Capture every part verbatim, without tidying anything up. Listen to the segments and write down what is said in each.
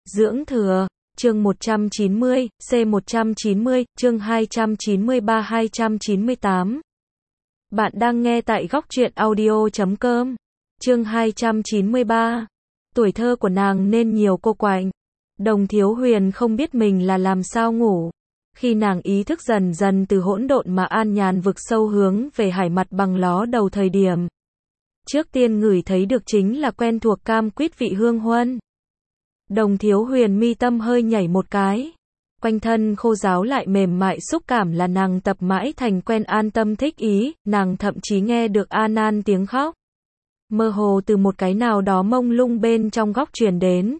Dưỡng thừa, chương một trăm chín mươi, C một trăm chín mươi, chương hai trăm chín mươi ba hai trăm chín mươi tám. Bạn đang nghe tại góc truyện audio chấm com. Chương hai trăm chín mươi ba. Tuổi thơ của nàng nên nhiều cô quạnh. Đồng Thiếu Huyền không biết mình là làm sao ngủ. Khi nàng ý thức dần dần từ hỗn độn mà an nhàn vực sâu hướng về hải mặt bằng ló đầu thời điểm. Trước tiên ngửi thấy được chính là quen thuộc cam quýt vị hương huân. Đồng Thiếu Huyền mi tâm hơi nhảy một cái. Quanh thân khô ráo lại mềm mại xúc cảm là nàng tập mãi thành quen an tâm thích ý, nàng thậm chí nghe được A Nan tiếng khóc. Mơ hồ từ một cái nào đó mông lung bên trong góc truyền đến.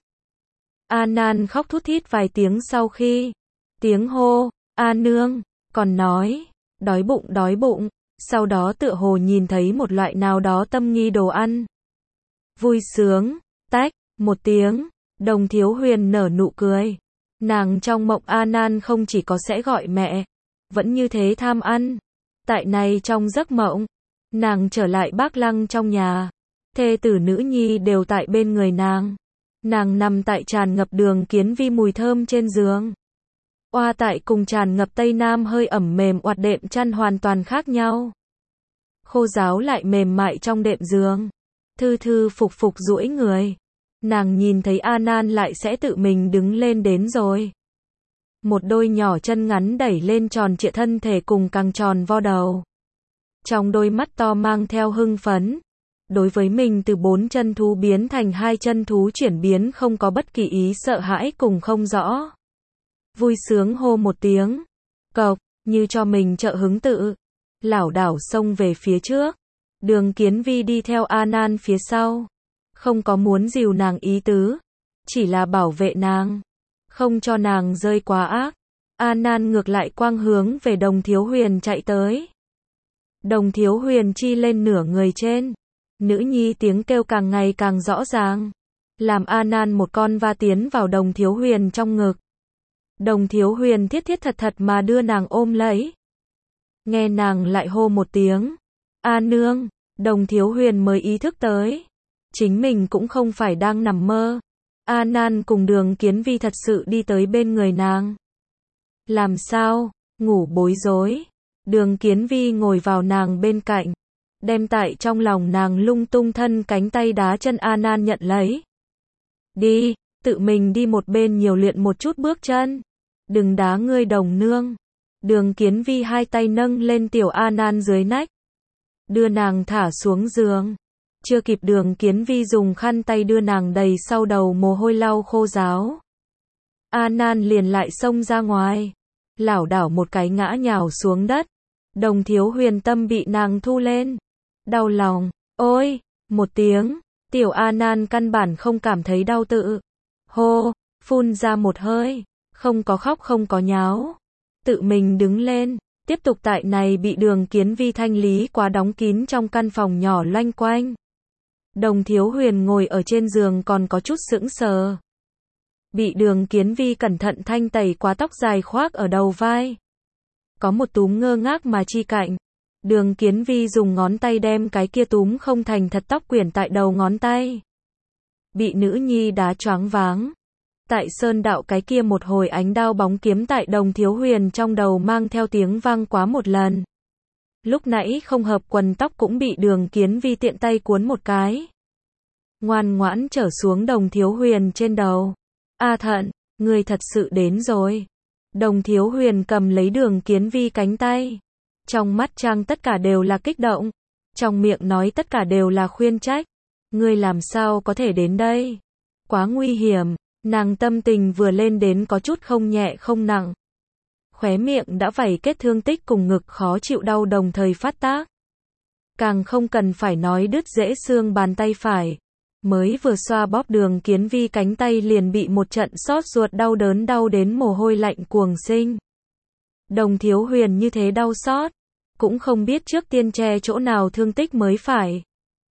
A Nan khóc thút thít vài tiếng sau khi tiếng hô, A nương, còn nói, đói bụng đói bụng, sau đó tựa hồ nhìn thấy một loại nào đó tâm nghi đồ ăn. Vui sướng, tách, một tiếng, Đồng Thiếu Huyền nở nụ cười. Nàng trong mộng A Nan không chỉ có sẽ gọi mẹ, vẫn như thế tham ăn. Tại này trong giấc mộng, nàng trở lại Bác Lăng trong nhà. Thê tử nữ nhi đều tại bên người nàng. Nàng nằm tại tràn ngập đường kiến vi mùi thơm trên giường. Oa tại cùng tràn ngập Tây Nam hơi ẩm mềm oạt đệm chăn hoàn toàn khác nhau. Khô ráo lại mềm mại trong đệm giường. Thư thư phục phục duỗi người. Nàng nhìn thấy A Nan lại sẽ tự mình đứng lên đến rồi. Một đôi nhỏ chân ngắn đẩy lên tròn trịa thân thể cùng căng tròn vo đầu. Trong đôi mắt to mang theo hưng phấn. Đối với mình từ bốn chân thú biến thành hai chân thú chuyển biến không có bất kỳ ý sợ hãi cùng không rõ. Vui sướng hô một tiếng. Cộc, như cho mình trợ hứng tự. Lảo đảo xông về phía trước. Đường Kiến Vi đi theo A Nan phía sau. Không có muốn dìu nàng ý tứ. Chỉ là bảo vệ nàng. Không cho nàng rơi quá ác. A Nan ngược lại quang hướng về Đồng Thiếu Huyền chạy tới. Đồng Thiếu Huyền chi lên nửa người trên. Nữ nhi tiếng kêu càng ngày càng rõ ràng. Làm A Nan một con va tiến vào Đồng Thiếu Huyền trong ngực. Đồng Thiếu Huyền thiết thiết thật thật mà đưa nàng ôm lấy. Nghe nàng lại hô một tiếng. A nương, Đồng Thiếu Huyền mới ý thức tới. Chính mình cũng không phải đang nằm mơ. A Nan cùng Đường Kiến Vi thật sự đi tới bên người nàng. Làm sao? Ngủ bối rối. Đường Kiến Vi ngồi vào nàng bên cạnh. Đem tại trong lòng nàng lung tung thân cánh tay đá chân A Nan nhận lấy. Đi, tự mình đi một bên nhiều luyện một chút bước chân. Đừng đá ngươi Đồng nương. Đường Kiến Vi hai tay nâng lên tiểu A Nan dưới nách. Đưa nàng thả xuống giường. Chưa kịp Đường Kiến Vi dùng khăn tay đưa nàng đầy sau đầu mồ hôi lau khô ráo. A Nan liền lại xông ra ngoài. Lảo đảo một cái ngã nhào xuống đất. Đồng Thiếu Huyền tâm bị nàng thu lên. Đau lòng, ôi, một tiếng. Tiểu A Nan căn bản không cảm thấy đau tự. Hô, phun ra một hơi. Không có khóc không có nháo. Tự mình đứng lên. Tiếp tục tại này bị Đường Kiến Vi thanh lý quá đóng kín trong căn phòng nhỏ loanh quanh. Đồng Thiếu Huyền ngồi ở trên giường còn có chút sững sờ. Bị Đường Kiến Vi cẩn thận thanh tẩy quá tóc dài khoác ở đầu vai. Có một túm ngơ ngác mà chi cạnh. Đường Kiến Vi dùng ngón tay đem cái kia túm không thành thật tóc quyển tại đầu ngón tay. Bị nữ nhi đá choáng váng. Tại sơn đạo cái kia một hồi ánh đao bóng kiếm tại Đồng Thiếu Huyền trong đầu mang theo tiếng vang quá một lần. Lúc nãy không hợp quần tóc cũng bị Đường Kiến Vi tiện tay cuốn một cái. Ngoan ngoãn trở xuống Đồng Thiếu Huyền trên đầu. A Thận, ngươi thật sự đến rồi. Đồng Thiếu Huyền cầm lấy Đường Kiến Vi cánh tay. Trong mắt trang tất cả đều là kích động. Trong miệng nói tất cả đều là khuyên trách. Ngươi làm sao có thể đến đây? Quá nguy hiểm. Nàng tâm tình vừa lên đến có chút không nhẹ không nặng. Khóe miệng đã vảy kết thương tích cùng ngực khó chịu đau đồng thời phát tác. Càng không cần phải nói đứt rễ xương bàn tay phải. Mới vừa xoa bóp Đường Kiến Vi cánh tay liền bị một trận xót ruột đau đớn đau đến mồ hôi lạnh cuồng sinh. Đồng Thiếu Huyền như thế đau xót. Cũng không biết trước tiên che chỗ nào thương tích mới phải.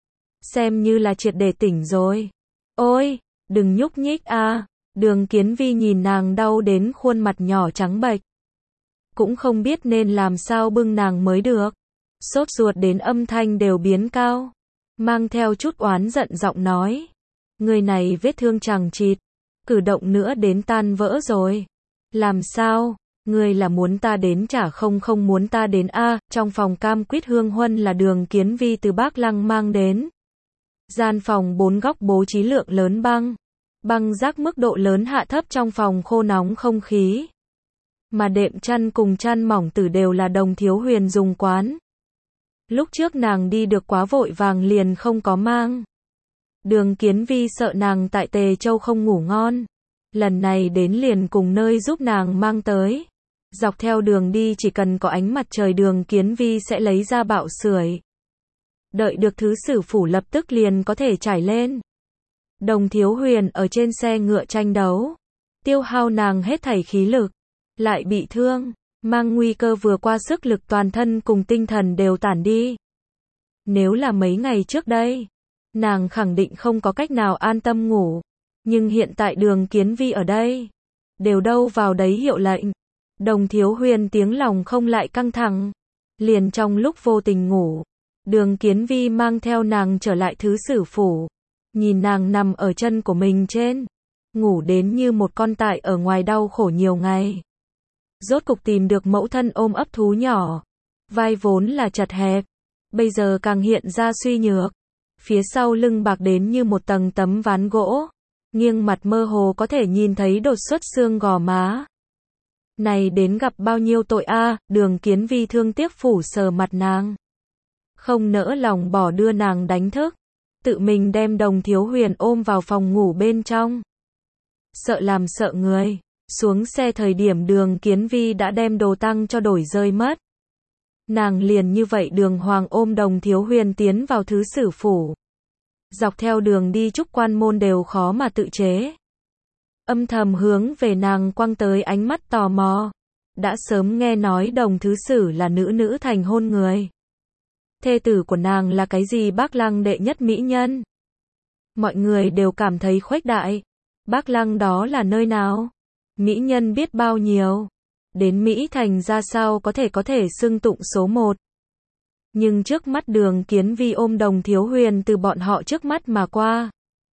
Xem như là triệt để tỉnh rồi. Ôi, đừng nhúc nhích a. Đường Kiến Vi nhìn nàng đau đến khuôn mặt nhỏ trắng bệch. Cũng không biết nên làm sao bưng nàng mới được. Sốt ruột đến âm thanh đều biến cao. Mang theo chút oán giận giọng nói. Người này vết thương chằng chịt. cử động nữa đến tan vỡ rồi. Làm sao? Ngươi là muốn ta đến chả không không muốn ta đến a? Trong phòng cam quýt hương huân là Đường Kiến Vi từ Bác Lăng mang đến. Gian phòng bốn góc bố trí lượng lớn băng. Băng rác mức độ lớn hạ thấp trong phòng khô nóng không khí. Mà đệm chăn cùng chăn mỏng tử đều là Đồng Thiếu Huyền dùng quán. Lúc trước nàng đi được quá vội vàng liền không có mang. Đường Kiến Vi sợ nàng tại Tề Châu không ngủ ngon. Lần này đến liền cùng nơi giúp nàng mang tới. Dọc theo đường đi chỉ cần có ánh mặt trời Đường Kiến Vi sẽ lấy ra bạo sưởi. Đợi được thứ sử phủ lập tức liền có thể trải lên. Đồng Thiếu Huyền ở trên xe ngựa tranh đấu. Tiêu hao nàng hết thảy khí lực. Lại bị thương. Mang nguy cơ vừa qua sức lực toàn thân cùng tinh thần đều tản đi. Nếu là mấy ngày trước đây, nàng khẳng định không có cách nào an tâm ngủ. Nhưng hiện tại Đường Kiến Vi ở đây. Đều đâu vào đấy hiệu lệnh. Đồng Thiếu Huyền tiếng lòng không lại căng thẳng. Liền trong lúc vô tình ngủ. Đường Kiến Vi mang theo nàng trở lại thứ sử phủ. Nhìn nàng nằm ở chân của mình trên. Ngủ đến như một con tại ở ngoài đau khổ nhiều ngày. Rốt cục tìm được mẫu thân ôm ấp thú nhỏ. Vai vốn là chật hẹp. Bây giờ càng hiện ra suy nhược. Phía sau lưng bạc đến như một tầng tấm ván gỗ. Nghiêng mặt mơ hồ có thể nhìn thấy đột xuất xương gò má. Này đến gặp bao nhiêu tội a? Đường Kiến Vi thương tiếc phủ sờ mặt nàng. Không nỡ lòng bỏ đưa nàng đánh thức. Tự mình đem Đồng Thiếu Huyền ôm vào phòng ngủ bên trong. Sợ làm sợ người. Xuống xe thời điểm Đường Kiến Vi đã đem đồ tăng cho đổi rơi mất. Nàng liền như vậy đường hoàng ôm Đồng Thiếu Huyền tiến vào thứ sử phủ. Dọc theo đường đi trúc quan môn đều khó mà tự chế. Âm thầm hướng về nàng quăng tới ánh mắt tò mò. Đã sớm nghe nói Đồng thứ sử là nữ nữ thành hôn người. Thê tử của nàng là cái gì Bác Lăng đệ nhất mỹ nhân. Mọi người đều cảm thấy khuếch đại. Bác Lăng đó là nơi nào? Mỹ nhân biết bao nhiêu. Đến Mỹ Thành ra sao có thể có thể xưng tụng số một. Nhưng trước mắt Đường Kiến Vi ôm Đồng Thiếu Huyền từ bọn họ trước mắt mà qua.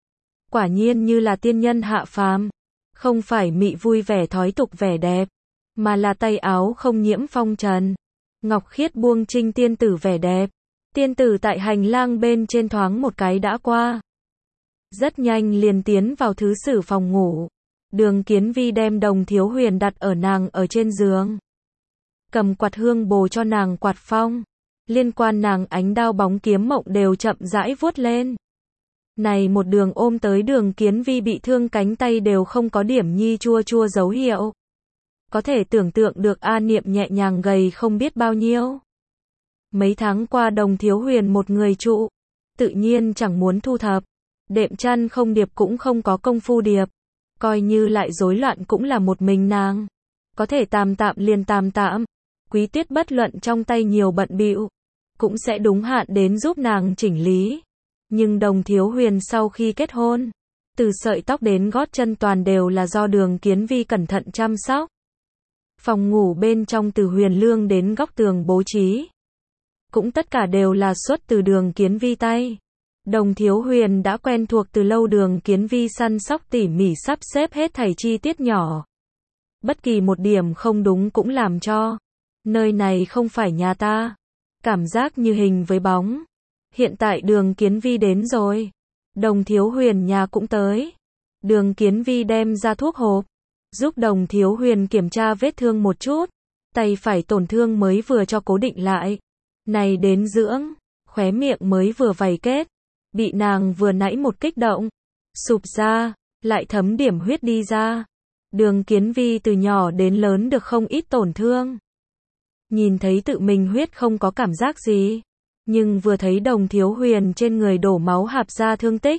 Quả nhiên như là tiên nhân hạ phàm. Không phải mị vui vẻ thói tục vẻ đẹp. Mà là tay áo không nhiễm phong trần. Ngọc khiết buông trinh tiên tử vẻ đẹp. Tiên tử tại hành lang bên trên thoáng một cái đã qua. Rất nhanh liền tiến vào thứ sử phòng ngủ. Đường Kiến Vi đem Đồng Thiếu Huyền đặt ở nàng ở trên giường. Cầm quạt hương bồ cho nàng quạt phong. Liên quan nàng ánh đao bóng kiếm mộng đều chậm rãi vuốt lên. Này một đường ôm tới Đường Kiến Vi bị thương cánh tay đều không có điểm nhi chua chua dấu hiệu. Có thể tưởng tượng được A Niệm nhẹ nhàng gầy không biết bao nhiêu. Mấy tháng qua Đồng Thiếu Huyền một người trụ. Tự nhiên chẳng muốn thu thập. Đệm chăn không điệp cũng không có công phu điệp. Coi như lại rối loạn cũng là một mình nàng. Có thể tạm tạm liền tạm tạm. Quý Tuyết bất luận trong tay nhiều bận bịu cũng sẽ đúng hạn đến giúp nàng chỉnh lý. Nhưng Đồng Thiếu Huyền sau khi kết hôn, từ sợi tóc đến gót chân toàn đều là do Đường Kiến Vi cẩn thận chăm sóc. Phòng ngủ bên trong từ huyền lương đến góc tường bố trí, cũng tất cả đều là xuất từ Đường Kiến Vi tay. Đồng Thiếu Huyền đã quen thuộc từ lâu Đường Kiến Vi săn sóc tỉ mỉ sắp xếp hết thảy chi tiết nhỏ. Bất kỳ một điểm không đúng cũng làm cho. Nơi này không phải nhà ta. Cảm giác như hình với bóng. Hiện tại Đường Kiến Vi đến rồi. Đồng Thiếu Huyền nhà cũng tới. Đường Kiến Vi đem ra thuốc hộp. Giúp Đồng Thiếu Huyền kiểm tra vết thương một chút. Tay phải tổn thương mới vừa cho cố định lại. Này đến dưỡng. Khóe miệng mới vừa vảy kết. Bị nàng vừa nãy một kích động. Sụp ra. Lại thấm điểm huyết đi ra. Đường Kiến Vi từ nhỏ đến lớn được không ít tổn thương. Nhìn thấy tự mình huyết không có cảm giác gì. Nhưng vừa thấy Đồng Thiếu Huyền trên người đổ máu hạp ra thương tích.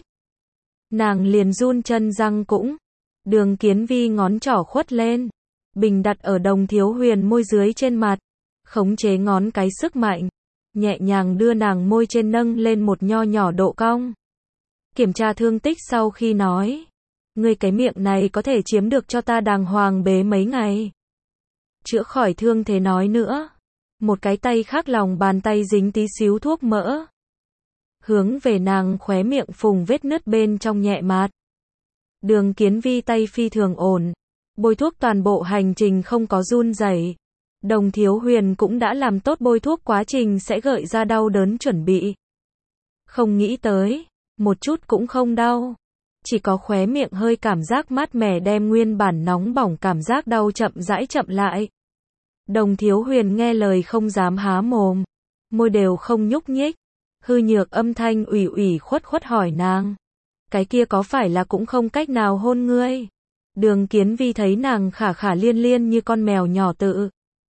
Nàng liền run chân răng cũng. Đường Kiến Vi ngón trỏ khuất lên. Bình đặt ở Đồng Thiếu Huyền môi dưới trên mặt. Khống chế ngón cái sức mạnh. Nhẹ nhàng đưa nàng môi trên nâng lên một nho nhỏ độ cong. Kiểm tra thương tích sau khi nói. Ngươi cái miệng này có thể chiếm được cho ta đàng hoàng bế mấy ngày. Chữa khỏi thương thế nói nữa. Một cái tay khác lòng bàn tay dính tí xíu thuốc mỡ. Hướng về nàng khóe miệng phùng vết nứt bên trong nhẹ mạt. Đường Kiến Vi tay phi thường ổn, bôi thuốc toàn bộ hành trình không có run rẩy. Đồng Thiếu Huyền cũng đã làm tốt bôi thuốc quá trình sẽ gợi ra đau đớn chuẩn bị. Không nghĩ tới, một chút cũng không đau. Chỉ có khóe miệng hơi cảm giác mát mẻ đem nguyên bản nóng bỏng cảm giác đau chậm rãi chậm lại. Đồng Thiếu Huyền nghe lời không dám há mồm, môi đều không nhúc nhích, hư nhược âm thanh ủy ủy khuất khuất hỏi nàng. Cái kia có phải là cũng không cách nào hôn ngươi? Đường Kiến Vi thấy nàng khả khả liên liên như con mèo nhỏ tự.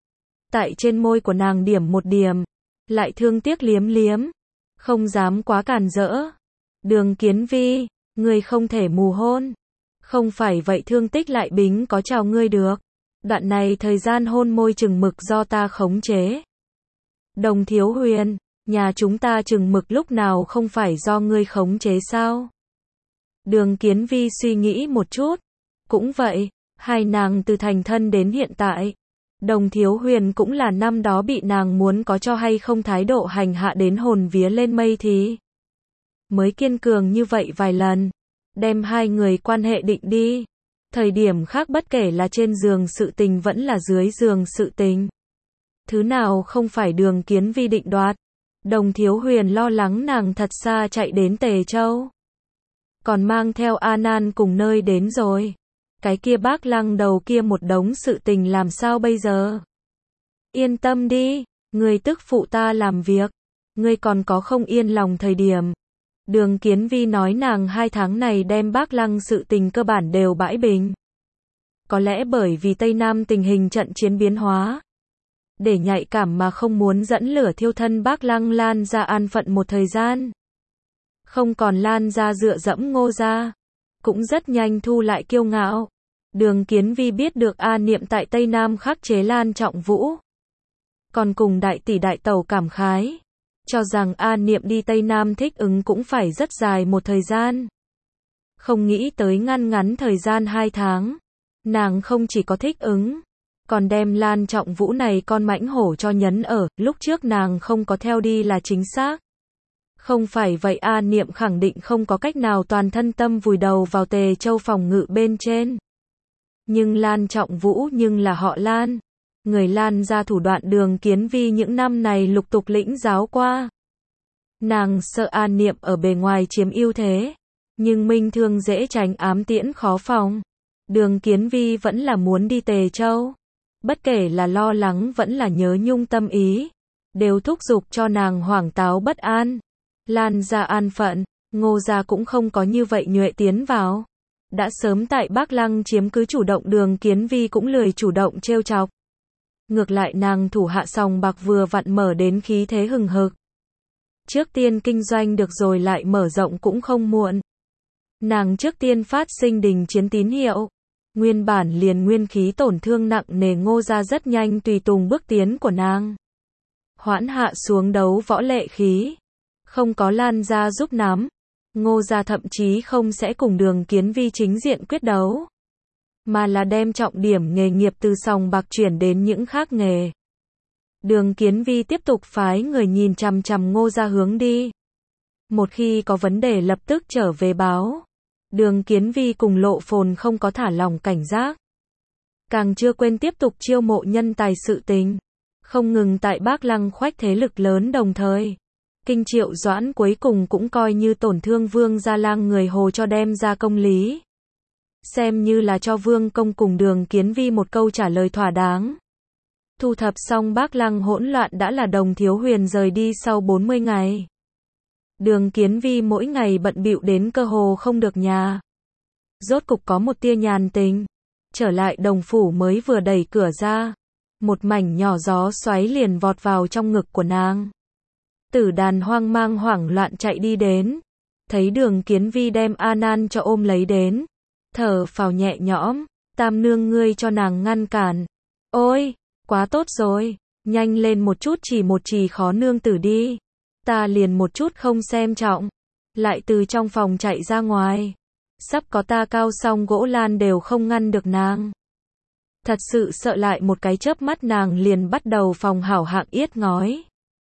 Tại trên môi của nàng điểm một điểm, lại thương tiếc liếm liếm, không dám quá càn rỡ. Đường Kiến Vi, ngươi không thể mù hôn. Không phải vậy thương tích lại bính có chào ngươi được. Đoạn này thời gian hôn môi chừng mực do ta khống chế. Đồng Thiếu Huyền, nhà chúng ta chừng mực lúc nào không phải do ngươi khống chế sao? Đường Kiến Vi suy nghĩ một chút. Cũng vậy, hai nàng từ thành thân đến hiện tại. Đồng Thiếu Huyền cũng là năm đó bị nàng muốn có cho hay không thái độ hành hạ đến hồn vía lên mây thì mới kiên cường như vậy vài lần. Đem hai người quan hệ định đi. Thời điểm khác bất kể là trên giường sự tình vẫn là dưới giường sự tình. Thứ nào không phải Đường Kiến Vi định đoạt. Đồng Thiếu Huyền lo lắng nàng thật xa chạy đến Tề Châu. Còn mang theo A Nan cùng nơi đến rồi. Cái kia Bác Lăng đầu kia một đống sự tình làm sao bây giờ? Yên tâm đi, ngươi tức phụ ta làm việc. Ngươi còn có không yên lòng thời điểm. Đường Kiến Vi nói nàng hai tháng này đem Bác Lăng sự tình cơ bản đều bãi bình. Có lẽ bởi vì Tây Nam tình hình trận chiến biến hóa. Để nhạy cảm mà không muốn dẫn lửa thiêu thân Bác Lăng lan ra an phận một thời gian. Không còn lan ra dựa dẫm Ngô gia. Cũng rất nhanh thu lại kiêu ngạo. Đường Kiến Vi biết được A Niệm tại Tây Nam khắc chế Lan Trọng Vũ. Còn cùng đại tỷ đại tẩu cảm khái. Cho rằng A Niệm đi Tây Nam thích ứng cũng phải rất dài một thời gian. Không nghĩ tới ngăn ngắn thời gian hai tháng. Nàng không chỉ có thích ứng. Còn đem Lan Trọng Vũ này con mãnh hổ cho nhấn ở. Lúc trước nàng không có theo đi là chính xác. Không phải vậy A Niệm khẳng định không có cách nào toàn thân tâm vùi đầu vào Tề Châu phòng ngự bên trên. Nhưng Lan Trọng Vũ nhưng là họ Lan. Người Lan ra thủ đoạn Đường Kiến Vi những năm này lục tục lĩnh giáo qua. Nàng sợ A Niệm ở bề ngoài chiếm ưu thế. Nhưng minh thương dễ tránh ám tiễn khó phòng. Đường Kiến Vi vẫn là muốn đi Tề Châu. Bất kể là lo lắng vẫn là nhớ nhung tâm ý. Đều thúc giục cho nàng hoảng táo bất an. Lan ra an phận, Ngô gia cũng không có như vậy nhuệ tiến vào. Đã sớm tại Bác Lăng chiếm cứ chủ động Đường Kiến Vi cũng lười chủ động trêu chọc. Ngược lại nàng thủ hạ sòng bạc vừa vặn mở đến khí thế hừng hực. Trước tiên kinh doanh được rồi lại mở rộng cũng không muộn. Nàng trước tiên phát sinh đình chiến tín hiệu. Nguyên bản liền nguyên khí tổn thương nặng nề Ngô gia rất nhanh tùy tùng bước tiến của nàng. Hoãn hạ xuống đấu võ lệ khí. Không có Lan gia giúp nắm. Ngô gia thậm chí không sẽ cùng Đường Kiến Vi chính diện quyết đấu. Mà là đem trọng điểm nghề nghiệp từ sòng bạc chuyển đến những khác nghề. Đường Kiến Vi tiếp tục phái người nhìn chằm chằm Ngô gia hướng đi. Một khi có vấn đề lập tức trở về báo. Đường Kiến Vi cùng Lộ Phồn không có thả lỏng cảnh giác. Càng chưa quên tiếp tục chiêu mộ nhân tài sự tình. Không ngừng tại Bác Lăng khoách thế lực lớn đồng thời. Kinh Triệu Doãn cuối cùng cũng coi như tổn thương Vương Gia Lang người Hồ cho đem ra công lý. Xem như là cho Vương Công cùng Đường Kiến Vi một câu trả lời thỏa đáng. Thu thập xong Bác Lăng hỗn loạn đã là Đồng Thiếu Huyền rời đi sau bốn mươi ngày. Đường Kiến Vi mỗi ngày bận bịu đến cơ hồ không được nhà. Rốt cục có một tia nhàn tình. Trở lại Đồng phủ mới vừa đẩy cửa ra. Một mảnh nhỏ gió xoáy liền vọt vào trong ngực của nàng. Tử Đàn hoang mang hoảng loạn chạy đi đến. Thấy Đường Kiến Vi đem A Nan cho ôm lấy đến. Thở phào nhẹ nhõm. Tam nương ngươi cho nàng ngăn cản. Ôi, quá tốt rồi. Nhanh lên một chút chỉ một chỉ khó nương tử đi. Ta liền một chút không xem trọng. Lại từ trong phòng chạy ra ngoài. Sắp có ta cao song gỗ lan đều không ngăn được nàng. Thật sự sợ lại một cái chớp mắt nàng liền bắt đầu phòng hảo hạng yết ngói.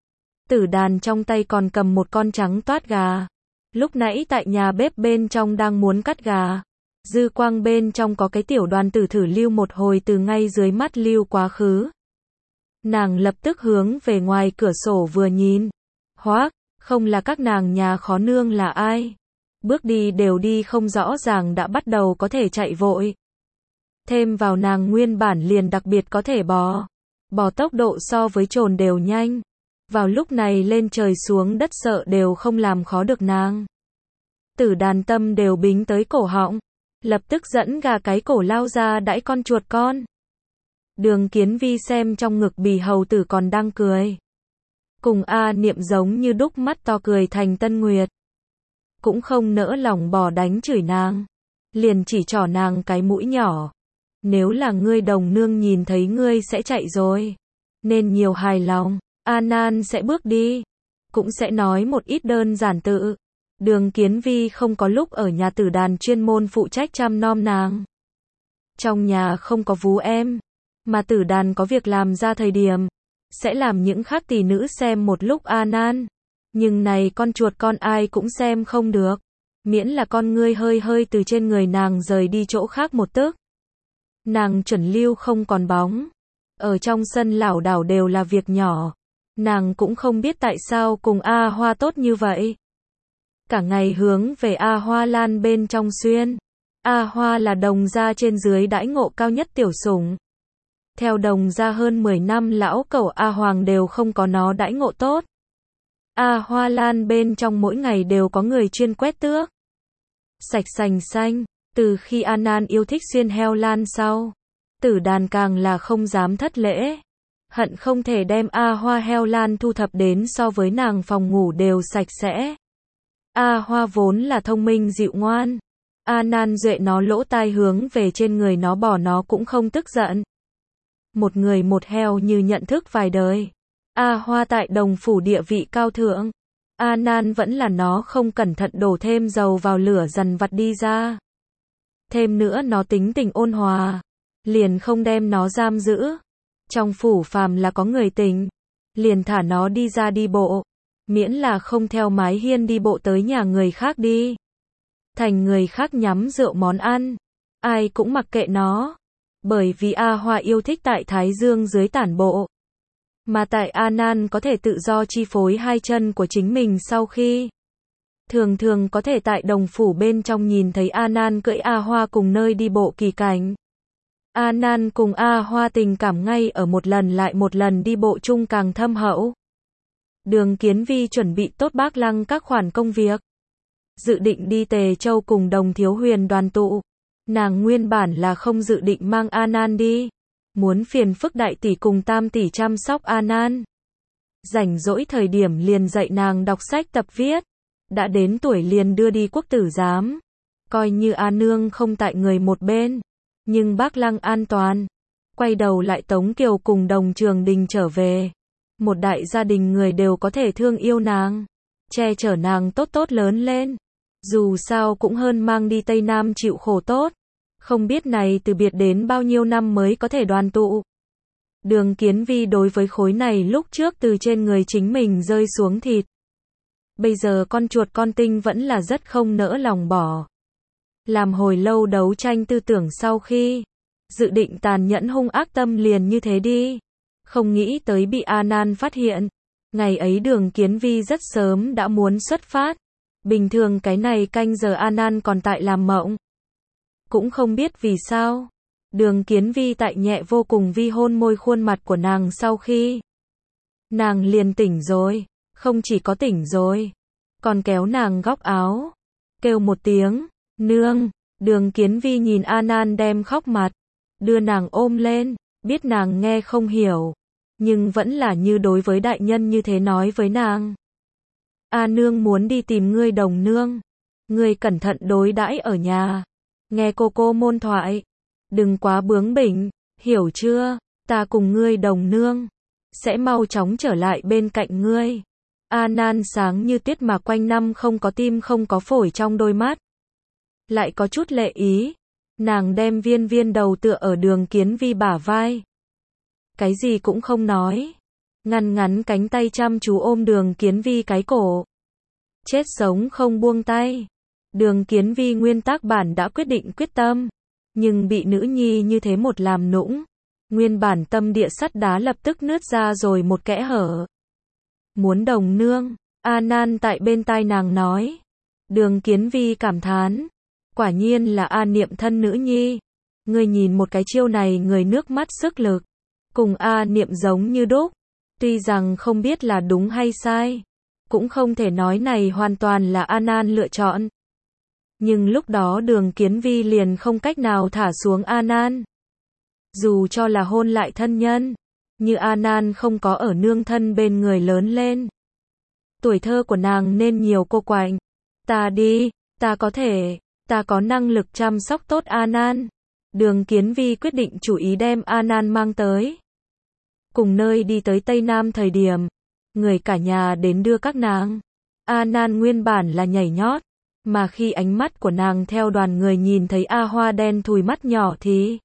Tử Đàn trong tay còn cầm một con trắng toát gà. Lúc nãy tại nhà bếp bên trong đang muốn cắt gà. Dư quang bên trong có cái tiểu đoàn tử thử lưu một hồi từ ngay dưới mắt lưu quá khứ. Nàng lập tức hướng về ngoài cửa sổ vừa nhìn. Hoác, không là các nàng nhà khó nương là ai? Bước đi đều đi không rõ ràng đã bắt đầu có thể chạy vội. Thêm vào nàng nguyên bản liền đặc biệt có thể bò. Bò tốc độ so với trồn đều nhanh. Vào lúc này lên trời xuống đất sợ đều không làm khó được nàng. Tử Đàn tâm đều bính tới cổ họng. Lập tức dẫn gà cái cổ lao ra đãi con chuột con. Đường Kiến Vi xem trong ngực bì hầu tử còn đang cười. Cùng A Niệm giống như đúc mắt to cười thành Tân Nguyệt. Cũng không nỡ lòng bỏ đánh chửi nàng. Liền chỉ trỏ nàng cái mũi nhỏ. Nếu là ngươi đồng nương nhìn thấy ngươi sẽ chạy rồi. Nên nhiều hài lòng. A Nan sẽ bước đi. Cũng sẽ nói một ít đơn giản tự. Đường Kiến Vi không có lúc ở nhà Tử Đàn chuyên môn phụ trách chăm nom nàng. Trong nhà không có vú em. Mà Tử Đàn có việc làm ra thời điểm. Sẽ làm những khác tỷ nữ xem một lúc A Nan. Nhưng này con chuột con ai cũng xem không được. Miễn là con ngươi hơi hơi từ trên người nàng rời đi chỗ khác một tức. Nàng chuẩn lưu không còn bóng. Ở trong sân lảo đảo đều là việc nhỏ. Nàng cũng không biết tại sao cùng A Hoa tốt như vậy. Cả ngày hướng về A Hoa Lan bên trong xuyên. A Hoa là Đồng gia trên dưới đãi ngộ cao nhất tiểu sủng. Theo Đồng gia hơn mười năm lão cẩu A Hoàng đều không có nó đãi ngộ tốt. A Hoa Lan bên trong mỗi ngày đều có người chuyên quét tước. Sạch sành xanh, từ khi A Nan yêu thích xuyên heo lan sau. Tử Đàn càng là không dám thất lễ. Hận không thể đem A Hoa heo lan thu thập đến so với nàng phòng ngủ đều sạch sẽ. A Hoa vốn là thông minh dịu ngoan. A Nan duệ nó lỗ tai hướng về trên người nó bỏ nó cũng không tức giận. Một người một heo như nhận thức vài đời. A Hoa tại Đồng phủ địa vị cao thượng. A Nan vẫn là nó không cẩn thận đổ thêm dầu vào lửa dằn vặt đi ra. Thêm nữa nó tính tình ôn hòa. Liền không đem nó giam giữ. Trong phủ phàm là có người tình. Liền thả nó đi ra đi bộ. Miễn là không theo mái hiên đi bộ tới nhà người khác đi. Thành người khác nhắm rượu món ăn. Ai cũng mặc kệ nó. Bởi vì A Hoa yêu thích tại Thái Dương dưới tản bộ. Mà tại A Nan có thể tự do chi phối hai chân của chính mình sau khi. Thường thường có thể tại Đồng phủ bên trong nhìn thấy A Nan cưỡi A Hoa cùng nơi đi bộ kỳ cảnh. A Nan cùng A Hoa tình cảm ngay ở một lần lại một lần đi bộ chung càng thâm hậu. Đường Kiến Vi chuẩn bị tốt Bác Lăng các khoản công việc. Dự định đi Tề Châu cùng Đồng Thiếu Huyền đoàn tụ. Nàng nguyên bản là không dự định mang A Nan đi. Muốn phiền phức đại tỷ cùng tam tỷ chăm sóc A Nan. Rảnh rỗi thời điểm liền dạy nàng đọc sách tập viết. Đã đến tuổi liền đưa đi quốc tử giám. Coi như A Nương không tại người một bên. Nhưng Bác Lăng an toàn. Quay đầu lại Tống Kiều cùng Đồng Trường Đình trở về. Một đại gia đình người đều có thể thương yêu nàng. Che chở nàng tốt tốt lớn lên. Dù sao cũng hơn mang đi Tây Nam chịu khổ tốt. Không biết này từ biệt đến bao nhiêu năm mới có thể đoàn tụ. Đường Kiến Vi đối với khối này lúc trước từ trên người chính mình rơi xuống thịt. Bây giờ con chuột con tinh vẫn là rất không nỡ lòng bỏ. Làm hồi lâu đấu tranh tư tưởng sau khi. Dự định tàn nhẫn hung ác tâm liền như thế đi. Không nghĩ tới bị A Nan phát hiện. Ngày ấy Đường Kiến Vi rất sớm đã muốn xuất phát. Bình thường cái này canh giờ A Nan còn tại làm mộng. Cũng không biết vì sao. Đường Kiến Vi tại nhẹ vô cùng vi hôn môi khuôn mặt của nàng sau khi. Nàng liền tỉnh rồi. Không chỉ có tỉnh rồi. Còn kéo nàng góc áo. Kêu một tiếng. Nương. Đường Kiến Vi nhìn A Nan đem khóc mặt. Đưa nàng ôm lên. Biết nàng nghe không hiểu. Nhưng vẫn là như đối với đại nhân như thế nói với nàng. A Nương muốn đi tìm ngươi Đồng nương. Ngươi cẩn thận đối đãi ở nhà. Nghe cô cô môn thoại. Đừng quá bướng bỉnh. Hiểu chưa? Ta cùng ngươi Đồng nương. Sẽ mau chóng trở lại bên cạnh ngươi. A Nan sáng như tuyết mà quanh năm không có tim không có phổi trong đôi mắt. Lại có chút lệ ý. Nàng đem viên viên đầu tựa ở Đường Kiến Vi bả vai. Cái gì cũng không nói. Ngăn ngắn cánh tay chăm chú ôm Đường Kiến Vi cái cổ. Chết sống không buông tay. Đường Kiến Vi nguyên tắc bản đã quyết định quyết tâm, nhưng bị nữ nhi như thế một làm nũng, nguyên bản tâm địa sắt đá lập tức nứt ra rồi một kẽ hở. Muốn đồng nương, A Nan tại bên tai nàng nói. Đường Kiến Vi cảm thán, quả nhiên là A Niệm thân nữ nhi. Ngươi nhìn một cái chiêu này người nước mắt sức lực, cùng A Niệm giống như đúc. Tuy rằng không biết là đúng hay sai, cũng không thể nói này hoàn toàn là A Nan lựa chọn. Nhưng lúc đó Đường Kiến Vi liền không cách nào thả xuống A Nan. Dù cho là hôn lại thân nhân, như A Nan không có ở nương thân bên người lớn lên. Tuổi thơ của nàng nên nhiều cô quạnh. Ta đi, ta có thể, ta có năng lực chăm sóc tốt A Nan. Đường Kiến Vi quyết định chủ ý đem A Nan mang tới. Cùng nơi đi tới Tây Nam thời điểm, người cả nhà đến đưa các nàng. A Nan nguyên bản là nhảy nhót, mà khi ánh mắt của nàng theo đoàn người nhìn thấy A Hoa đen thùi mắt nhỏ thì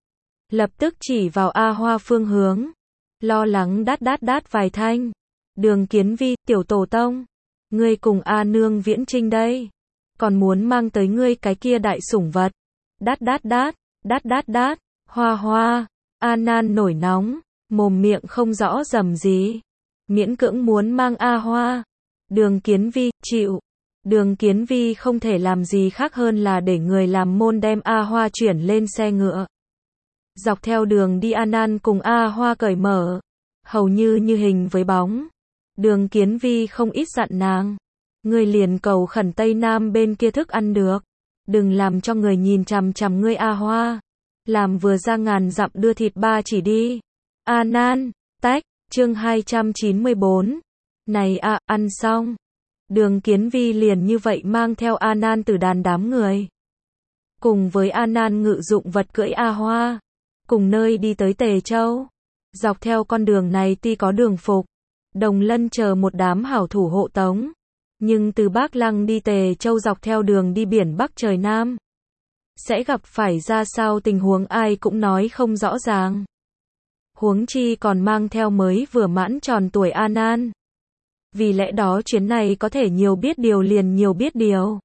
lập tức chỉ vào A Hoa phương hướng, lo lắng đát đát đát vài thanh. Đường Kiến Vi, tiểu tổ tông, ngươi cùng A nương viễn trinh đây, còn muốn mang tới ngươi cái kia đại sủng vật. Đát đát đát, đát đát đát, Hoa Hoa. A Nan nổi nóng, mồm miệng không rõ dầm gì, miễn cưỡng muốn mang A Hoa. Đường Kiến Vi, chịu. Đường Kiến Vi không thể làm gì khác hơn là để người làm môn đem A Hoa chuyển lên xe ngựa. Dọc theo đường đi A Nan cùng A Hoa cởi mở, hầu như như hình với bóng. Đường Kiến Vi không ít dặn nàng, ngươi liền cầu khẩn Tây Nam bên kia thức ăn được, đừng làm cho người nhìn chằm chằm ngươi A Hoa, làm vừa ra ngàn dặm đưa thịt ba chỉ đi. A Nan, tách, chương hai trăm chín mươi bốn. Này a, à, ăn xong. Đường Kiến Vi liền như vậy mang theo A Nan từ đàn đám người. Cùng với A Nan ngự dụng vật cưỡi A Hoa, cùng nơi đi tới Tề Châu. Dọc theo con đường này tuy có Đường Phục, Đồng Lân chờ một đám hảo thủ hộ tống, nhưng từ Bắc Lăng đi Tề Châu dọc theo đường đi biển Bắc trời Nam, sẽ gặp phải ra sao tình huống ai cũng nói không rõ ràng. Huống chi còn mang theo mới vừa mãn tròn tuổi A Nan. Vì lẽ đó chuyến này có thể nhiều biết điều liền nhiều biết điều.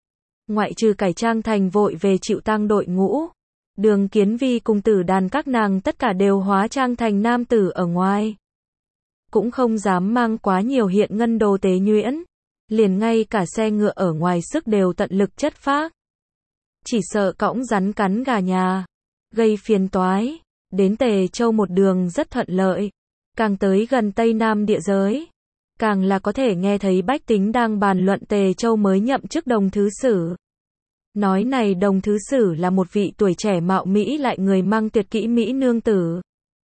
Ngoại trừ cải trang thành vội về chịu tang đội ngũ, Đường Kiến Vi cùng tử đàn các nàng tất cả đều hóa trang thành nam tử ở ngoài. Cũng không dám mang quá nhiều hiện ngân đồ tế nhuyễn, liền ngay cả xe ngựa ở ngoài sức đều tận lực chất phác. Chỉ sợ cõng rắn cắn gà nhà, gây phiền toái. Đến Tề Châu một đường rất thuận lợi, càng tới gần Tây Nam địa giới, càng là có thể nghe thấy bách tính đang bàn luận Tề Châu mới nhậm chức Đồng Thứ Sử. Nói này Đồng Thứ Sử là một vị tuổi trẻ mạo mỹ lại người mang tuyệt kỹ mỹ nương tử.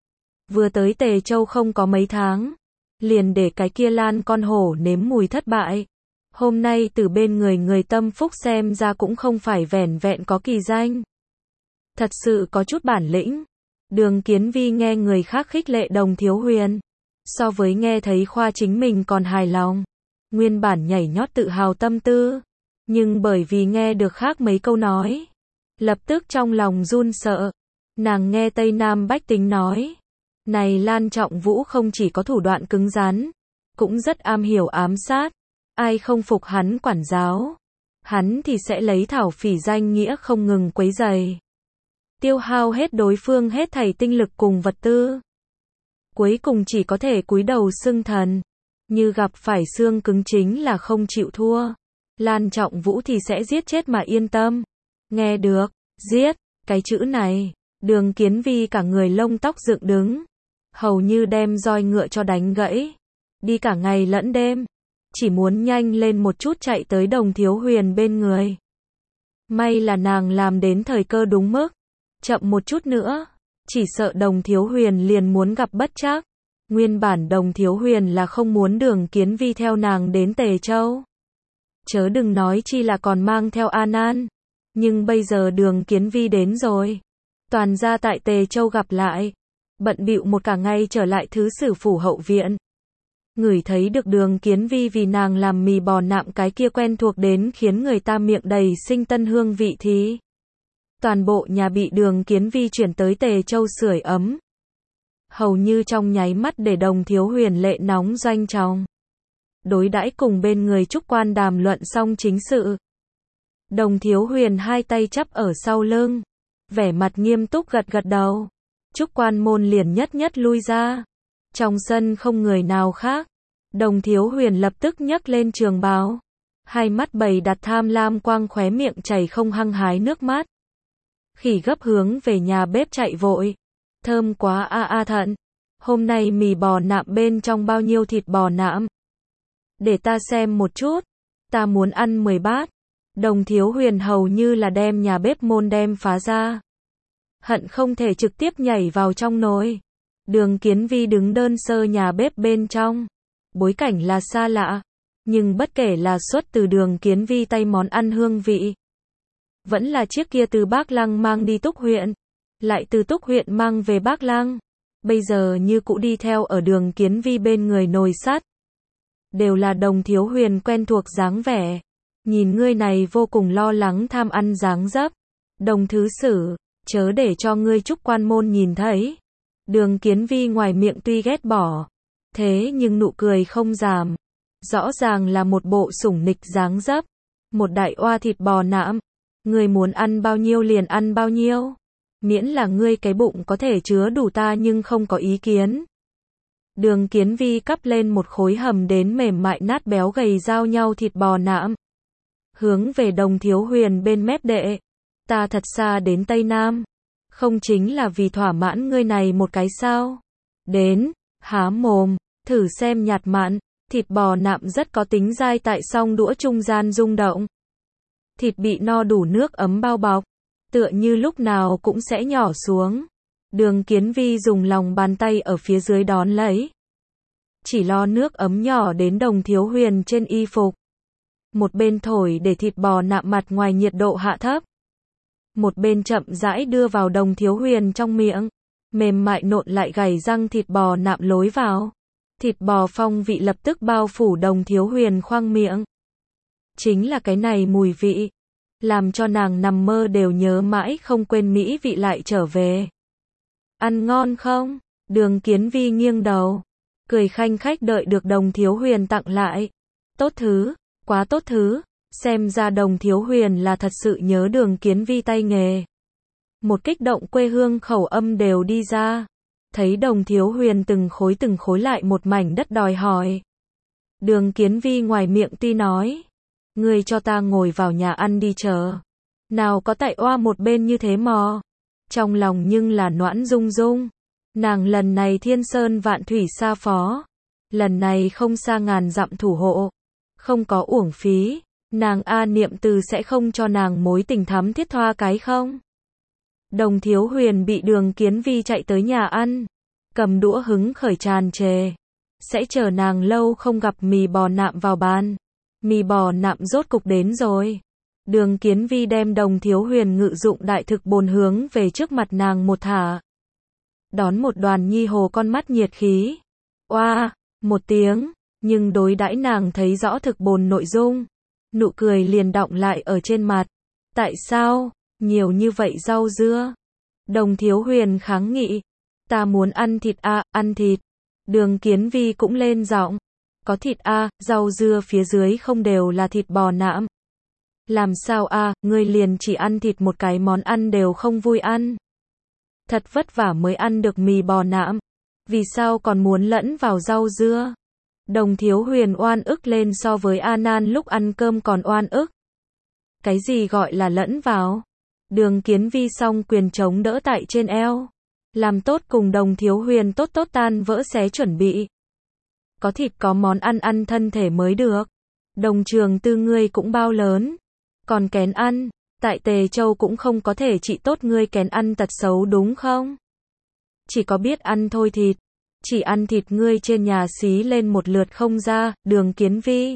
Vừa tới Tề Châu không có mấy tháng, liền để cái kia Lan con hổ nếm mùi thất bại. Hôm nay từ bên người người tâm phúc xem ra cũng không phải vẻn vẹn có kỳ danh. Thật sự có chút bản lĩnh. Đường Kiến Vi nghe người khác khích lệ Đồng Thiếu Huyền, so với nghe thấy khoa chính mình còn hài lòng. Nguyên bản nhảy nhót tự hào tâm tư, nhưng bởi vì nghe được khác mấy câu nói, lập tức trong lòng run sợ. Nàng nghe Tây Nam bách tính nói, này Lan Trọng Vũ không chỉ có thủ đoạn cứng rắn, cũng rất am hiểu ám sát, ai không phục hắn quản giáo, hắn thì sẽ lấy thảo phỉ danh nghĩa không ngừng quấy rầy, tiêu hao hết đối phương hết thảy tinh lực cùng vật tư. Cuối cùng chỉ có thể cúi đầu xưng thần, như gặp phải xương cứng chính là không chịu thua. Lan Trọng Vũ thì sẽ giết chết mà yên tâm. Nghe được, giết, cái chữ này, Đường Kiến Vi cả người lông tóc dựng đứng, hầu như đem roi ngựa cho đánh gãy. Đi cả ngày lẫn đêm, chỉ muốn nhanh lên một chút chạy tới Đồng Thiếu Huyền bên người. May là nàng làm đến thời cơ đúng mức. Chậm một chút nữa, chỉ sợ Đồng Thiếu Huyền liền muốn gặp bất trắc. Nguyên bản Đồng Thiếu Huyền là không muốn Đường Kiến Vi theo nàng đến Tề Châu. Chớ đừng nói chi là còn mang theo A Nan. Nhưng bây giờ Đường Kiến Vi đến rồi. Toàn gia tại Tề Châu gặp lại. Bận bịu một cả ngày trở lại Thứ Sử phủ hậu viện. Ngửi thấy được Đường Kiến Vi vì nàng làm mì bò nạm cái kia quen thuộc đến khiến người ta miệng đầy sinh tân hương vị thì toàn bộ nhà bị Đường Kiến Vi chuyển tới Tề Châu sưởi ấm. Hầu như trong nháy mắt để Đồng Thiếu Huyền lệ nóng doanh trọng. Đối đãi cùng bên người trúc quan đàm luận xong chính sự. Đồng Thiếu Huyền hai tay chắp ở sau lưng, vẻ mặt nghiêm túc gật gật đầu. Trúc Quan Môn liền nhất nhất lui ra. Trong sân không người nào khác. Đồng Thiếu Huyền lập tức nhấc lên trường bào. Hai mắt bầy đặt tham lam quang, khóe miệng chảy không hăng hái nước mắt. Khỉ gấp hướng về nhà bếp chạy vội. Thơm quá a a thận. Hôm nay mì bò nạm bên trong bao nhiêu thịt bò nạm? Để ta xem một chút. Ta muốn ăn mười bát. Đồng Thiếu Huyền hầu như là đem nhà bếp môn đem phá ra. Hận không thể trực tiếp nhảy vào trong nồi. Đường Kiến Vi đứng đơn sơ nhà bếp bên trong. Bối cảnh là xa lạ. Nhưng bất kể là xuất từ Đường Kiến Vi tay món ăn hương vị. Vẫn là chiếc kia từ Bác Lăng mang đi Túc huyện. Lại từ Túc huyện mang về Bác Lăng. Bây giờ như cũ đi theo ở Đường Kiến Vi bên người nồi sắt. Đều là Đồng Thiếu Huyền quen thuộc dáng vẻ. Nhìn ngươi này vô cùng lo lắng tham ăn dáng dấp. Đồng thứ sử, chớ để cho ngươi Trúc Quan Môn nhìn thấy. Đường Kiến Vi ngoài miệng tuy ghét bỏ, thế nhưng nụ cười không giảm. Rõ ràng là một bộ sủng nịch dáng dấp. Một đại oa thịt bò nạm. Ngươi muốn ăn bao nhiêu liền ăn bao nhiêu. Miễn là ngươi cái bụng có thể chứa đủ ta nhưng không có ý kiến. Đường Kiến Vi cắp lên một khối hầm đến mềm mại nát béo gầy giao nhau thịt bò nạm. Hướng về Đồng Thiếu Huyền bên mép đệ. Ta thật xa đến Tây Nam. Không chính là vì thỏa mãn ngươi này một cái sao. Đến, há mồm, thử xem nhạt mặn. Thịt bò nạm rất có tính dai tại song đũa trung gian rung động. Thịt bị no đủ nước ấm bao bọc. Tựa như lúc nào cũng sẽ nhỏ xuống. Đường Kiến Vi dùng lòng bàn tay ở phía dưới đón lấy. Chỉ lo nước ấm nhỏ đến Đồng Thiếu Huyền trên y phục. Một bên thổi để thịt bò nạm mặt ngoài nhiệt độ hạ thấp. Một bên chậm rãi đưa vào Đồng Thiếu Huyền trong miệng. Mềm mại nộn lại gảy răng thịt bò nạm lối vào. Thịt bò phong vị lập tức bao phủ Đồng Thiếu Huyền khoang miệng. Chính là cái này mùi vị. Làm cho nàng nằm mơ đều nhớ mãi không quên mỹ vị lại trở về. Ăn ngon không? Đường Kiến Vi nghiêng đầu. Cười khanh khách đợi được Đồng Thiếu Huyền tặng lại. Tốt thứ, quá tốt thứ. Xem ra Đồng Thiếu Huyền là thật sự nhớ Đường Kiến Vi tay nghề. Một kích động quê hương khẩu âm đều đi ra. Thấy Đồng Thiếu Huyền từng khối từng khối lại một mảnh đất đòi hỏi. Đường Kiến Vi ngoài miệng tuy nói. Ngươi cho ta ngồi vào nhà ăn đi chờ. Nào có tại oa một bên như thế mò. Trong lòng nhưng là noãn rung rung. Nàng lần này thiên sơn vạn thủy xa phó. Lần này không xa ngàn dặm thủ hộ. Không có uổng phí. Nàng A Niệm Từ sẽ không cho nàng mối tình thắm thiết thoa cái không? Đồng Thiếu Huyền bị Đường Kiến Vi chạy tới nhà ăn. Cầm đũa hứng khởi tràn trề. Sẽ chờ nàng lâu không gặp mì bò nạm vào bàn. Mì bò nạm rốt cục đến rồi. Đường Kiến Vi đem Đồng Thiếu Huyền ngự dụng đại thực bồn hướng về trước mặt nàng một thả. Đón một đoàn nhi hồ con mắt nhiệt khí. Oa, một tiếng, nhưng đối đãi nàng thấy rõ thực bồn nội dung. Nụ cười liền đọng lại ở trên mặt. Tại sao, nhiều như vậy rau dưa? Đồng Thiếu Huyền kháng nghị. Ta muốn ăn thịt a, à, ăn thịt. Đường Kiến Vi cũng lên giọng. Có thịt a, à, rau dưa phía dưới không đều là thịt bò nạm. Làm sao a, à, ngươi liền chỉ ăn thịt một cái món ăn đều không vui ăn. Thật vất vả mới ăn được mì bò nạm. Vì sao còn muốn lẫn vào rau dưa? Đồng Thiếu Huyền oan ức lên so với A Nan lúc ăn cơm còn oan ức. Cái gì gọi là lẫn vào? Đường Kiến Vi song quyền chống đỡ tại trên eo. Làm tốt cùng Đồng Thiếu Huyền tốt tốt tan vỡ xé chuẩn bị. Có thịt có món ăn ăn thân thể mới được. Đồng Trường Tư ngươi cũng bao lớn. Còn kén ăn, tại Tề Châu cũng không có thể trị tốt ngươi kén ăn tật xấu đúng không? Chỉ có biết ăn thôi thịt. Chỉ ăn thịt ngươi trên nhà xí lên một lượt không ra, Đường Kiến Vi.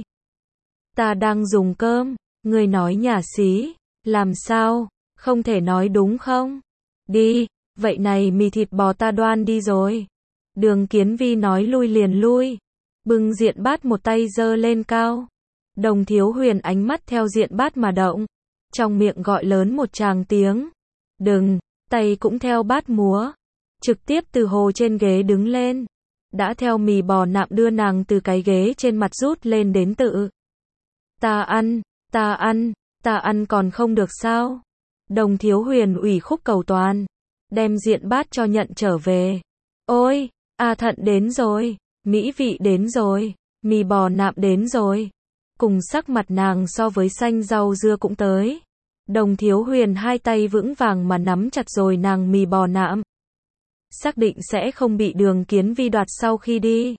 Ta đang dùng cơm, ngươi nói nhà xí, làm sao, không thể nói đúng không? Đi, vậy này mì thịt bò ta đoan đi rồi. Đường Kiến Vi nói lui liền lui. Bưng diện bát một tay giơ lên cao. Đồng Thiếu Huyền ánh mắt theo diện bát mà động. Trong miệng gọi lớn một tràng tiếng. Đừng, tay cũng theo bát múa. Trực tiếp từ hồ trên ghế đứng lên. Đã theo mì bò nạm đưa nàng từ cái ghế trên mặt rút lên đến tự. Ta ăn, ta ăn, Ta ăn còn không được sao? Đồng Thiếu Huyền ủy khúc cầu toàn, đem diện bát cho nhận trở về. Ôi, A Thận đến rồi, mỹ vị đến rồi, mì bò nạm đến rồi. Cùng sắc mặt nàng so với xanh rau dưa cũng tới. Đồng Thiếu Huyền hai tay vững vàng mà nắm chặt rồi nàng mì bò nạm. Xác định sẽ không bị Đường Kiến Vi đoạt sau khi đi.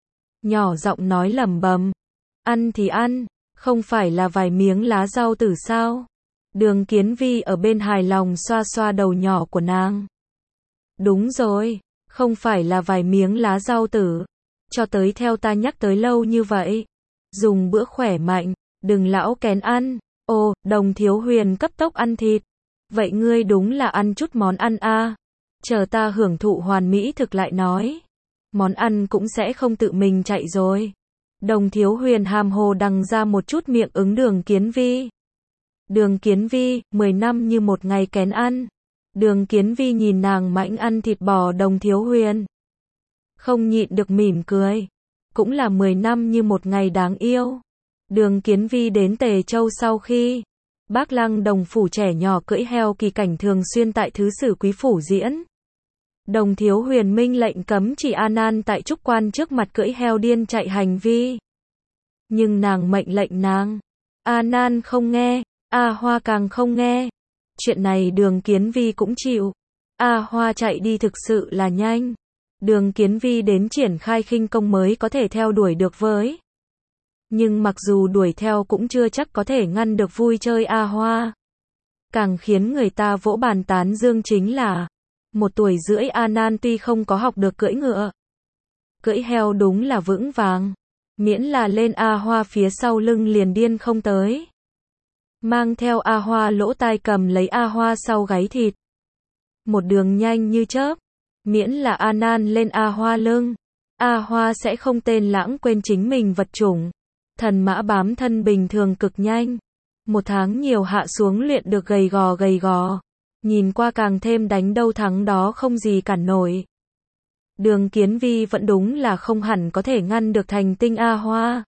Nhỏ giọng nói lẩm bẩm, ăn thì ăn, không phải là vài miếng lá rau tử sao? Đường Kiến Vi ở bên hài lòng xoa xoa đầu nhỏ của nàng. Đúng rồi, không phải là vài miếng lá rau tử. Cho tới theo ta nhắc tới lâu như vậy. Dùng bữa khỏe mạnh, đừng lão kén ăn. Ồ, Đồng Thiếu Huyền cấp tốc ăn thịt. Vậy ngươi đúng là ăn chút món ăn a. À. Chờ ta hưởng thụ hoàn mỹ thực lại nói. Món ăn cũng sẽ không tự mình chạy rồi. Đồng Thiếu Huyền hàm hồ đằng ra một chút miệng ứng Đường Kiến Vi. Đường Kiến Vi, mười năm như một ngày kén ăn. Đường Kiến Vi nhìn nàng mãnh ăn thịt bò Đồng Thiếu Huyền. Không nhịn được mỉm cười. Cũng là mười năm như một ngày đáng yêu. Đường Kiến Vi đến Tề Châu sau khi Bác Lăng Đồng phủ trẻ nhỏ cưỡi heo kỳ cảnh thường xuyên tại Thứ Sử Quý phủ diễn. Đồng Thiếu Huyền minh lệnh cấm chỉ A Nan tại trúc quan trước mặt cưỡi heo điên chạy hành vi. Nhưng nàng mệnh lệnh nàng. A Nan không nghe, A Hoa càng không nghe. Chuyện này Đường Kiến Vi cũng chịu. A Hoa chạy đi thực sự là nhanh. Đường Kiến Vi đến triển khai khinh công mới có thể theo đuổi được với. Nhưng mặc dù đuổi theo cũng chưa chắc có thể ngăn được vui chơi A Hoa. Càng khiến người ta vỗ bàn tán dương chính là một tuổi rưỡi A Nan tuy không có học được cưỡi ngựa. Cưỡi heo đúng là vững vàng. Miễn là lên A Hoa phía sau lưng liền điên không tới. Mang theo A Hoa lỗ tai cầm lấy A Hoa sau gáy thịt. Một đường nhanh như chớp. Miễn là A Nan lên A Hoa lưng. A Hoa sẽ không tên lãng quên chính mình vật chủng. Thần mã bám thân bình thường cực nhanh. Một tháng nhiều hạ xuống luyện được gầy gò gầy gò. Nhìn qua càng thêm đánh đâu thắng đó không gì cản nổi. Đường Kiến Vi vẫn đúng là không hẳn có thể ngăn được thành tinh A Hoa.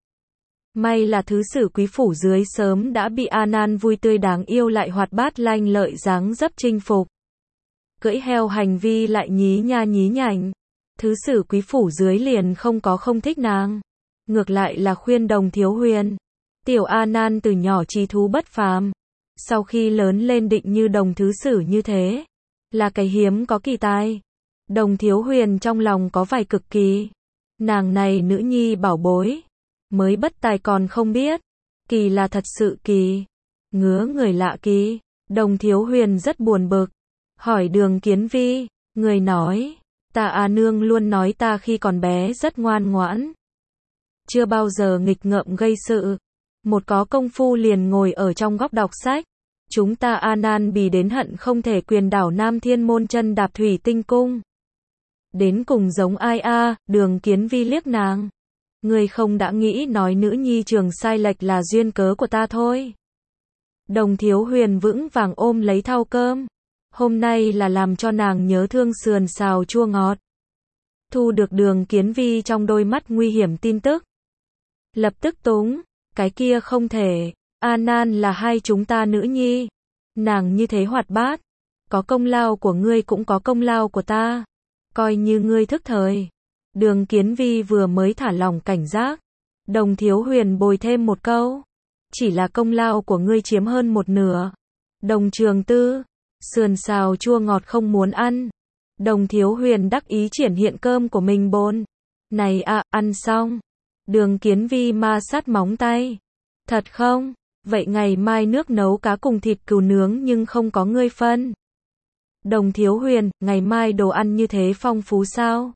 May là Thứ Sử Quý phủ dưới sớm đã bị A Nan vui tươi đáng yêu lại hoạt bát lanh lợi dáng dấp chinh phục. Cưỡi heo hành vi lại nhí nha nhí nhảnh. Thứ Sử Quý phủ dưới liền không có không thích nàng. Ngược lại là khuyên Đồng Thiếu Huyền. Tiểu A Nan từ nhỏ trí thú bất phàm. Sau khi lớn lên định như Đồng Thứ Sử như thế. Là cái hiếm có kỳ tài. Đồng Thiếu Huyền trong lòng có vài cực kỳ. Nàng này nữ nhi bảo bối. Mới bất tài còn không biết. Kỳ là thật sự kỳ. Ngứa người lạ kỳ. Đồng Thiếu Huyền rất buồn bực. Hỏi Đường Kiến Vi. Người nói. Ta A Nương luôn nói ta khi còn bé rất ngoan ngoãn. Chưa bao giờ nghịch ngợm gây sự. Một có công phu liền ngồi ở trong góc đọc sách. Chúng ta A Nan bì đến hận không thể quyền đảo Nam Thiên Môn chân đạp thủy tinh cung. Đến cùng giống ai a? Đường Kiến Vi liếc nàng. Ngươi không đã nghĩ nói nữ nhi trường sai lệch là duyên cớ của ta thôi. Đồng Thiếu Huyền vững vàng ôm lấy thau cơm. Hôm nay là làm cho nàng nhớ thương sườn xào chua ngọt. Thu được Đường Kiến Vi trong đôi mắt nguy hiểm tin tức. Lập tức túng. Cái kia không thể. A Nan là hai chúng ta nữ nhi. Nàng như thế hoạt bát. Có công lao của ngươi cũng có công lao của ta. Coi như ngươi thức thời. Đường Kiến Vi vừa mới thả lỏng cảnh giác. Đồng Thiếu Huyền bồi thêm một câu. Chỉ là công lao của ngươi chiếm hơn một nửa. Đồng Trường Tư. Sườn xào chua ngọt không muốn ăn. Đồng Thiếu Huyền đắc ý triển hiện cơm của mình bồn. Này à, ăn xong. Đường Kiến Vi ma sát móng tay. Thật không? Vậy ngày mai nước nấu cá cùng thịt cừu nướng nhưng không có ngươi phân. Đồng Thiếu Huyền, ngày mai đồ ăn như thế phong phú sao?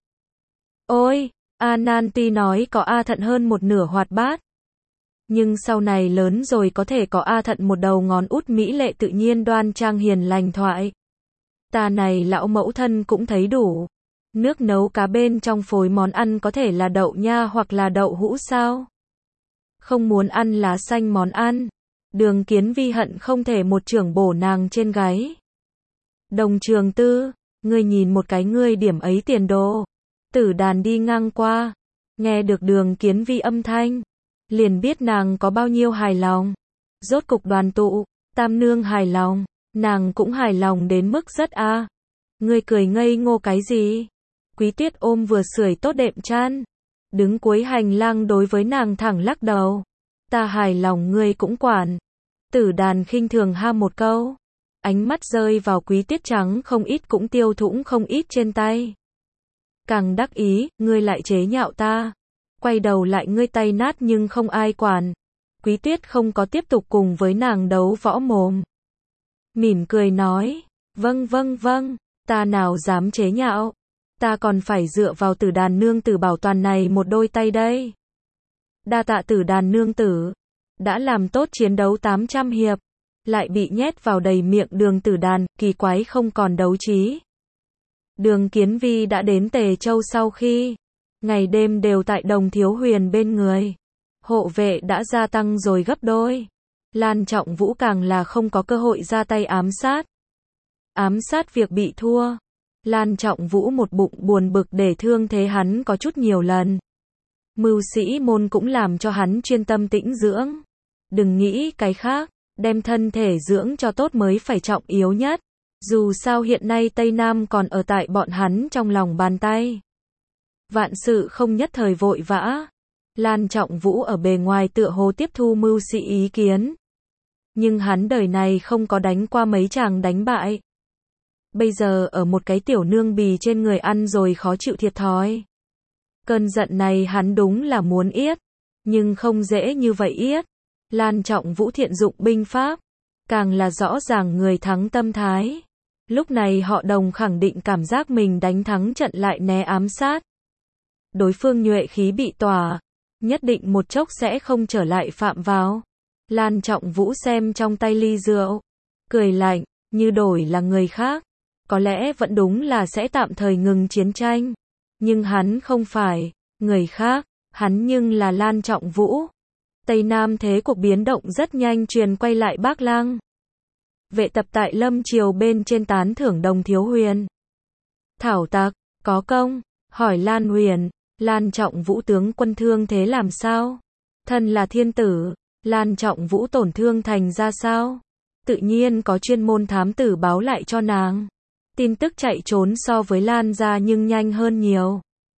Ôi, A Nan tuy nói có A Thận hơn một nửa hoạt bát. Nhưng sau này lớn rồi có thể có A Thận một đầu ngón út mỹ lệ tự nhiên đoan trang hiền lành thoại. Ta này lão mẫu thân cũng thấy đủ. Nước nấu cá bên trong phối món ăn có thể là đậu nha hoặc là đậu hũ sao? Không muốn ăn lá xanh món ăn. Đường Kiến Vi hận không thể một chưởng bổ nàng trên gáy. Đồng Trường Tư, ngươi nhìn một cái ngươi điểm ấy tiền đồ. Tử đàn đi ngang qua. Nghe được Đường Kiến Vi âm thanh. Liền biết nàng có bao nhiêu hài lòng. Rốt cục đoàn tụ, Tam Nương hài lòng, nàng cũng hài lòng đến mức rất a. À. Ngươi cười ngây ngô cái gì? Quý Tuyết ôm vừa sưởi tốt đệm chăn, đứng cuối hành lang đối với nàng thẳng lắc đầu. Ta hài lòng ngươi cũng quản. Tử Đàn khinh thường ha một câu, ánh mắt rơi vào Quý Tuyết trắng không ít cũng tiêu thủng không ít trên tay. Càng đắc ý, ngươi lại chế nhạo ta. Quay đầu lại ngươi tay nát nhưng không ai quản. Quý Tuyết không có tiếp tục cùng với nàng đấu võ mồm. Mỉm cười nói, vâng vâng vâng, ta nào dám chế nhạo. Ta còn phải dựa vào Tử Đàn nương tử bảo toàn này một đôi tay đây. Đa tạ Tử Đàn nương tử, đã làm tốt chiến đấu tám trăm hiệp, lại bị nhét vào đầy miệng Đường Tử Đàn, kỳ quái không còn đấu trí. Đường Kiến Vi đã đến Tề Châu sau khi ngày đêm đều tại Đồng Thiếu Huyền bên người. Hộ vệ đã gia tăng rồi gấp đôi. Lan Trọng Vũ càng là không có cơ hội ra tay ám sát. Ám sát việc bị thua. Lan Trọng Vũ một bụng buồn bực để thương thế hắn có chút nhiều lần. Mưu sĩ môn cũng làm cho hắn chuyên tâm tĩnh dưỡng. Đừng nghĩ cái khác, đem thân thể dưỡng cho tốt mới phải trọng yếu nhất. Dù sao hiện nay Tây Nam còn ở tại bọn hắn trong lòng bàn tay. Vạn sự không nhất thời vội vã. Lan Trọng Vũ ở bề ngoài tựa hồ tiếp thu mưu sĩ ý kiến. Nhưng hắn đời này không có đánh qua mấy chàng đánh bại. Bây giờ ở một cái tiểu nương bì trên người ăn rồi khó chịu thiệt thòi. Cơn giận này hắn đúng là muốn yết. Nhưng không dễ như vậy yết. Lan Trọng Vũ thiện dụng binh pháp. Càng là rõ ràng người thắng tâm thái. Lúc này họ Đồng khẳng định cảm giác mình đánh thắng trận lại né ám sát. Đối phương nhuệ khí bị tỏa. Nhất định một chốc sẽ không trở lại phạm vào. Lan Trọng Vũ xem trong tay ly rượu. Cười lạnh, như đổi là người khác. Có lẽ vẫn đúng là sẽ tạm thời ngừng chiến tranh. Nhưng hắn không phải người khác, hắn nhưng là Lan Trọng Vũ. Tây Nam thế cuộc biến động rất nhanh truyền quay lại Bắc Lăng. Vệ tập tại Lâm Triều bên trên tán thưởng Đồng Thiếu Huyền. Thảo tặc, có công, hỏi Lan Huyền, Lan Trọng Vũ tướng quân thương thế làm sao? Thân là thiên tử, Lan Trọng Vũ tổn thương thành ra sao? Tự nhiên có chuyên môn thám tử báo lại cho nàng. Tin tức chạy trốn so với Lan ra nhưng nhanh hơn nhiều.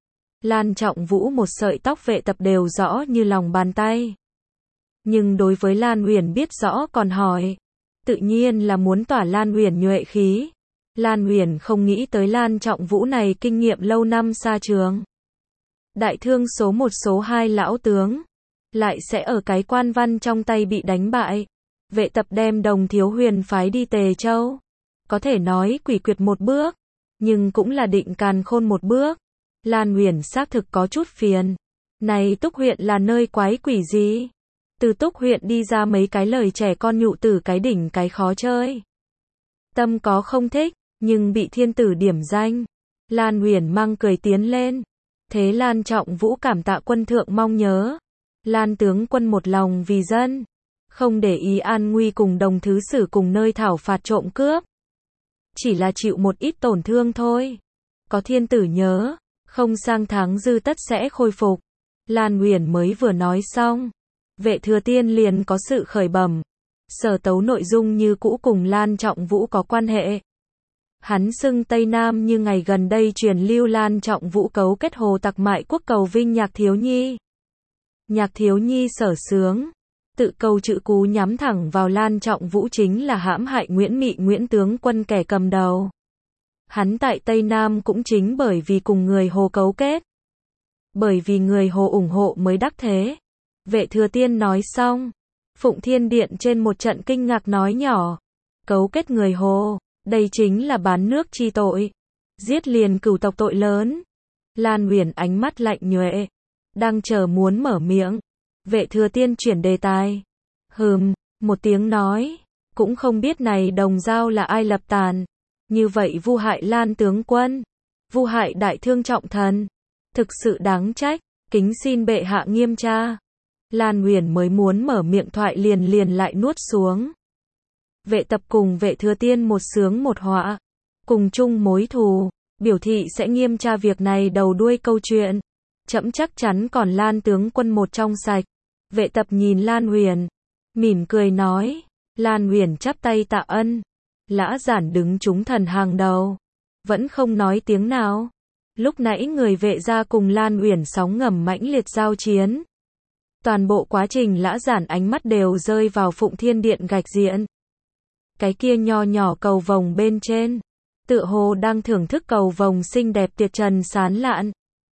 Lan Trọng Vũ một sợi tóc vệ tập đều rõ như lòng bàn tay. Nhưng đối với Lan Uyển biết rõ còn hỏi. Tự nhiên là muốn tỏa Lan Uyển nhuệ khí. Lan Uyển không nghĩ tới Lan Trọng Vũ này kinh nghiệm lâu năm xa trường. Đại thương số một số hai lão tướng. Lại sẽ ở cái quan văn trong tay bị đánh bại. Vệ tập đem Đồng Thiếu Huyền phái đi Tề Châu. Có thể nói quỷ quyệt một bước. Nhưng cũng là định càn khôn một bước. Lan Uyển xác thực có chút phiền. Này Túc huyện là nơi quái quỷ gì? Từ Túc huyện đi ra mấy cái lời trẻ con nhụ tử cái đỉnh cái khó chơi. Tâm có không thích, nhưng bị thiên tử điểm danh. Lan Uyển mang cười tiến lên. Thế Lan Trọng Vũ cảm tạ quân thượng mong nhớ. Lan tướng quân một lòng vì dân. Không để ý an nguy cùng Đồng thứ sử cùng nơi thảo phạt trộm cướp. Chỉ là chịu một ít tổn thương thôi. Có thiên tử nhớ, không sang tháng dư tất sẽ khôi phục. Lan Uyển mới vừa nói xong. Vệ Thừa Tiên liền có sự khởi bẩm. Sở tấu nội dung như cũ cùng Lan Trọng Vũ có quan hệ. Hắn xưng Tây Nam như ngày gần đây truyền lưu Lan Trọng Vũ cấu kết hồ tặc mại quốc cầu vinh Nhạc Thiếu Nhi. Nhạc Thiếu Nhi sở sướng. Tự câu chữ cú nhắm thẳng vào Lan Trọng Vũ chính là hãm hại Nguyễn Mị Nguyễn tướng quân kẻ cầm đầu. Hắn tại Tây Nam cũng chính bởi vì cùng người Hồ cấu kết. Bởi vì người Hồ ủng hộ mới đắc thế. Vệ Thừa Tiên nói xong. Phụng Thiên Điện trên một trận kinh ngạc nói nhỏ. Cấu kết người Hồ, đây chính là bán nước chi tội. Giết liền cửu tộc tội lớn. Lan Uyển ánh mắt lạnh nhuệ. Đang chờ muốn mở miệng. Vệ Thừa Tiên chuyển đề tài. Hừm, một tiếng nói. Cũng không biết này Đồng Giao là ai lập tàn. Như vậy vu hại Lan tướng quân. Vu hại đại thương trọng thần. Thực sự đáng trách. Kính xin bệ hạ nghiêm tra. Lan Uyển mới muốn mở miệng thoại liền liền lại nuốt xuống. Vệ tập cùng Vệ Thừa Tiên một sướng một họa. Cùng chung mối thù. Biểu thị sẽ nghiêm tra việc này đầu đuôi câu chuyện. Trẫm chắc chắn còn Lan tướng quân một trong sạch. Vệ tập nhìn Lan Uyển. mỉm cười nói. Lan Uyển chắp tay tạ ân. Lã Giản đứng chúng thần hàng đầu, vẫn không nói tiếng nào. Lúc nãy người vệ gia cùng Lan Uyển sóng ngầm mãnh liệt giao chiến. Toàn bộ quá trình Lã Giản ánh mắt đều rơi vào Phụng Thiên Điện gạch diện. Cái kia nho nhỏ cầu vồng bên trên, tựa hồ đang thưởng thức cầu vồng xinh đẹp tuyệt trần sán lạn.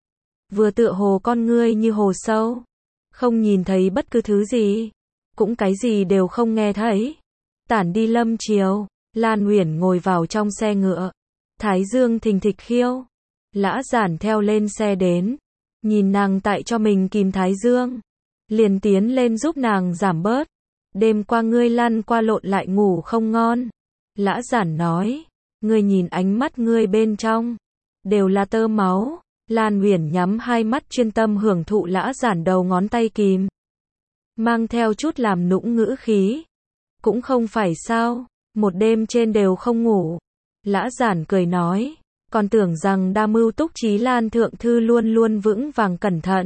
Vừa tựa hồ con ngươi như hồ sâu, không nhìn thấy bất cứ thứ gì, cũng cái gì đều không nghe thấy. Tản đi lâm chiều, Lan Uyển ngồi vào trong xe ngựa, thái dương thình thịch khiêu. Lã Giản theo lên xe đến, nhìn nàng tại cho mình kìm thái dương, liền tiến lên giúp nàng giảm bớt. Đêm qua ngươi lăn qua lộn lại ngủ không ngon. Lã Giản nói, ngươi nhìn ánh mắt ngươi bên trong, đều là tơ máu. Lan Uyển nhắm hai mắt chuyên tâm hưởng thụ Lã Giản đầu ngón tay kìm, mang theo chút làm nũng ngữ khí. Cũng không phải sao, một đêm trên đều không ngủ. Lã Giản cười nói, còn tưởng rằng đa mưu túc trí Lan thượng thư luôn luôn vững vàng cẩn thận.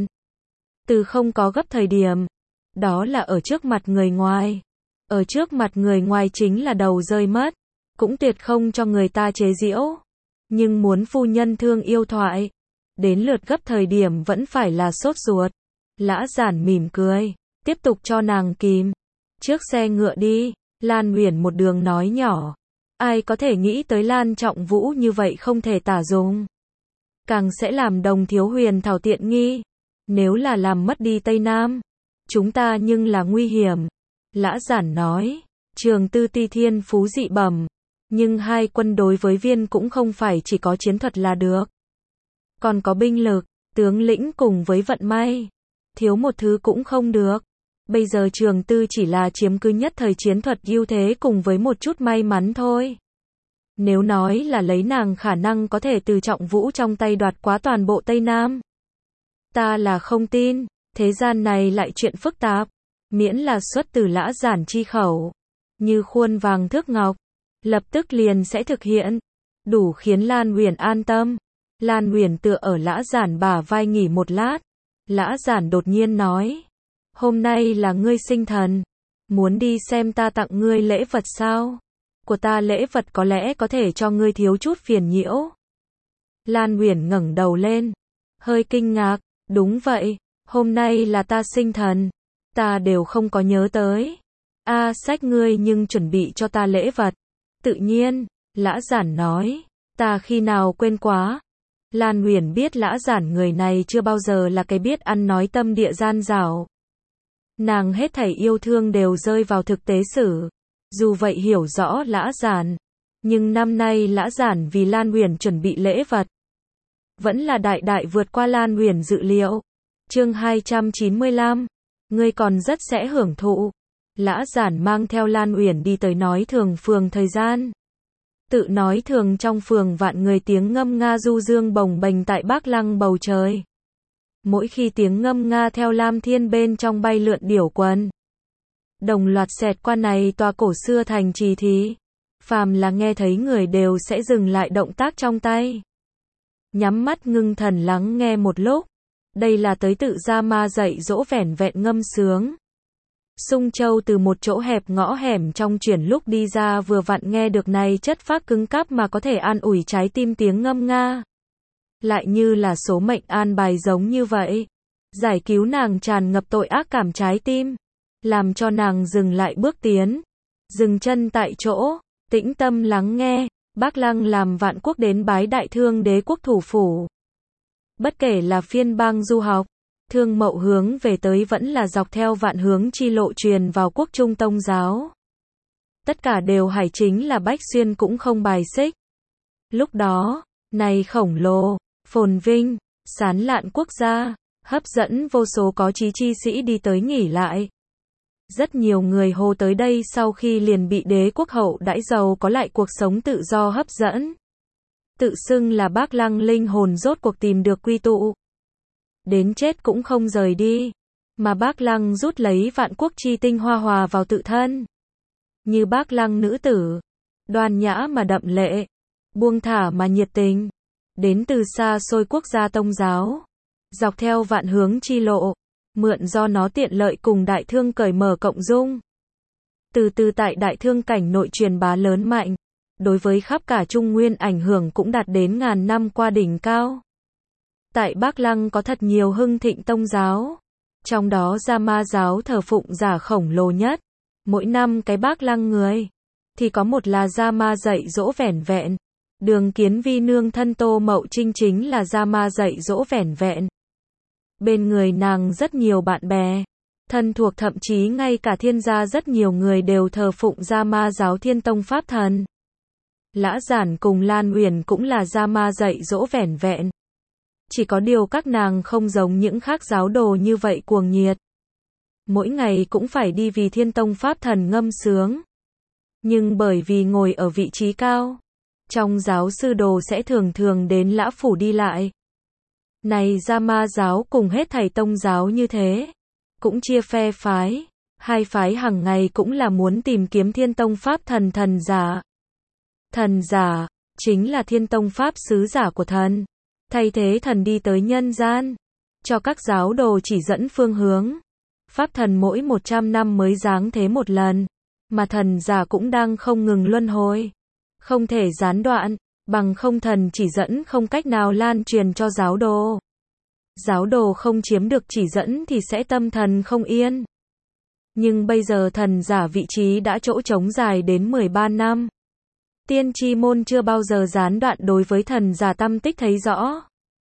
Từ không có gấp thời điểm, đó là ở trước mặt người ngoài. Ở trước mặt người ngoài chính là đầu rơi mất, cũng tuyệt không cho người ta chế giễu. Nhưng muốn phu nhân thương yêu thoại, đến lượt gấp thời điểm vẫn phải là sốt ruột. Lã Giản mỉm cười, tiếp tục cho nàng kìm. Trước xe ngựa đi, Lan Uyển một đường nói nhỏ. Ai có thể nghĩ tới Lan Trọng Vũ như vậy không thể tả dùng. Càng sẽ làm Đồng Thiếu Huyền thảo tiện nghi. Nếu là làm mất đi Tây Nam, chúng ta nhưng là nguy hiểm. Lã Giản nói, Trường Tư Ti thiên phú dị bẩm, nhưng hai quân đối với viên cũng không phải chỉ có chiến thuật là được. Còn có binh lực, tướng lĩnh cùng với vận may. Thiếu một thứ cũng không được. Bây giờ Trường Tư chỉ là chiếm cứ nhất thời chiến thuật ưu thế cùng với một chút may mắn thôi. Nếu nói là lấy nàng khả năng có thể từ Trọng Vũ trong tay đoạt quá toàn bộ Tây Nam, ta là không tin. Thế gian này lại chuyện phức tạp, miễn là xuất từ Lã Giản chi khẩu, như khuôn vàng thước ngọc, lập tức liền sẽ thực hiện, đủ khiến Lan Uyển an tâm. Lan Uyển tựa ở Lã Giản bả vai nghỉ một lát. Lã Giản đột nhiên nói, hôm nay là ngươi sinh thần, muốn đi xem ta tặng ngươi lễ vật sao? Của ta lễ vật có lẽ có thể cho ngươi thiếu chút phiền nhiễu. Lan Uyển ngẩng đầu lên, hơi kinh ngạc, đúng vậy, hôm nay là ta sinh thần, ta đều không có nhớ tới. A à, sách ngươi nhưng chuẩn bị cho ta lễ vật. Tự nhiên, Lã Giản nói, ta khi nào quên quá. Lan Uyển biết Lã Giản người này chưa bao giờ là cái biết ăn nói tâm địa gian dảo. Nàng hết thảy yêu thương đều rơi vào thực tế xử. Dù vậy hiểu rõ Lã Giản, nhưng năm nay Lã Giản vì Lan Uyển chuẩn bị lễ vật, vẫn là đại đại vượt qua Lan Uyển dự liệu. Chương hai trăm chín mươi lăm, ngươi còn rất sẽ hưởng thụ. Lã Giản mang theo Lan Uyển đi tới nói thường phường thời gian. Tự nói thường trong phường vạn người tiếng ngâm nga du dương bồng bềnh tại Bắc Lăng bầu trời. Mỗi khi tiếng ngâm nga theo lam thiên bên trong bay lượn điểu quần, đồng loạt xẹt qua này tòa cổ xưa thành trì thì, phàm là nghe thấy người đều sẽ dừng lại động tác trong tay. Nhắm mắt ngưng thần lắng nghe một lúc. Đây là tới tự ra ma dạy dỗ vẻn vẹn ngâm sướng. Sung Châu từ một chỗ hẹp ngõ hẻm trong chuyển lúc đi ra vừa vặn nghe được này chất phác cứng cáp mà có thể an ủi trái tim tiếng ngâm nga. Lại như là số mệnh an bài giống như vậy. Giải cứu nàng tràn ngập tội ác cảm trái tim. Làm cho nàng dừng lại bước tiến. Dừng chân tại chỗ, tĩnh tâm lắng nghe. Bắc Lăng làm vạn quốc đến bái đại thương đế quốc thủ phủ. Bất kể là phiên bang du học, thương mậu hướng về tới vẫn là dọc theo vạn hướng chi lộ truyền vào quốc trung tông giáo. Tất cả đều hải chính là Bách Xuyên cũng không bài xích. Lúc đó, này khổng lồ, phồn vinh, sán lạn quốc gia, hấp dẫn vô số có chí chi sĩ đi tới nghỉ lại. Rất nhiều người hô tới đây sau khi liền bị đế quốc hậu đãi giàu có lại cuộc sống tự do hấp dẫn. Tự xưng là Bắc Lăng linh hồn rốt cuộc tìm được quy tụ. Đến chết cũng không rời đi. Mà Bắc Lăng rút lấy vạn quốc chi tinh hoa hòa vào tự thân. Như Bắc Lăng nữ tử, đoan nhã mà đậm lệ, buông thả mà nhiệt tình. Đến từ xa xôi quốc gia tông giáo. Dọc theo vạn hướng chi lộ, mượn do nó tiện lợi cùng đại thương cởi mở cộng dung. Từ từ tại đại thương cảnh nội truyền bá lớn mạnh, đối với khắp cả Trung Nguyên ảnh hưởng cũng đạt đến ngàn năm qua đỉnh cao. Tại Bắc Lăng có thật nhiều hưng thịnh tông giáo, trong đó Gia Ma giáo thờ phụng giả khổng lồ nhất. Mỗi năm cái Bắc Lăng người, thì có một là Gia Ma dạy dỗ vẻn vẹn. Đường Kiến Vi nương thân Tô Mậu Trinh chính là Gia Ma dạy dỗ vẻn vẹn. Bên người nàng rất nhiều bạn bè, thân thuộc, thậm chí ngay cả thiên gia rất nhiều người đều thờ phụng Gia Ma giáo Thiên Tông Pháp Thần. Lã Giản cùng Lan Uyển cũng là Gia Ma dạy dỗ vẻn vẹn. Chỉ có điều các nàng không giống những khác giáo đồ như vậy cuồng nhiệt. Mỗi ngày cũng phải đi vì Thiên Tông Pháp Thần ngâm sướng. Nhưng bởi vì ngồi ở vị trí cao, trong giáo sư đồ sẽ thường thường đến Lã Phủ đi lại. Này Gia Ma giáo cùng hết thảy tông giáo như thế, cũng chia phe phái. Hai phái hàng ngày cũng là muốn tìm kiếm Thiên Tông Pháp Thần thần giả. Thần giả, chính là Thiên Tông Pháp sứ giả của thần. Thay thế thần đi tới nhân gian, cho các giáo đồ chỉ dẫn phương hướng. Pháp thần mỗi một trăm năm mới giáng thế một lần, mà thần giả cũng đang không ngừng luân hồi. Không thể gián đoạn, bằng không thần chỉ dẫn không cách nào lan truyền cho giáo đồ. Giáo đồ không chiếm được chỉ dẫn thì sẽ tâm thần không yên. Nhưng bây giờ thần giả vị trí đã chỗ trống dài đến mười ba năm. Tiên tri môn chưa bao giờ gián đoạn đối với thần giả tâm tích thấy rõ.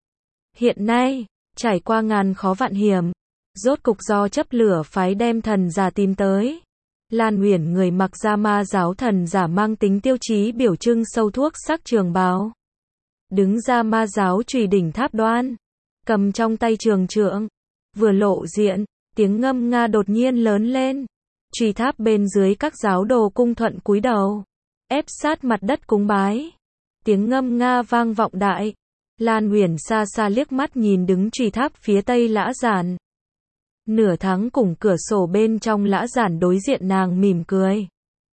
Hiện nay, trải qua ngàn khó vạn hiểm, rốt cục do chấp lửa phái đem thần giả tìm tới. Lan Uyển người mặc Gia Ma giáo thần giả mang tính tiêu chí biểu trưng sâu thuốc sắc trường bào. Đứng Gia Ma giáo chùy đỉnh tháp đoan, cầm trong tay trường trượng, vừa lộ diện, tiếng ngâm nga đột nhiên lớn lên. Chùy tháp bên dưới các giáo đồ cung thuận cúi đầu, ép sát mặt đất cúng bái. Tiếng ngâm nga vang vọng đại. Lan Uyển xa xa liếc mắt nhìn đứng chùy tháp phía tây Lã Giản. Nửa tháng cùng cửa sổ bên trong Lã Giản đối diện nàng mỉm cười.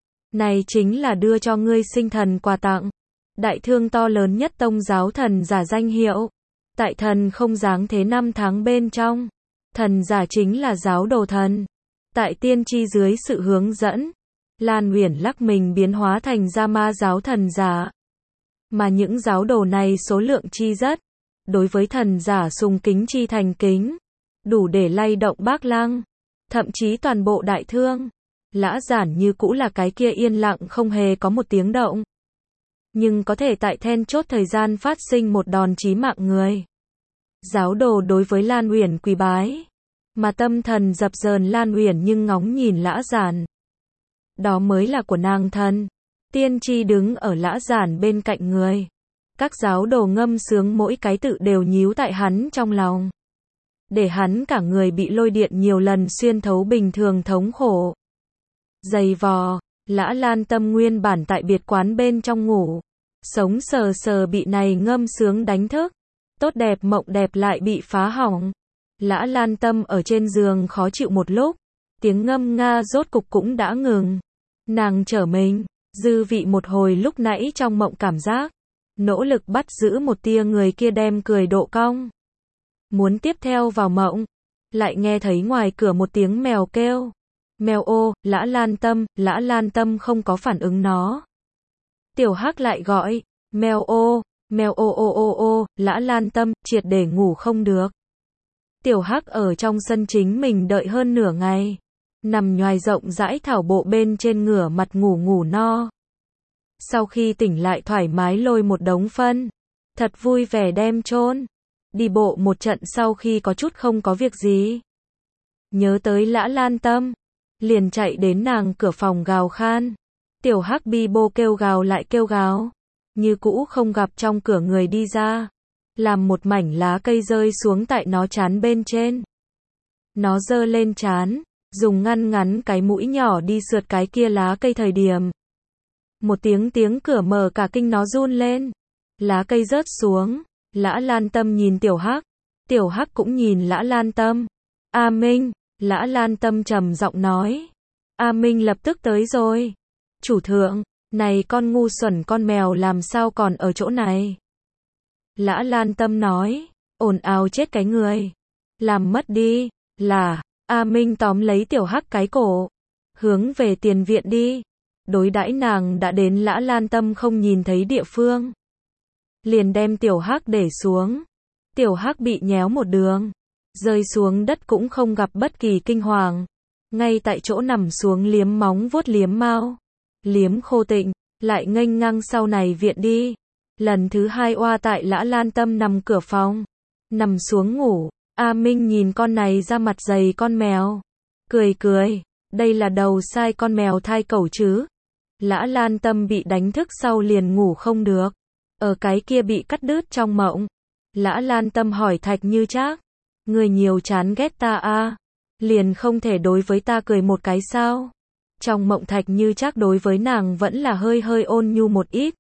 Này chính là đưa cho ngươi sinh thần quà tặng. Đại thương to lớn nhất tông giáo thần giả danh hiệu. Tại thần không giáng thế năm tháng bên trong. Thần giả chính là giáo đồ thần. Tại tiên tri dưới sự hướng dẫn, Lan Uyển lắc mình biến hóa thành Gia Ma giáo thần giả. Mà những giáo đồ này số lượng chi rất. Đối với thần giả sùng kính chi thành kính. Đủ để lay động Bắc Lăng. Thậm chí toàn bộ đại thương. Lã Giản như cũ là cái kia yên lặng không hề có một tiếng động. Nhưng có thể tại then chốt thời gian phát sinh một đòn chí mạng người. Giáo đồ đối với Lan Uyển quỳ bái. Mà tâm thần dập dờn Lan Uyển nhưng ngóng nhìn Lã Giản. Đó mới là của nàng thần. Tiên tri đứng ở Lã Giản bên cạnh người. Các giáo đồ ngâm sướng mỗi cái tự đều nhíu tại hắn trong lòng. Để hắn cả người bị lôi điện nhiều lần xuyên thấu bình thường thống khổ. Dày vò, Lã Lan Tâm nguyên bản tại biệt quán bên trong ngủ. Sống sờ sờ bị này ngâm sướng đánh thức. Tốt đẹp mộng đẹp lại bị phá hỏng. Lã Lan Tâm ở trên giường khó chịu một lúc. Tiếng ngâm nga rốt cục cũng đã ngừng. Nàng trở mình, dư vị một hồi lúc nãy trong mộng cảm giác. Nỗ lực bắt giữ một tia người kia đem cười độ cong. Muốn tiếp theo vào mộng. Lại nghe thấy ngoài cửa một tiếng mèo kêu. Mèo ô, Lã Lan Tâm, Lã Lan Tâm không có phản ứng nó. Tiểu Hắc lại gọi. Mèo ô, mèo ô ô ô ô, Lã Lan Tâm, triệt để ngủ không được. Tiểu Hắc ở trong sân chính mình đợi hơn nửa ngày. Nằm nhoài rộng rãi thảo bộ bên trên ngửa mặt ngủ ngủ no. Sau khi tỉnh lại thoải mái lôi một đống phân. Thật vui vẻ đem chôn. Đi bộ một trận sau khi có chút không có việc gì. Nhớ tới Lã Lan Tâm. Liền chạy đến nàng cửa phòng gào khan. Tiểu Hắc bi bô kêu gào lại kêu gào. Như cũ không gặp trong cửa người đi ra. Làm một mảnh lá cây rơi xuống tại nó trán bên trên. Nó giơ lên trán. Dùng ngăn ngắn cái mũi nhỏ đi sượt cái kia lá cây thời điểm. Một tiếng tiếng cửa mở cả kinh nó run lên. Lá cây rớt xuống. Lã Lan Tâm nhìn Tiểu Hắc. Tiểu Hắc cũng nhìn Lã Lan Tâm. A Minh, Lã Lan Tâm trầm giọng nói. A Minh lập tức tới rồi. Chủ thượng, này con ngu xuẩn con mèo làm sao còn ở chỗ này. Lã Lan Tâm nói. Ồn ào chết cái người. Làm mất đi. Là. A Minh tóm lấy Tiểu Hắc cái cổ. hướng về tiền viện đi. Đối đãi nàng đã đến Lã Lan Tâm không nhìn thấy địa phương. Liền đem Tiểu Hắc để xuống. Tiểu Hắc bị nhéo một đường. Rơi xuống đất cũng không gặp bất kỳ kinh hoàng. Ngay tại chỗ nằm xuống liếm móng vuốt liếm mao. Liếm khô tịnh, lại nghênh ngang sau này viện đi. Lần thứ hai oa tại Lã Lan Tâm nằm cửa phòng. Nằm xuống ngủ. A Minh nhìn con này ra mặt dày con mèo. Cười cười. Đây là đầu sai con mèo thai cẩu chứ. Lã Lan Tâm bị đánh thức sau liền ngủ không được. Ở cái kia bị cắt đứt trong mộng. Lã Lan Tâm hỏi Thạch Như Trác. Người nhiều chán ghét ta à? Liền không thể đối với ta cười một cái sao? Trong mộng Thạch Như Trác đối với nàng vẫn là hơi hơi ôn nhu một ít.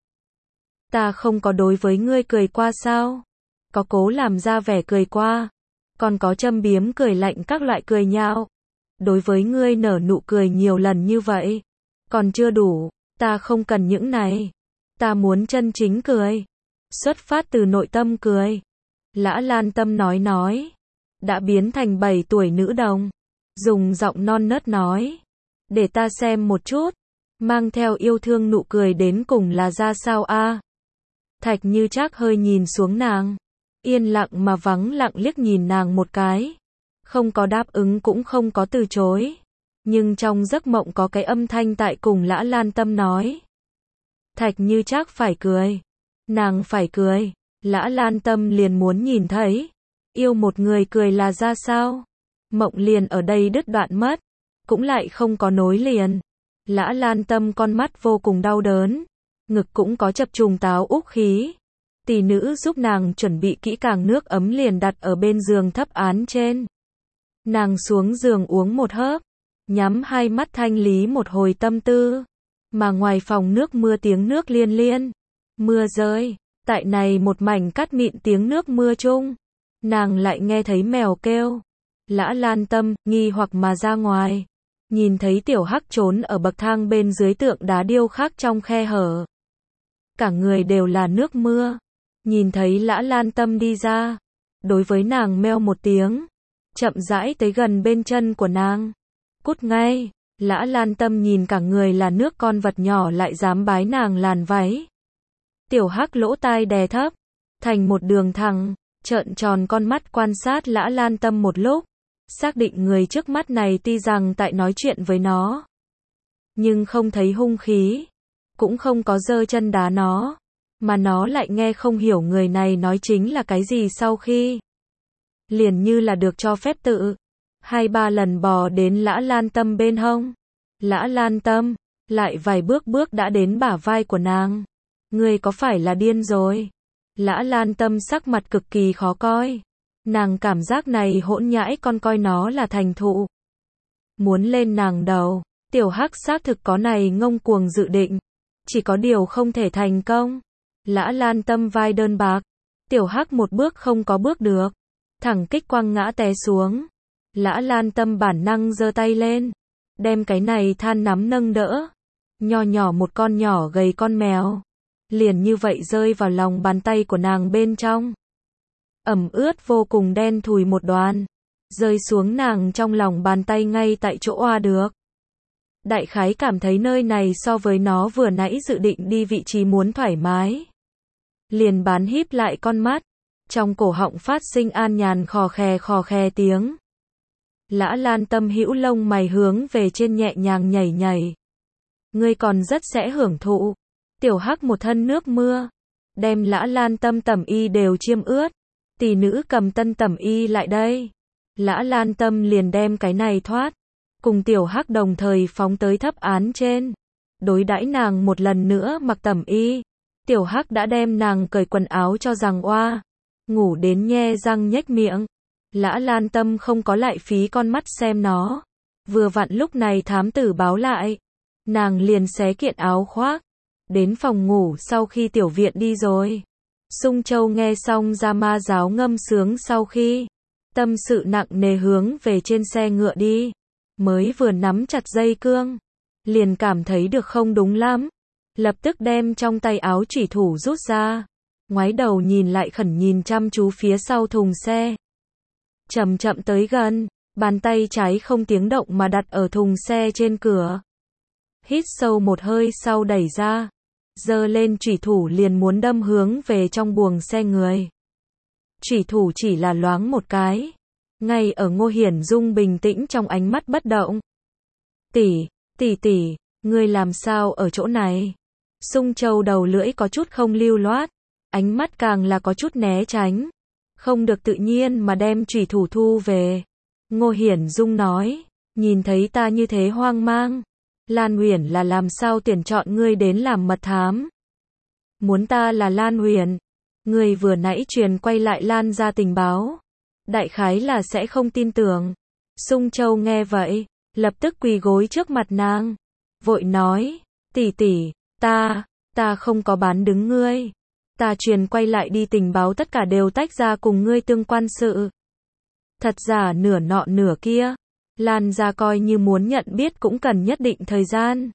Ta không có đối với ngươi cười qua sao? Có cố làm ra vẻ cười qua. Còn có châm biếm cười lạnh các loại cười nhạo. Đối với ngươi nở nụ cười nhiều lần như vậy. Còn chưa đủ, ta không cần những này. Ta muốn chân chính cười. Xuất phát từ nội tâm cười. Lã Lan Tâm nói nói. Đã biến thành bảy tuổi nữ đồng. Dùng giọng non nớt nói. Để ta xem một chút. Mang theo yêu thương nụ cười đến cùng là ra sao a? Thạch Như Trác hơi nhìn xuống nàng. Yên lặng mà vắng lặng liếc nhìn nàng một cái. Không có đáp ứng cũng không có từ chối. Nhưng trong giấc mộng có cái âm thanh tại cùng Lã Lan Tâm nói. Thạch Như Trác phải cười. Nàng phải cười. Lã Lan Tâm liền muốn nhìn thấy. Yêu một người cười là ra sao? Mộng liền ở đây đứt đoạn mất. Cũng lại không có nối liền. Lã Lan Tâm con mắt vô cùng đau đớn. Ngực cũng có chập trùng táo úc khí. Tỷ nữ giúp nàng chuẩn bị kỹ càng nước ấm liền đặt ở bên giường thấp án trên. Nàng xuống giường uống một hớp. Nhắm hai mắt thanh lý một hồi tâm tư. Mà ngoài phòng nước mưa tiếng nước liên liên. Mưa rơi. Tại này một mảnh cắt mịn tiếng nước mưa chung. Nàng lại nghe thấy mèo kêu. Lã Lan Tâm, nghi hoặc mà ra ngoài. Nhìn thấy Tiểu Hắc trốn ở bậc thang bên dưới tượng đá điêu khắc trong khe hở. Cả người đều là nước mưa. Nhìn thấy Lã Lan Tâm đi ra. Đối với nàng meo một tiếng. Chậm rãi tới gần bên chân của nàng. Cút ngay. Lã Lan Tâm nhìn cả người là nước con vật nhỏ lại dám bái nàng làn váy. Tiểu Hắc lỗ tai đè thấp. Thành một đường thẳng. Trợn tròn con mắt quan sát Lã Lan Tâm một lúc. Xác định người trước mắt này tuy rằng tại nói chuyện với nó. Nhưng không thấy hung khí. Cũng không có giơ chân đá nó. Mà nó lại nghe không hiểu người này nói chính là cái gì sau khi. Liền như là được cho phép tự. Hai ba lần bò đến Lã Lan Tâm bên hông. Lã Lan Tâm. Lại vài bước bước đã đến bả vai của nàng. Ngươi có phải là điên rồi? Lã Lan Tâm sắc mặt cực kỳ khó coi. Nàng cảm giác này hỗn nhãi con coi nó là thành thụ. Muốn lên nàng đầu. Tiểu Hắc xác thực có này ngông cuồng dự định. Chỉ có điều không thể thành công. Lã Lan Tâm vai đơn bạc. Tiểu Hắc một bước không có bước được. Thẳng kích quăng ngã té xuống. Lã Lan Tâm bản năng giơ tay lên. Đem cái này than nắm nâng đỡ. Nho nhỏ một con nhỏ gầy con mèo. Liền như vậy rơi vào lòng bàn tay của nàng bên trong. Ẩm ướt vô cùng đen thùi một đoàn. Rơi xuống nàng trong lòng bàn tay ngay tại chỗ oa được. Đại khái cảm thấy nơi này so với nó vừa nãy dự định đi vị trí muốn thoải mái. Liền bán híp lại con mắt. Trong cổ họng phát sinh an nhàn khò khè khò khè tiếng. Lã Lan Tâm hữu lông mày hướng về trên nhẹ nhàng nhảy nhảy. Ngươi còn rất sẽ hưởng thụ. Tiểu Hắc một thân nước mưa. Đem Lã Lan Tâm tẩm y đều chiêm ướt. Tỷ nữ cầm tân tẩm y lại đây. Lã Lan Tâm liền đem cái này thoát. Cùng Tiểu Hắc đồng thời phóng tới thấp án trên. Đối đãi nàng một lần nữa mặc tẩm y. Tiểu Hắc đã đem nàng cởi quần áo cho rằng oa. Ngủ đến nhe răng nhếch miệng. Lã Lan Tâm không có lại phí con mắt xem nó. Vừa vặn lúc này thám tử báo lại. Nàng liền xé kiện áo khoác. Đến phòng ngủ sau khi tiểu viện đi rồi. Sung Châu nghe xong ra ma giáo ngâm sướng sau khi. Tâm sự nặng nề hướng về trên xe ngựa đi. Mới vừa nắm chặt dây cương. Liền cảm thấy được không đúng lắm. Lập tức đem trong tay áo chủy thủ rút ra. Ngoái đầu nhìn lại khẩn nhìn chăm chú phía sau thùng xe. Chậm chậm tới gần. Bàn tay trái không tiếng động mà đặt ở thùng xe trên cửa. Hít sâu một hơi sau đẩy ra, giơ lên chủy thủ liền muốn đâm hướng về trong buồng xe người. Chủy thủ chỉ là loáng một cái, ngay ở Ngô Hiển Dung bình tĩnh trong ánh mắt bất động. Tỷ, tỷ tỷ, ngươi làm sao ở chỗ này? Sung Châu đầu lưỡi có chút không lưu loát, ánh mắt càng là có chút né tránh, không được tự nhiên mà đem chủy thủ thu về. Ngô Hiển Dung nói, nhìn thấy ta như thế hoang mang, Lan Uyển là làm sao tuyển chọn ngươi đến làm mật thám? Muốn ta là Lan Uyển, ngươi vừa nãy truyền quay lại Lan ra tình báo, đại khái là sẽ không tin tưởng. Sung Châu nghe vậy, lập tức quỳ gối trước mặt nàng, vội nói, tỷ tỷ, ta, ta không có bán đứng ngươi, ta truyền quay lại đi tình báo tất cả đều tách ra cùng ngươi tương quan sự. Thật giả nửa nọ nửa kia, Lan ra coi như muốn nhận biết cũng cần nhất định thời gian.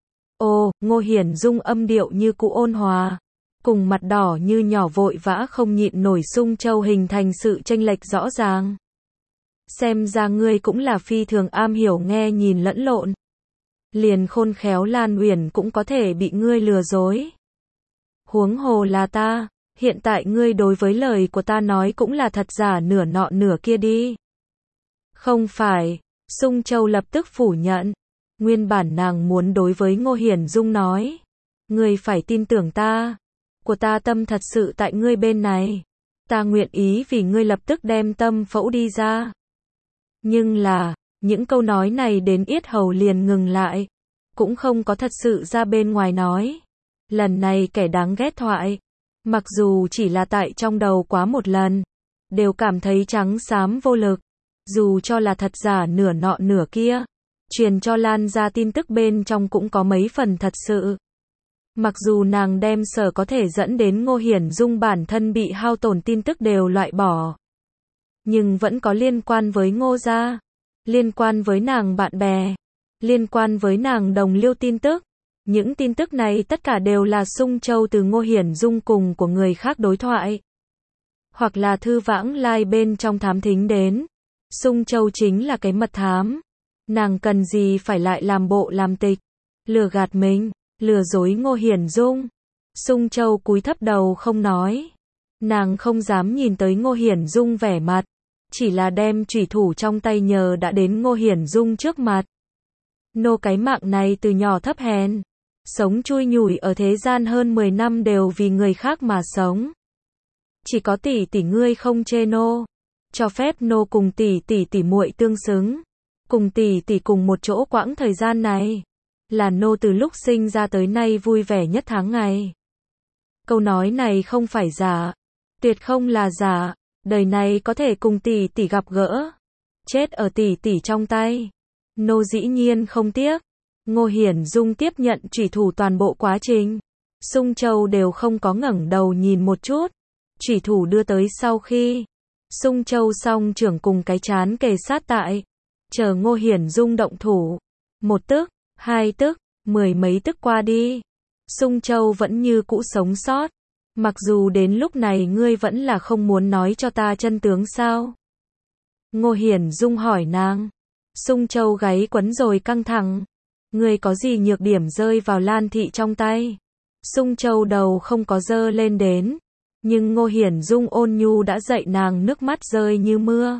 Ồ, Ngô Hiển Dung âm điệu như cũ ôn hòa, cùng mặt đỏ như nhỏ vội vã không nhịn nổi. Sung Châu hình thành sự chênh lệch rõ ràng. Xem ra ngươi cũng là phi thường am hiểu nghe nhìn lẫn lộn. Liền khôn khéo Lan Uyển cũng có thể bị ngươi lừa dối. Huống hồ là ta, hiện tại ngươi đối với lời của ta nói cũng là thật giả nửa nọ nửa kia đi. Không phải, Sung Châu lập tức phủ nhận. Nguyên bản nàng muốn đối với Ngô Hiển Dung nói, ngươi phải tin tưởng ta, của ta tâm thật sự tại ngươi bên này, ta nguyện ý vì ngươi lập tức đem tâm phẫu đi ra. Nhưng là, những câu nói này đến yết hầu liền ngừng lại, cũng không có thật sự ra bên ngoài nói. Lần này kẻ đáng ghét thoại, mặc dù chỉ là tại trong đầu quá một lần, đều cảm thấy trắng xám vô lực, dù cho là thật giả nửa nọ nửa kia, truyền cho Lan ra tin tức bên trong cũng có mấy phần thật sự. Mặc dù nàng đem sở có thể dẫn đến Ngô Hiển Dung bản thân bị hao tổn tin tức đều loại bỏ, nhưng vẫn có liên quan với Ngô gia, liên quan với nàng bạn bè, liên quan với nàng đồng liêu tin tức. Những tin tức này tất cả đều là Sung Châu từ Ngô Hiển Dung cùng của người khác đối thoại, hoặc là thư vãng lai bên trong thám thính đến. Sung Châu chính là cái mật thám, nàng cần gì phải lại làm bộ làm tịch, lừa gạt mình, lừa dối Ngô Hiển Dung. Sung Châu cúi thấp đầu không nói, nàng không dám nhìn tới Ngô Hiển Dung vẻ mặt, chỉ là đem chủy thủ trong tay nhờ đã đến Ngô Hiển Dung trước mặt. Nô cái mạng này từ nhỏ thấp hèn, sống chui nhủi ở thế gian hơn mười năm đều vì người khác mà sống. Chỉ có tỷ tỷ ngươi không chê nô, cho phép nô cùng tỷ tỷ tỷ muội tương xứng, cùng tỷ tỷ cùng một chỗ quãng thời gian này, là nô từ lúc sinh ra tới nay vui vẻ nhất tháng ngày. Câu nói này không phải giả, tuyệt không là giả, đời này có thể cùng tỷ tỷ gặp gỡ, chết ở tỷ tỷ trong tay, nô dĩ nhiên không tiếc. Ngô Hiển Dung tiếp nhận chủy thủ toàn bộ quá trình, Sung Châu đều không có ngẩng đầu nhìn một chút. Chủy thủ đưa tới sau khi, Sung Châu song trưởng cùng cái chán kề sát tại, chờ Ngô Hiển Dung động thủ. Một tức, hai tức, mười mấy tức qua đi, Sung Châu vẫn như cũ sống sót. Mặc dù đến lúc này ngươi vẫn là không muốn nói cho ta chân tướng sao? Ngô Hiển Dung hỏi nàng. Sung Châu gáy quấn rồi căng thẳng. Ngươi có gì nhược điểm rơi vào Lan thị trong tay? Sung Châu đầu không có dơ lên đến, nhưng Ngô Hiển Dung ôn nhu đã dạy nàng nước mắt rơi như mưa.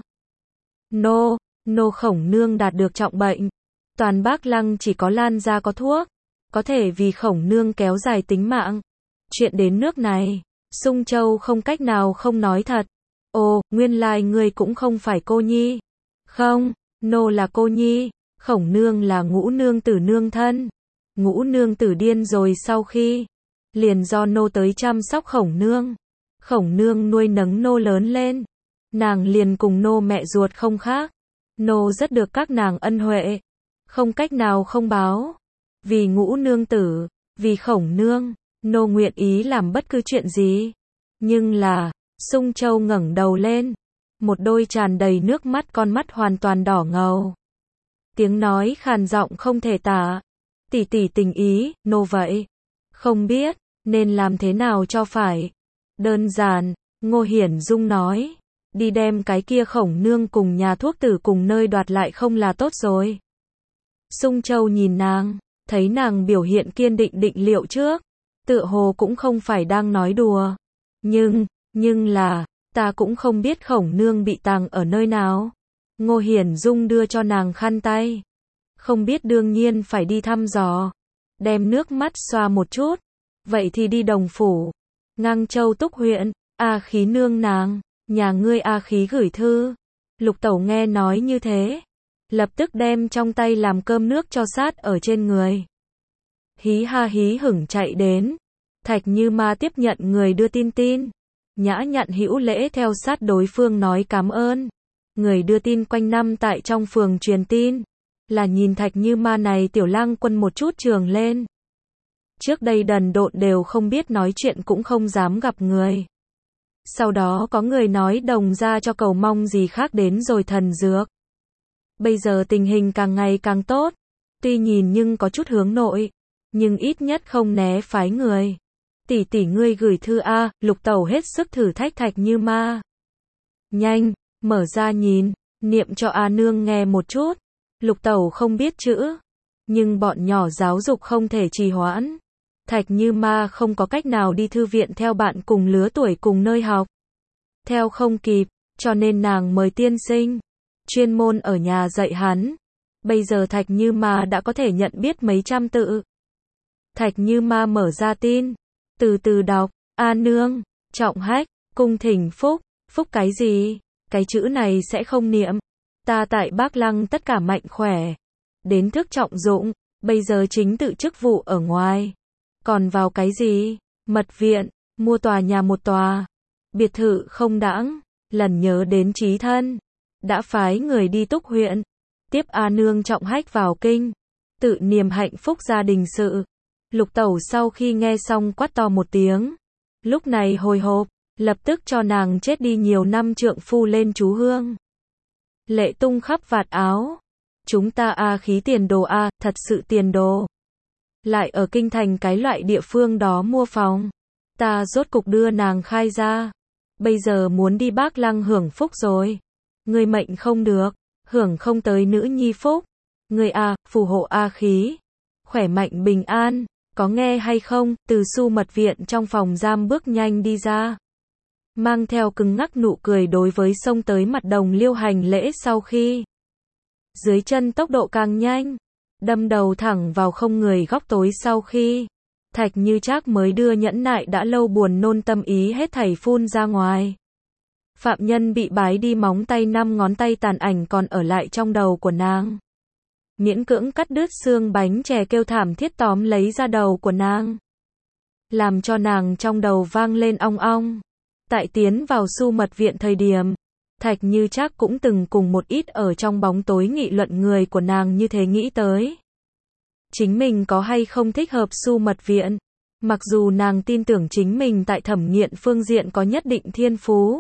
Nô, nô Khổng nương đạt được trọng bệnh, toàn Bắc Lăng chỉ có Lan gia có thuốc, có thể vì Khổng nương kéo dài tính mạng. Chuyện đến nước này, Sung Châu không cách nào không nói thật. Ồ, nguyên lai ngươi cũng không phải cô nhi. Không, nô là cô nhi. Khổng nương là Ngũ nương tử nương thân. Ngũ nương tử điên rồi sau khi, liền do nô tới chăm sóc Khổng nương. Khổng nương nuôi nấng nô lớn lên, nàng liền cùng nô mẹ ruột không khác. Nô rất được các nàng ân huệ, không cách nào không báo. Vì Ngũ nương tử, vì Khổng nương, nô nguyện ý làm bất cứ chuyện gì. Nhưng là, Sung Châu ngẩng đầu lên, một đôi tràn đầy nước mắt con mắt hoàn toàn đỏ ngầu. Tiếng nói khàn giọng không thể tả. Tỷ tỷ tình ý, nô vậy. Không biết, nên làm thế nào cho phải. Đơn giản, Ngô Hiển Dung nói. đi đem cái kia Khổng Nương cùng nhà thuốc tử cùng nơi đoạt lại không là tốt rồi. Sung Châu nhìn nàng, thấy nàng biểu hiện kiên định định liệu trước, tựa hồ cũng không phải đang nói đùa. Nhưng, nhưng là, ta cũng không biết Khổng Nương bị tàng ở nơi nào. Ngô Hiển Dung đưa cho nàng khăn tay. Không biết đương nhiên phải đi thăm dò. Đem nước mắt xoa một chút. Vậy thì đi Đồng Phủ. Ngang Châu Túc huyện, A Khí nương nàng, nhà ngươi A Khí gửi thư. Lục Tẩu nghe nói như thế, lập tức đem trong tay làm cơm nước cho sát ở trên người. Hí ha hí hửng chạy đến. Thạch Như Ma tiếp nhận người đưa tin tin. Nhã nhặn hữu lễ theo sát đối phương nói cảm ơn. Người đưa tin quanh năm tại trong phường truyền tin. Là nhìn Thạch Như Ma này tiểu lang quân một chút trường lên. Trước đây đần độn đều không biết nói chuyện cũng không dám gặp người. Sau đó có người nói đồng ra cho cầu mong gì khác đến rồi thần dược. Bây giờ tình hình càng ngày càng tốt. Tuy nhìn nhưng có chút hướng nội. Nhưng ít nhất không né phái người. Tỷ tỷ ngươi gửi thư A, Lục Tẩu hết sức thử thách Thạch Như Ma. Nhanh, mở ra nhìn, niệm cho A nương nghe một chút. Lục Tẩu không biết chữ. Nhưng bọn nhỏ giáo dục không thể trì hoãn. Thạch Như Ma không có cách nào đi thư viện theo bạn cùng lứa tuổi cùng nơi học. Theo không kịp, cho nên nàng mời tiên sinh. Chuyên môn ở nhà dạy hắn. Bây giờ Thạch Như Ma đã có thể nhận biết mấy trăm tự. Thạch Như Ma mở ra tin. Từ từ đọc, A nương, trọng hách, cung thỉnh phúc, phúc cái gì? Cái chữ này sẽ không niệm. Ta tại Bác Lăng tất cả mạnh khỏe. Đến thức trọng dụng, bây giờ chính tự chức vụ ở ngoài. Còn vào cái gì? Mật viện, mua tòa nhà một tòa. Biệt thự không đãng, lần nhớ đến chí thân. Đã phái người đi Túc huyện. Tiếp A nương trọng hách vào kinh. Tự niềm hạnh phúc gia đình sự. Lục Tẩu sau khi nghe xong quát to một tiếng. Lúc này hồi hộp, lập tức cho nàng chết đi nhiều năm trượng phu lên chú hương. Lệ tung khắp vạt áo. Chúng ta A Khí tiền đồ A, thật sự tiền đồ. Lại ở kinh thành cái loại địa phương đó mua phòng. Ta rốt cục đưa nàng khai ra. Bây giờ muốn đi Bác Lăng hưởng phúc rồi. Người mệnh không được, hưởng không tới nữ nhi phúc. Người A, phù hộ A Khí. Khỏe mạnh bình an. Có nghe hay không? Từ Su mật viện trong phòng giam bước nhanh đi ra. Mang theo cứng ngắc nụ cười đối với xông tới mặt Đồng Liêu hành lễ sau khi. Dưới chân tốc độ càng nhanh. Đâm đầu thẳng vào không người góc tối sau khi. Thạch Như Trác mới đưa nhẫn nại đã lâu buồn nôn tâm ý hết thảy phun ra ngoài. Phạm nhân bị bái đi móng tay năm ngón tay tàn ảnh còn ở lại trong đầu của nàng. Miễn cưỡng cắt đứt xương bánh chè kêu thảm thiết tóm lấy ra đầu của nàng. Làm cho nàng trong đầu vang lên ong ong. Tại tiến vào Su mật viện thời điểm, Thạch Như Trác cũng từng cùng một ít ở trong bóng tối nghị luận người của nàng như thế nghĩ tới. Chính mình có hay không thích hợp Su mật viện. Mặc dù nàng tin tưởng chính mình tại thẩm nghiện phương diện có nhất định thiên phú.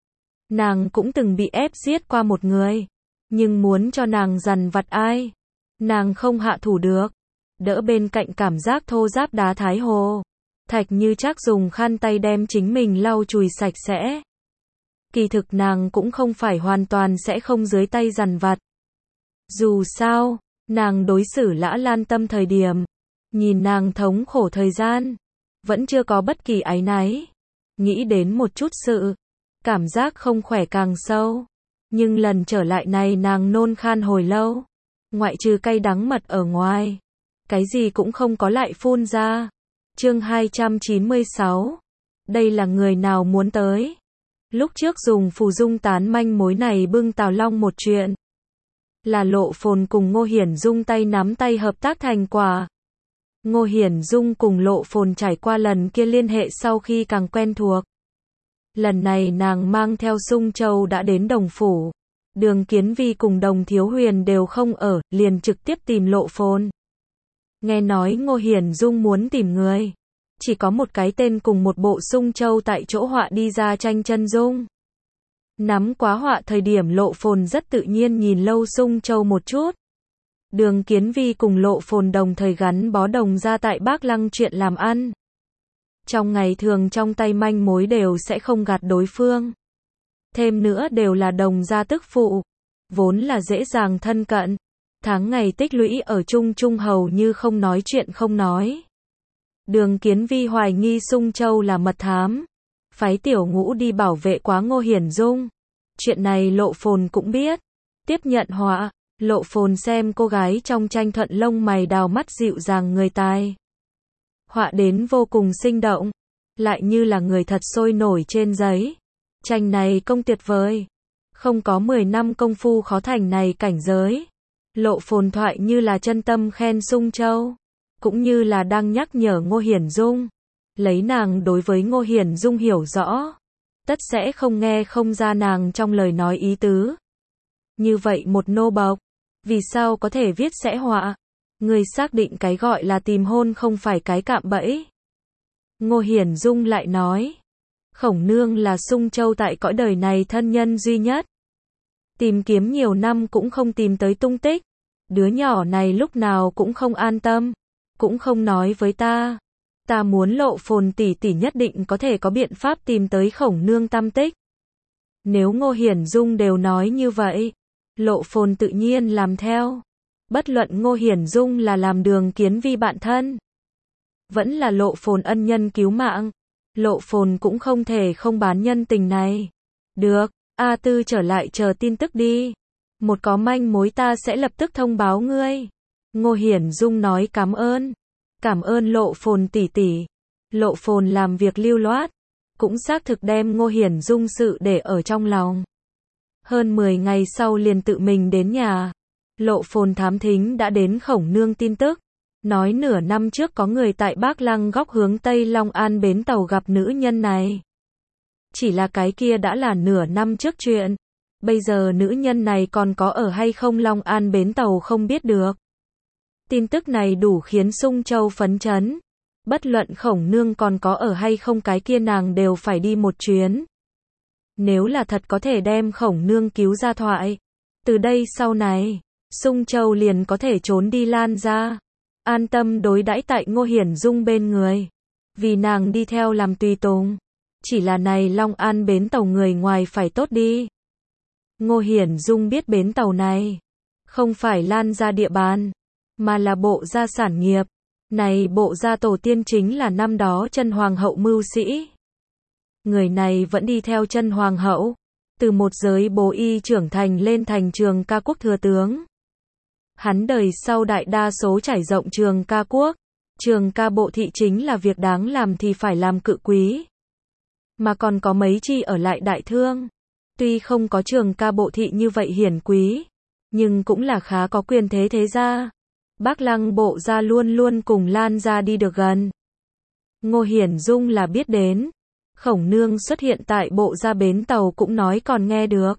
Nàng cũng từng bị ép giết qua một người. Nhưng muốn cho nàng dằn vặt ai. Nàng không hạ thủ được. Đỡ bên cạnh cảm giác thô ráp đá Thái Hồ. Thạch Như Trác dùng khăn tay đem chính mình lau chùi sạch sẽ. Kỳ thực nàng cũng không phải hoàn toàn sẽ không dưới tay dằn vặt. Dù sao, nàng đối xử Lã Lan Tâm thời điểm. Nhìn nàng thống khổ thời gian. Vẫn chưa có bất kỳ áy náy. Nghĩ đến một chút sự. Cảm giác không khỏe càng sâu. Nhưng lần trở lại này nàng nôn khan hồi lâu. Ngoại trừ cay đắng mật ở ngoài. Cái gì cũng không có lại phun ra. Chương hai trăm chín mươi sáu. Đây là người nào muốn tới. Lúc trước dùng phù dung tán manh mối này bưng Tào Long một chuyện. Là Lộ Phồn cùng Ngô Hiển Dung tay nắm tay hợp tác thành quả. Ngô Hiển Dung cùng Lộ Phồn trải qua lần kia liên hệ sau khi càng quen thuộc. Lần này nàng mang theo Sung Châu đã đến Đồng Phủ. Đường Kiến Vi cùng Đồng Thiếu Huyền đều không ở, liền trực tiếp tìm Lộ Phồn. Nghe nói Ngô Hiển Dung muốn tìm người. Chỉ có một cái tên cùng một bộ Sung Châu tại chỗ họa đi ra tranh chân dung. Nắm quá họa thời điểm Lộ Phồn rất tự nhiên nhìn lâu Sung Châu một chút. Đường Kiến Vi cùng Lộ Phồn đồng thời gắn bó đồng ra tại Bác Lăng chuyện làm ăn. Trong ngày thường trong tay manh mối đều sẽ không gạt đối phương. thêm nữa đều là đồng gia tức phụ, vốn là dễ dàng thân cận, tháng ngày tích lũy ở chung chung hầu như không nói chuyện không nói. Đường Kiến Vi hoài nghi Sung Châu là mật thám, phái tiểu ngũ đi bảo vệ quá Ngô Hiển Dung. Chuyện này Lộ Phồn cũng biết, tiếp nhận họa, Lộ Phồn xem cô gái trong tranh thuận lông mày đào mắt dịu dàng người tài. Họa đến vô cùng sinh động, lại như là người thật sôi nổi trên giấy. Tranh này công tuyệt vời, không có mười năm công phu khó thành này cảnh giới. Lộ Phồn thoại như là chân tâm khen Sung Châu, cũng như là đang nhắc nhở Ngô Hiển Dung. Lấy nàng đối với Ngô Hiển Dung hiểu rõ, tất sẽ không nghe không ra nàng trong lời nói ý tứ. Như vậy một nô bộc, vì sao có thể viết sẽ họa? Người xác định cái gọi là tìm hôn không phải cái cạm bẫy. Ngô Hiển Dung lại nói, Khổng Nương là Sung Châu tại cõi đời này thân nhân duy nhất. Tìm kiếm nhiều năm cũng không tìm tới tung tích. Đứa nhỏ này lúc nào cũng không an tâm, cũng không nói với ta. Ta muốn Lộ Phồn tỷ tỷ nhất định có thể có biện pháp tìm tới Khổng Nương tăm tích. Nếu Ngô Hiển Dung đều nói như vậy, Lộ Phồn tự nhiên làm theo. Bất luận Ngô Hiển Dung là làm Đường Kiến Vi bạn thân, vẫn là Lộ Phồn ân nhân cứu mạng, Lộ Phồn cũng không thể không bán nhân tình này. Được, A Tư trở lại chờ tin tức đi. Một có manh mối ta sẽ lập tức thông báo ngươi. Ngô Hiển Dung nói cảm ơn. Cảm ơn Lộ Phồn tỷ tỷ. Lộ Phồn làm việc lưu loát, cũng xác thực đem Ngô Hiển Dung sự để ở trong lòng. Hơn mười ngày sau liền tự mình đến nhà. Lộ Phồn thám thính đã đến Khổng Nương tin tức, nói nửa năm trước có người tại Bác Lăng góc hướng Tây Long An bến tàu gặp nữ nhân này. Chỉ là cái kia đã là nửa năm trước chuyện. Bây giờ nữ nhân này còn có ở hay không Long An bến tàu không biết được. Tin tức này đủ khiến Sung Châu phấn chấn. Bất luận Khổng Nương còn có ở hay không cái kia nàng đều phải đi một chuyến. Nếu là thật có thể đem Khổng Nương cứu ra thoại, từ đây sau này, Sung Châu liền có thể trốn đi Lan ra, an tâm đối đãi tại Ngô Hiển Dung bên người, vì nàng đi theo làm tùy tùng. Chỉ là này Long An bến tàu người ngoài phải tốt đi. Ngô Hiển Dung biết bến tàu này không phải Lan ra địa bàn, mà là Bộ gia sản nghiệp. Này Bộ gia tổ tiên chính là năm đó Chân Hoàng hậu mưu sĩ. Người này vẫn đi theo Chân Hoàng hậu, từ một giới bố y trưởng thành lên thành Trường Ca Quốc thừa tướng. Hắn đời sau đại đa số trải rộng Trường Ca Quốc, Trường Ca bộ thị chính là việc đáng làm thì phải làm cự quý. Mà còn có mấy chi ở lại đại thương. Tuy không có Trường Ca bộ thị như vậy hiển quý, nhưng cũng là khá có quyền thế thế gia. Bác Lăng Bộ gia luôn luôn cùng Lan gia đi được gần. Ngô Hiển Dung là biết đến. Khổng Nương xuất hiện tại Bộ gia bến tàu cũng nói còn nghe được.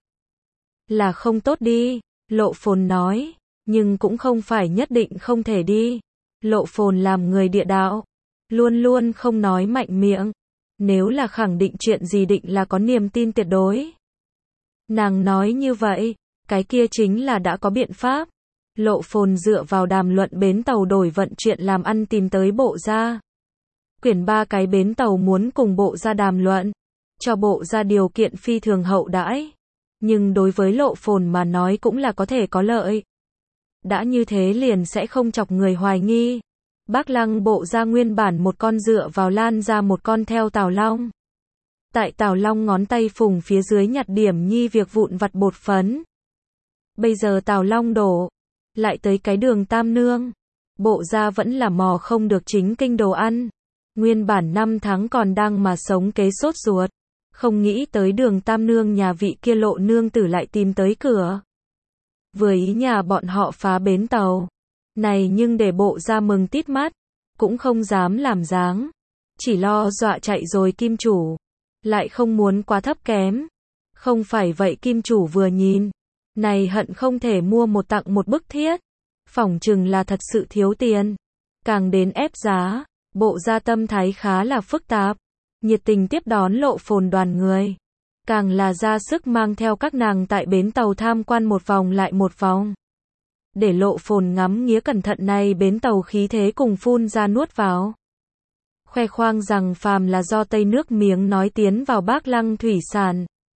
Là không tốt đi, Lộ Phồn nói, nhưng cũng không phải nhất định không thể đi. Lộ Phồn làm người địa đạo, luôn luôn không nói mạnh miệng. Nếu là khẳng định chuyện gì định là có niềm tin tuyệt đối. Nàng nói như vậy, cái kia chính là đã có biện pháp. Lộ Phồn dựa vào đàm luận bến tàu đổi vận chuyện làm ăn tìm tới Bộ gia. Quyển ba cái bến tàu muốn cùng Bộ gia đàm luận, cho Bộ gia điều kiện phi thường hậu đãi. Nhưng đối với Lộ Phồn mà nói cũng là có thể có lợi. Đã như thế liền sẽ không chọc người hoài nghi. Bác Lăng Bộ gia nguyên bản một con dựa vào Lan ra một con theo Tào Long. Tại Tào Long ngón tay phùng phía dưới nhặt điểm nhi việc vụn vặt bột phấn. Bây giờ Tào Long đổ, lại tới cái Đường Tam Nương. Bộ gia vẫn là mò không được chính kinh đồ ăn. Nguyên bản năm tháng còn đang mà sống kế sốt ruột. Không nghĩ tới Đường Tam Nương nhà vị kia Lộ nương tử lại tìm tới cửa. Vừa ý nhà bọn họ phá bến tàu. Này nhưng để Bộ gia mừng tít mắt, cũng không dám làm dáng. Chỉ lo dọa chạy rồi kim chủ. Lại không muốn quá thấp kém. Không phải vậy kim chủ vừa nhìn. Này hận không thể mua một tặng một bức thiết. Phỏng chừng là thật sự thiếu tiền. Càng đến ép giá, Bộ gia tâm thái khá là phức tạp. Nhiệt tình tiếp đón Lộ Phồn đoàn người. Càng là ra sức mang theo các nàng tại bến tàu tham quan một vòng lại một vòng. Để Lộ Phồn ngắm nghía cẩn thận này bến tàu khí thế cùng phun ra nuốt vào. Khoe khoang rằng phàm là do Tây nước miếng nói tiến vào Bác Lăng thủy sản.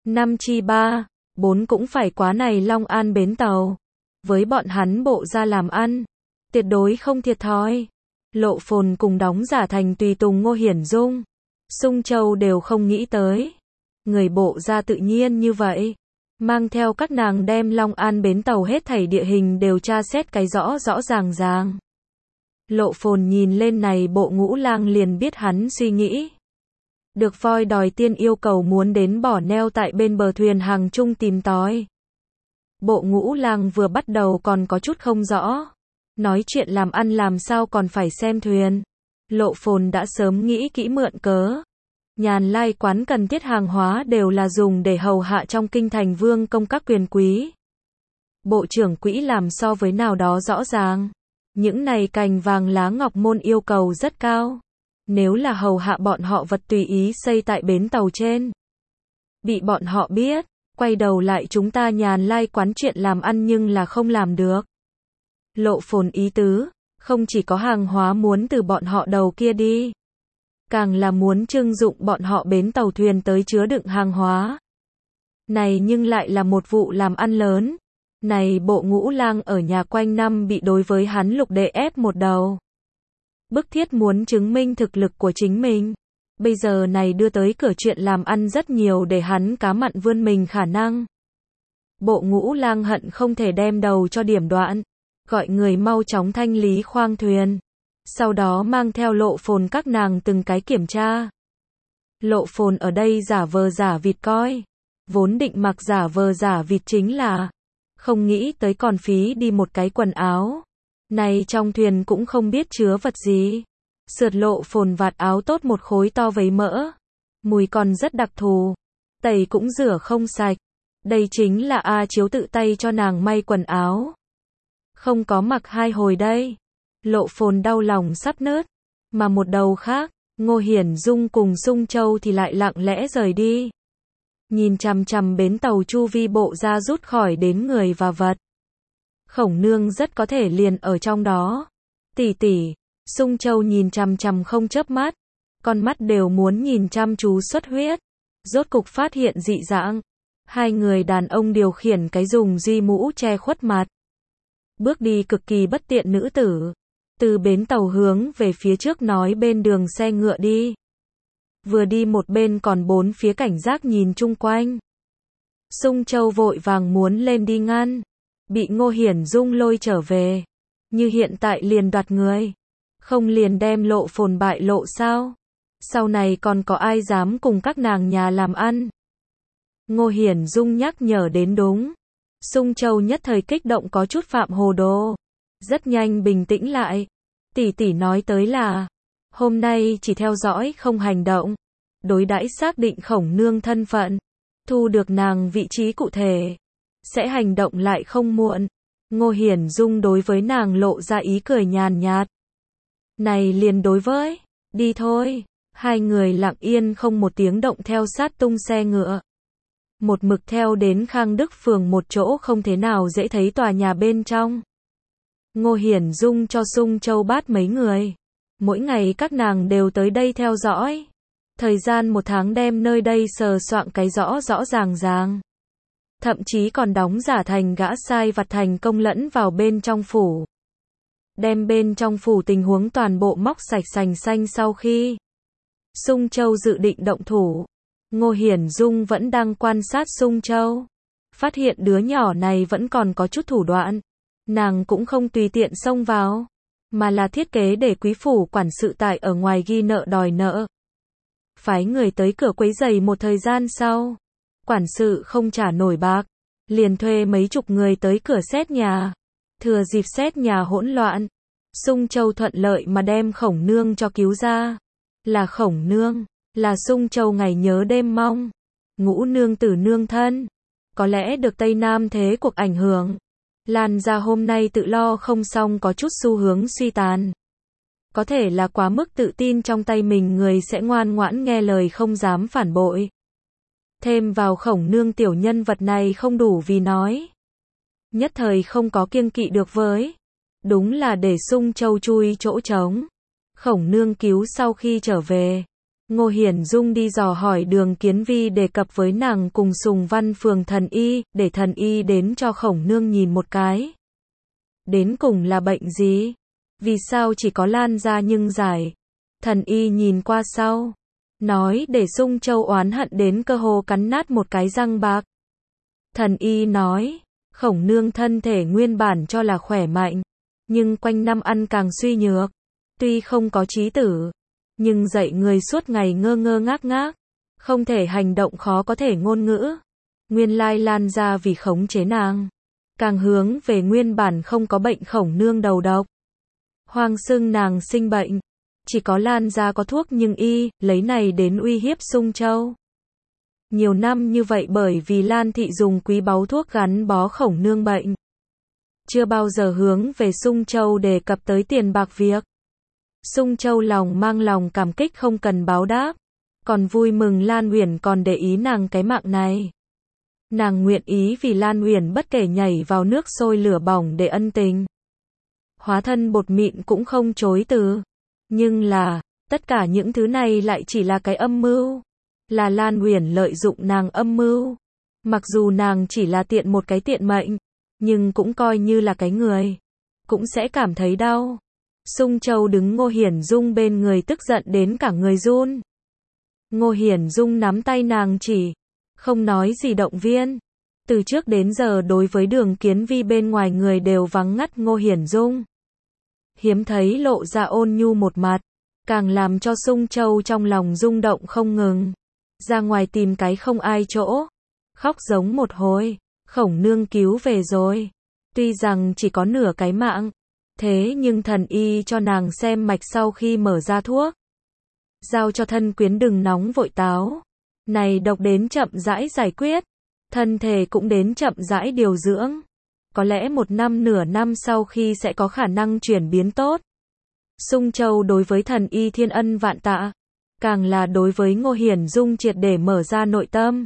Năm chi ba, bốn cũng phải quá này Long An bến tàu. Với bọn hắn bộ ra làm ăn, tuyệt đối không thiệt thòi. Lộ Phồn cùng đóng giả thành tùy tùng Ngô Hiển Dung, Sung Châu đều không nghĩ tới. Người bộ ra tự nhiên như vậy. Mang theo các nàng đem Long An bến tàu hết thảy địa hình đều tra xét cái rõ rõ ràng ràng. Lộ Phồn nhìn lên này bộ ngũ lang liền biết hắn suy nghĩ. Được voi đòi tiên yêu cầu muốn đến bỏ neo tại bên bờ thuyền hàng chung tìm tòi. Bộ ngũ lang vừa bắt đầu còn có chút không rõ. Nói chuyện làm ăn làm sao còn phải xem thuyền. Lộ Phồn đã sớm nghĩ kỹ mượn cớ. Nhàn Lai quán cần thiết hàng hóa đều là dùng để hầu hạ trong kinh thành vương công các quyền quý. Bộ trưởng quỹ làm so với nào đó rõ ràng. Những này cành vàng lá ngọc môn yêu cầu rất cao. Nếu là hầu hạ bọn họ vật tùy ý xây tại bến tàu trên, bị bọn họ biết, quay đầu lại chúng ta Nhàn Lai quán chuyện làm ăn nhưng là không làm được. Lộ Phồn ý tứ, không chỉ có hàng hóa muốn từ bọn họ đầu kia đi, càng là muốn trưng dụng bọn họ bến tàu thuyền tới chứa đựng hàng hóa. Này nhưng lại là một vụ làm ăn lớn. Này bộ ngũ lang ở nhà quanh năm bị đối với hắn Lục Đệ ép một đầu. Bức thiết muốn chứng minh thực lực của chính mình. Bây giờ này đưa tới cửa chuyện làm ăn rất nhiều để hắn cá mặn vươn mình khả năng. Bộ ngũ lang hận không thể đem đầu cho điểm đoạn. Gọi người mau chóng thanh lý khoang thuyền. Sau đó mang theo Lộ Phồn các nàng từng cái kiểm tra. Lộ Phồn ở đây giả vờ giả vịt coi. Vốn định mặc giả vờ giả vịt chính là không nghĩ tới còn phí đi một cái quần áo. Này trong thuyền cũng không biết chứa vật gì. Sượt Lộ Phồn vạt áo tốt một khối to vấy mỡ. Mùi còn rất đặc thù. Tẩy cũng rửa không sạch. Đây chính là A Chiếu tự tay cho nàng may quần áo. Không có mặc hai hồi đây. Lộ Phồn đau lòng sắp nứt. Mà một đầu khác, Ngô Hiển Dung cùng Sung Châu thì lại lặng lẽ rời đi. Nhìn chằm chằm bến tàu chu vi bộ ra rút khỏi đến người và vật. Khổng Nương rất có thể liền ở trong đó. Tỷ tỷ, Sung Châu nhìn chằm chằm không chớp mắt. Con mắt đều muốn nhìn chăm chú xuất huyết. Rốt cục phát hiện dị dạng. Hai người đàn ông điều khiển cái dùng duy mũ che khuất mặt. Bước đi cực kỳ bất tiện nữ tử. Từ bến tàu hướng về phía trước nói bên đường xe ngựa đi. Vừa đi một bên còn bốn phía cảnh giác nhìn chung quanh. Sung Châu vội vàng muốn lên đi ngăn. Bị Ngô Hiển Dung lôi trở về. Như hiện tại liền đoạt người. Không liền đem Lộ Phồn bại lộ sao? Sau này còn có ai dám cùng các nàng nhà làm ăn? Ngô Hiển Dung nhắc nhở đến đúng. Sung Châu nhất thời kích động có chút phạm hồ đồ. Rất nhanh bình tĩnh lại. Tỷ tỷ nói tới là hôm nay chỉ theo dõi không hành động. Đối đãi xác định Khổng Nương thân phận. Thu được nàng vị trí cụ thể. Sẽ hành động lại không muộn. Ngô Hiển Dung đối với nàng lộ ra ý cười nhàn nhạt. Này liền đối với. Đi thôi. Hai người lặng yên không một tiếng động theo sát tung xe ngựa. Một mực theo đến Khang Đức phường một chỗ không thế nào dễ thấy tòa nhà bên trong. Ngô Hiển Dung cho Sung Châu bát mấy người. Mỗi ngày các nàng đều tới đây theo dõi. Thời gian một tháng đem nơi đây sờ soạn cái rõ rõ ràng ràng. Thậm chí còn đóng giả thành gã sai vặt thành công lẫn vào bên trong phủ. Đem bên trong phủ tình huống toàn bộ móc sạch sành xanh sau khi Sung Châu dự định động thủ. Ngô Hiển Dung vẫn đang quan sát Sung Châu. Phát hiện đứa nhỏ này vẫn còn có chút thủ đoạn. Nàng cũng không tùy tiện xông vào. Mà là thiết kế để quý phủ quản sự tại ở ngoài ghi nợ đòi nợ. Phái người tới cửa quấy giày một thời gian sau. Quản sự không trả nổi bạc. Liền thuê mấy chục người tới cửa xét nhà. Thừa dịp xét nhà hỗn loạn. Sung Châu thuận lợi mà đem Khổng Nương cho cứu ra. Là Khổng Nương. Là Sung Châu ngày nhớ đêm mong. Ngũ nương tử nương thân. Có lẽ được Tây Nam thế cuộc ảnh hưởng. Lan ra hôm nay tự lo không xong có chút xu hướng suy tàn. Có thể là quá mức tự tin trong tay mình người sẽ ngoan ngoãn nghe lời không dám phản bội. Thêm vào Khổng Nương tiểu nhân vật này không đủ vì nói. Nhất thời không có kiêng kỵ được với. Đúng là để Sung Châu chui chỗ trống. Khổng Nương cứu sau khi trở về. Ngô Hiển Dung đi dò hỏi Đường Kiến Vi đề cập với nàng cùng Sùng Văn Phường thần y, để thần y đến cho Khổng Nương nhìn một cái. Đến cùng là bệnh gì? Vì sao chỉ có lan ra nhưng giải? Thần y nhìn qua sau, nói để Sung Châu oán hận đến cơ hồ cắn nát một cái răng bạc. Thần y nói, Khổng Nương thân thể nguyên bản cho là khỏe mạnh, nhưng quanh năm ăn càng suy nhược. Tuy không có trí tử, nhưng dạy người suốt ngày ngơ ngơ ngác ngác, không thể hành động, khó có thể ngôn ngữ. Nguyên lai lan ra vì khống chế nàng, càng hướng về nguyên bản không có bệnh. Khổng Nương đầu độc, hoang xưng nàng sinh bệnh, chỉ có lan ra có thuốc nhưng y lấy này đến uy hiếp Sung Châu. Nhiều năm như vậy bởi vì Lan thị dùng quý báu thuốc gắn bó Khổng Nương bệnh, chưa bao giờ hướng về Sung Châu đề cập tới tiền bạc việc. Sung Châu lòng mang lòng cảm kích không cần báo đáp, còn vui mừng Lan Uyển còn để ý nàng cái mạng này. Nàng nguyện ý vì Lan Uyển bất kể nhảy vào nước sôi lửa bỏng để ân tình. Hóa thân bột mịn cũng không chối từ. Nhưng là, tất cả những thứ này lại chỉ là cái âm mưu. Là Lan Uyển lợi dụng nàng âm mưu. Mặc dù nàng chỉ là tiện một cái tiện mệnh, nhưng cũng coi như là cái người, cũng sẽ cảm thấy đau. Sung Châu đứng Ngô Hiển Dung bên người tức giận đến cả người run. Ngô Hiển Dung nắm tay nàng chỉ, không nói gì động viên. Từ trước đến giờ đối với Đường Kiến Vi bên ngoài người đều vắng ngắt Ngô Hiển Dung. Hiếm thấy lộ ra ôn nhu một mặt, càng làm cho Sung Châu trong lòng rung động không ngừng. Ra ngoài tìm cái không ai chỗ, khóc giống một hồi. Khổng Nương cứu về rồi, tuy rằng chỉ có nửa cái mạng, thế nhưng thần y cho nàng xem mạch sau khi mở ra thuốc, giao cho thân quyến đừng nóng vội táo, này độc đến chậm rãi giải quyết, thân thể cũng đến chậm rãi điều dưỡng, có lẽ một năm nửa năm sau khi sẽ có khả năng chuyển biến tốt. Sung Châu đối với thần y thiên ân vạn tạ, càng là đối với Ngô Hiển Dung triệt để mở ra nội tâm.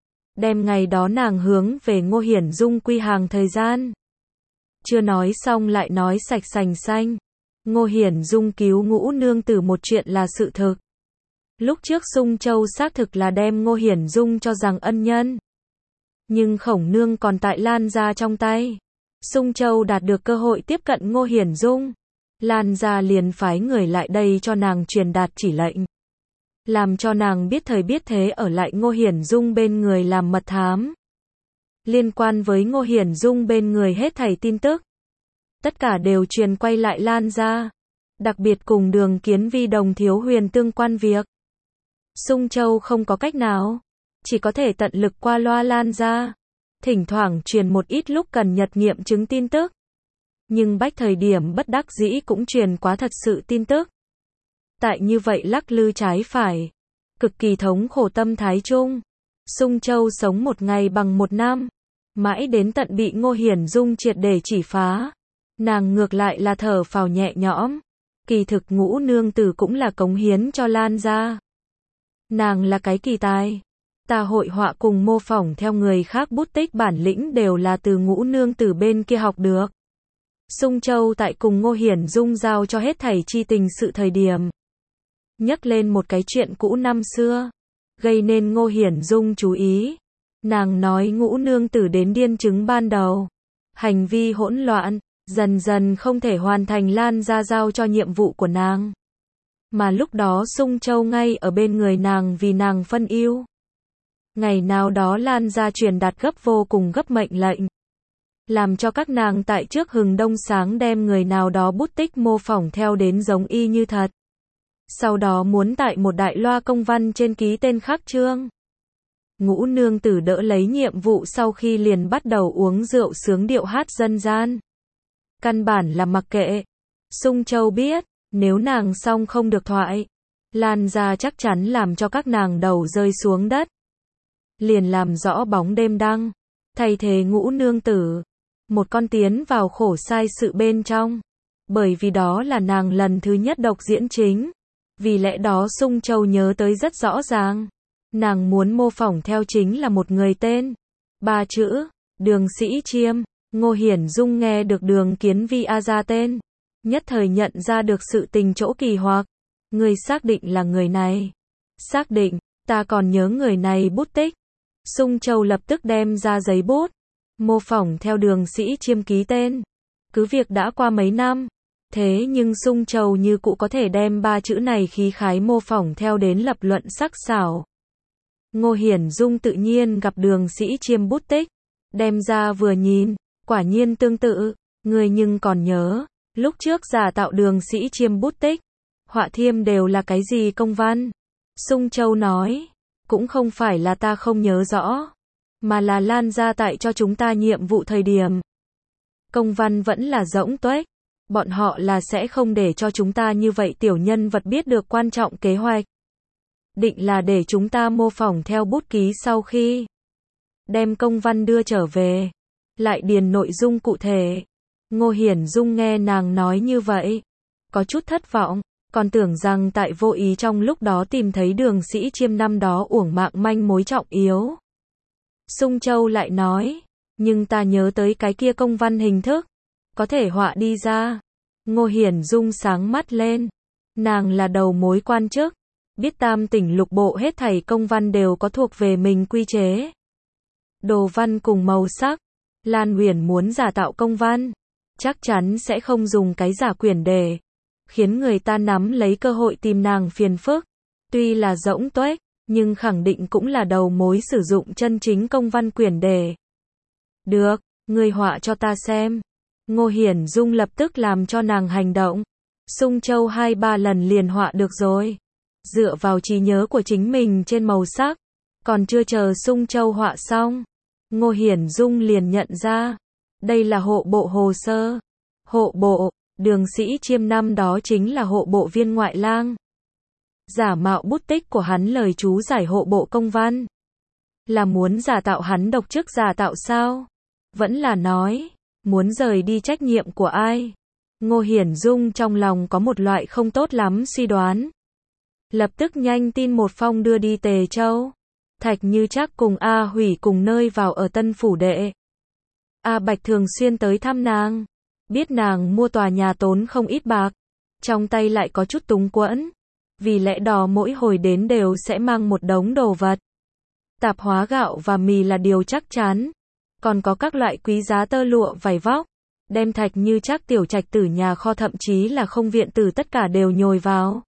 Đem ngày đó nàng hướng về Ngô Hiển Dung quy hàng thời gian. Chưa nói xong lại nói sạch sành xanh. Ngô Hiển Dung cứu Ngũ nương tử một chuyện là sự thực. Lúc trước Sung Châu xác thực là đem Ngô Hiển Dung cho rằng ân nhân. Nhưng Khổng Nương còn tại Lan gia trong tay. Sung Châu đạt được cơ hội tiếp cận Ngô Hiển Dung. Lan gia liền phái người lại đây cho nàng truyền đạt chỉ lệnh. Làm cho nàng biết thời biết thế ở lại Ngô Hiển Dung bên người làm mật thám. Liên quan với Ngô Hiển Dung bên người hết thảy tin tức, tất cả đều truyền quay lại Lan gia. Đặc biệt cùng Đường Kiến Vi đồng thiếu huyền tương quan việc. Sung Châu không có cách nào, chỉ có thể tận lực qua loa Lan gia. Thỉnh thoảng truyền một ít lúc cần nhật nghiệm chứng tin tức. Nhưng bách thời điểm bất đắc dĩ cũng truyền quá thật sự tin tức. Tại như vậy lắc lư trái phải, cực kỳ thống khổ tâm thái chung. Sung Châu sống một ngày bằng một năm, mãi đến tận bị Ngô Hiển Dung triệt để chỉ phá. Nàng ngược lại là thở phào nhẹ nhõm. Kỳ thực Ngũ nương tử cũng là cống hiến cho Lan gia. Nàng là cái kỳ tài. Ta hội họa cùng mô phỏng theo người khác bút tích bản lĩnh đều là từ Ngũ nương tử bên kia học được. Sung Châu tại cùng Ngô Hiển Dung giao cho hết thảy chi tình sự thời điểm, nhắc lên một cái chuyện cũ năm xưa, gây nên Ngô Hiển Dung chú ý. Nàng nói Ngũ nương tử đến điên chứng ban đầu, hành vi hỗn loạn, dần dần không thể hoàn thành Lan gia giao cho nhiệm vụ của nàng. Mà lúc đó Sung Châu ngay ở bên người nàng vì nàng phân ưu. Ngày nào đó Lan gia truyền đạt gấp vô cùng gấp mệnh lệnh, làm cho các nàng tại trước hừng đông sáng đem người nào đó bút tích mô phỏng theo đến giống y như thật. Sau đó muốn tại một đại loa công văn trên ký tên khắc chương. Ngũ nương tử đỡ lấy nhiệm vụ sau khi liền bắt đầu uống rượu sướng điệu hát dân gian. Căn bản là mặc kệ. Sung Châu biết, nếu nàng xong không được thoại, Lan gia chắc chắn làm cho các nàng đầu rơi xuống đất. Liền làm rõ bóng đêm đăng, thay thế Ngũ nương tử, một con tiến vào khổ sai sự bên trong. Bởi vì đó là nàng lần thứ nhất độc diễn chính. Vì lẽ đó Sung Châu nhớ tới rất rõ ràng. Nàng muốn mô phỏng theo chính là một người tên. Ba chữ, Đường Sĩ Chiêm. Ngô Hiển Dung nghe được Đường Kiến Vi a ra tên. Nhất thời nhận ra được sự tình chỗ kỳ hoặc. Người xác định là người này. Xác định, ta còn nhớ người này bút tích. Sung Châu lập tức đem ra giấy bút, mô phỏng theo Đường Sĩ Chiêm ký tên. Cứ việc đã qua mấy năm, thế nhưng Sung Châu như cũ có thể đem ba chữ này khí khái mô phỏng theo đến lập luận sắc sảo. Ngô Hiển Dung tự nhiên gặp Đường Sĩ Chiêm bút tích, đem ra vừa nhìn, quả nhiên tương tự, người nhưng còn nhớ, lúc trước giả tạo Đường Sĩ Chiêm bút tích, họa thiêm đều là cái gì công văn? Sung Châu nói, cũng không phải là ta không nhớ rõ, mà là Lan gia tại cho chúng ta nhiệm vụ thời điểm. Công văn vẫn là rỗng tuếch, bọn họ là sẽ không để cho chúng ta như vậy tiểu nhân vật biết được quan trọng kế hoạch. Định là để chúng ta mô phỏng theo bút ký sau khi đem công văn đưa trở về, lại điền nội dung cụ thể. Ngô Hiển Dung nghe nàng nói như vậy, có chút thất vọng, còn tưởng rằng tại vô ý trong lúc đó tìm thấy Đường Sĩ Chiêm năm đó uổng mạng manh mối trọng yếu. Sung Châu lại nói, nhưng ta nhớ tới cái kia công văn hình thức, có thể họa đi ra. Ngô Hiển Dung sáng mắt lên, nàng là đầu mối quan chức, biết tam tỉnh lục bộ hết thảy công văn đều có thuộc về mình quy chế. Đồ văn cùng màu sắc, Lan Uyển muốn giả tạo công văn, chắc chắn sẽ không dùng cái giả quyển đề, khiến người ta nắm lấy cơ hội tìm nàng phiền phức. Tuy là rỗng tuếch, nhưng khẳng định cũng là đầu mối sử dụng chân chính công văn quyển đề. Được, ngươi họa cho ta xem. Ngô Hiển Dung lập tức làm cho nàng hành động. Sung Châu hai ba lần liền họa được rồi. Dựa vào trí nhớ của chính mình trên màu sắc, còn chưa chờ Sung Châu họa xong, Ngô Hiển Dung liền nhận ra, đây là hộ bộ hồ sơ. Hộ bộ, Đường Sĩ Chiêm năm đó chính là hộ bộ viên ngoại lang. Giả mạo bút tích của hắn lời chú giải hộ bộ công văn. Là muốn giả tạo hắn độc chức giả tạo sao? Vẫn là nói, muốn rời đi trách nhiệm của ai? Ngô Hiển Dung trong lòng có một loại không tốt lắm suy đoán. Lập tức nhanh tin một phong đưa đi Tề Châu. Thạch Như Trác cùng A Hủy cùng nơi vào ở Tân Phủ Đệ. A Bạch thường xuyên tới thăm nàng. Biết nàng mua tòa nhà tốn không ít bạc. Trong tay lại có chút túng quẫn. Vì lẽ đó mỗi hồi đến đều sẽ mang một đống đồ vật. Tạp hóa gạo và mì là điều chắc chắn. Còn có các loại quý giá tơ lụa vải vóc. Đem Thạch Như Trác tiểu trạch tử nhà kho thậm chí là không viện tử tất cả đều nhồi vào.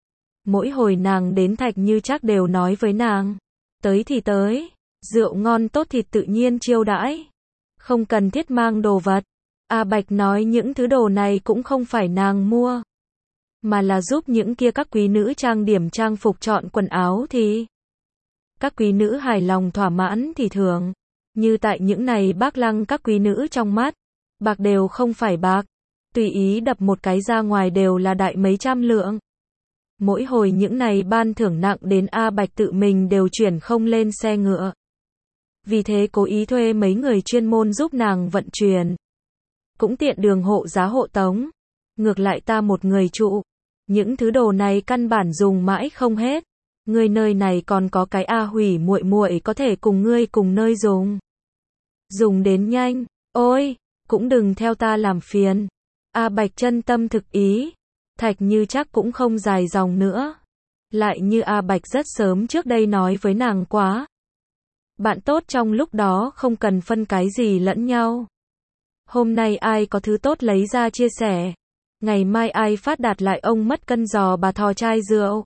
Mỗi hồi nàng đến Thạch Như Trác đều nói với nàng, tới thì tới, rượu ngon tốt thịt tự nhiên chiêu đãi, không cần thiết mang đồ vật. A Bạch nói những thứ đồ này cũng không phải nàng mua, mà là giúp những kia các quý nữ trang điểm trang phục chọn quần áo thì các quý nữ hài lòng thỏa mãn thì thưởng. Như tại những này Bác Lăng các quý nữ trong mắt, bạc đều không phải bạc, tùy ý đập một cái ra ngoài đều là đại mấy trăm lượng. Mỗi hồi những này ban thưởng nặng đến A Bạch tự mình đều chuyển không lên xe ngựa. Vì thế cố ý thuê mấy người chuyên môn giúp nàng vận chuyển. Cũng tiện đường hộ giá hộ tống. Ngược lại ta một người trụ. Những thứ đồ này căn bản dùng mãi không hết. Ngươi nơi này còn có cái A Hủy muội muội có thể cùng ngươi cùng nơi dùng. Dùng đến nhanh. Ôi, cũng đừng theo ta làm phiền. A Bạch chân tâm thực ý. Thạch Như Trác cũng không dài dòng nữa. Lại như A Bạch rất sớm trước đây nói với nàng quá. Bạn tốt trong lúc đó không cần phân cái gì lẫn nhau. Hôm nay ai có thứ tốt lấy ra chia sẻ. Ngày mai ai phát đạt lại ông mất cân giò bà thò chai rượu.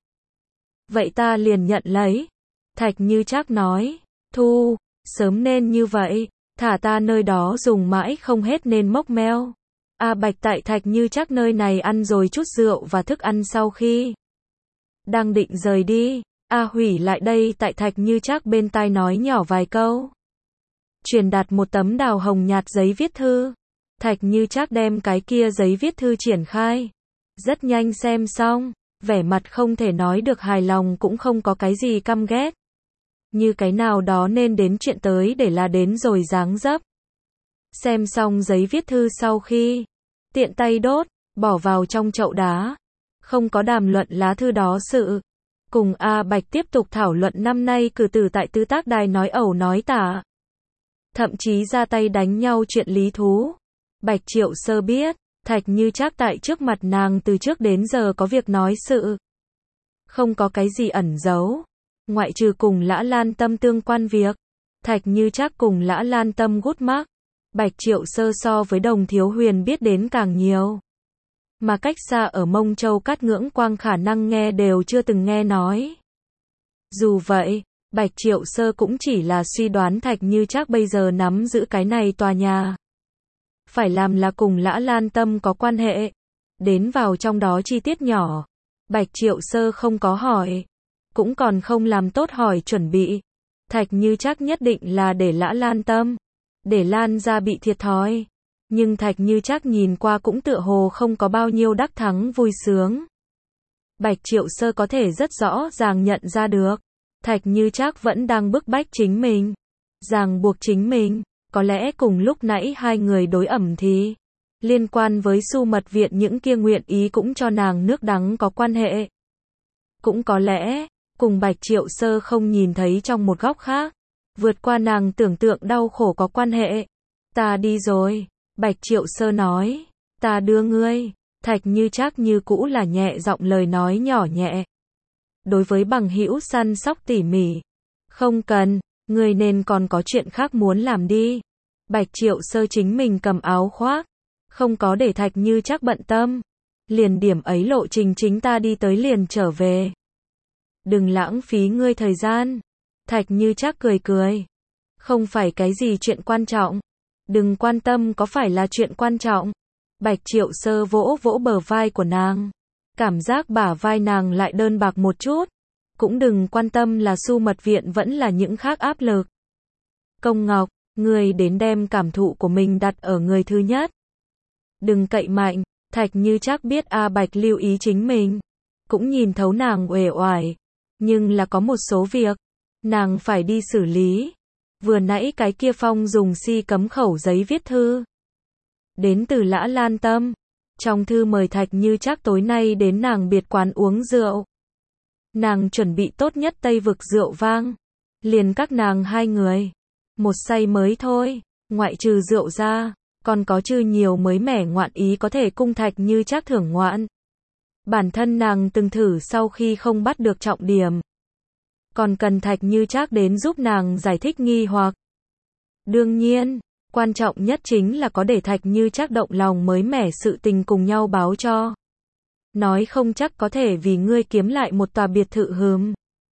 Vậy ta liền nhận lấy. Thạch Như Trác nói. Thu, sớm nên như vậy. Thả ta nơi đó dùng mãi không hết nên mốc meo. A Bạch tại Thạch Như Trác nơi này ăn rồi chút rượu và thức ăn sau khi đang định rời đi, A Hủy lại đây tại Thạch Như Trác bên tai nói nhỏ vài câu. Truyền đạt một tấm đào hồng nhạt giấy viết thư. Thạch Như Trác đem cái kia giấy viết thư triển khai. Rất nhanh xem xong, vẻ mặt không thể nói được hài lòng cũng không có cái gì căm ghét. Như cái nào đó nên đến chuyện tới để là đến rồi dáng dấp. Xem xong giấy viết thư sau khi tiện tay đốt, bỏ vào trong chậu đá. Không có đàm luận lá thư đó sự. Cùng A Bạch tiếp tục thảo luận năm nay cử tử tại Tứ Tác Đài nói ẩu nói tả. Thậm chí ra tay đánh nhau chuyện lý thú. Bạch Triệu Sơ biết, Thạch Như Trác tại trước mặt nàng từ trước đến giờ có việc nói sự. không có cái gì ẩn giấu. Ngoại trừ cùng Lã Lan Tâm tương quan việc, Thạch Như Trác cùng Lã Lan Tâm gút mắc, Bạch Triệu Sơ so với Đồng Thiếu Huyền biết đến càng nhiều. Mà cách xa ở Mông Châu Cát Ngưỡng Quang khả năng nghe đều chưa từng nghe nói. Dù vậy, Bạch Triệu Sơ cũng chỉ là suy đoán Thạch Như Trác bây giờ nắm giữ cái này tòa nhà. Phải làm là cùng Lã Lan Tâm có quan hệ. Đến vào trong đó chi tiết nhỏ, Bạch Triệu Sơ không có hỏi, cũng còn không làm tốt hỏi chuẩn bị. Thạch Như Trác nhất định là để Lã Lan Tâm, để Lan ra bị thiệt thòi. Nhưng Thạch Như Trác nhìn qua cũng tựa hồ không có bao nhiêu đắc thắng vui sướng. Bạch Triệu Sơ có thể rất rõ ràng nhận ra được, Thạch Như Trác vẫn đang bức bách chính mình, ràng buộc chính mình. Có lẽ cùng lúc nãy hai người đối ẩm thì liên quan với Su Mật Viện những kia nguyện ý cũng cho nàng nước đắng có quan hệ. Cũng có lẽ, cùng Bạch Triệu Sơ không nhìn thấy trong một góc khác, vượt qua nàng tưởng tượng đau khổ có quan hệ. Ta đi rồi, Bạch Triệu Sơ nói, ta đưa ngươi. Thạch Như Trác như cũ là nhẹ giọng lời nói nhỏ nhẹ. Đối với bằng hữu săn sóc tỉ mỉ, không cần, ngươi nên còn có chuyện khác muốn làm đi. Bạch Triệu Sơ chính mình cầm áo khoác, không có để Thạch Như Trác bận tâm. Liền điểm ấy lộ trình chính ta đi tới liền trở về. Đừng lãng phí ngươi thời gian. Thạch Như Trác cười cười. Không phải cái gì chuyện quan trọng. Đừng quan tâm có phải là chuyện quan trọng. Bạch Triệu Sơ vỗ vỗ bờ vai của nàng. Cảm giác bả vai nàng lại đơn bạc một chút. Cũng đừng quan tâm là Su Mật Viện vẫn là những khác áp lực. Công Ngọc, ngươi đến đem cảm thụ của mình đặt ở người thứ nhất. Đừng cậy mạnh. Thạch Như Trác biết A Bạch lưu ý chính mình, cũng nhìn thấu nàng uể oải, nhưng là có một số việc nàng phải đi xử lý. Vừa nãy cái kia Phong dùng si cấm khẩu giấy viết thư đến từ Lã Lan Tâm, trong thư mời Thạch Như Trác tối nay đến nàng biệt quán uống rượu. Nàng chuẩn bị tốt nhất Tây vực rượu vang, liền các nàng hai người, một say mới thôi, ngoại trừ rượu ra, còn có chư nhiều mới mẻ ngoạn ý có thể cung Thạch Như Trác thưởng ngoạn. Bản thân nàng từng thử sau khi không bắt được trọng điểm, còn cần Thạch Như Trác đến giúp nàng giải thích nghi hoặc. Đương nhiên, quan trọng nhất chính là có để Thạch Như Trác động lòng mới mẻ sự tình cùng nhau báo cho. Nói không chắc có thể vì ngươi kiếm lại một tòa biệt thự hừm.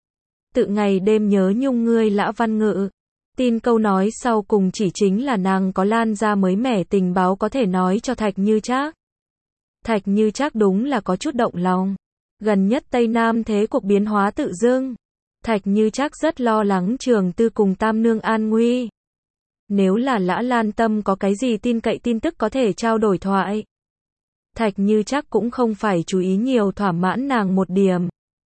Tự ngày đêm nhớ nhung ngươi Lã Văn Ngự. Tin câu nói sau cùng chỉ chính là nàng có Lan ra mới mẻ tình báo có thể nói cho Thạch Như Trác. Thạch Như Trác đúng là có chút động lòng. Gần nhất Tây Nam thế cuộc biến hóa tự dưng. Thạch Như Trác rất lo lắng Trường Tư cùng Tam Nương an nguy. Nếu là Lã Lan Tâm có cái gì tin cậy tin tức có thể trao đổi thoại. Thạch Như Trác cũng không phải chú ý nhiều thỏa mãn nàng một điểm.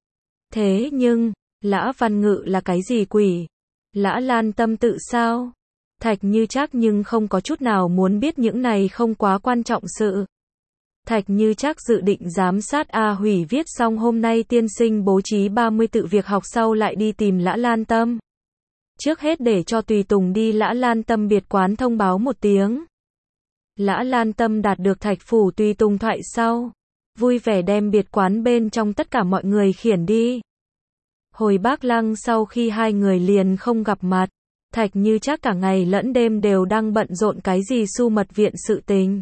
Thế nhưng, Lã Văn Ngự là cái gì quỷ? Lã Lan Tâm tự sao? Thạch Như Trác nhưng không có chút nào muốn biết những này không quá quan trọng sự. Thạch Như Trác dự định giám sát A Hủy viết xong hôm nay tiên sinh bố trí ba mươi tự việc học sau lại đi tìm Lã Lan Tâm. Trước hết để cho tùy tùng đi Lã Lan Tâm biệt quán thông báo một tiếng. Lã Lan Tâm đạt được Thạch phủ tùy tùng thoại sau, vui vẻ đem biệt quán bên trong tất cả mọi người khiển đi. Hồi Bác Lăng sau khi hai người liền không gặp mặt, Thạch Như Trác cả ngày lẫn đêm đều đang bận rộn cái gì Su Mật Viện sự tình.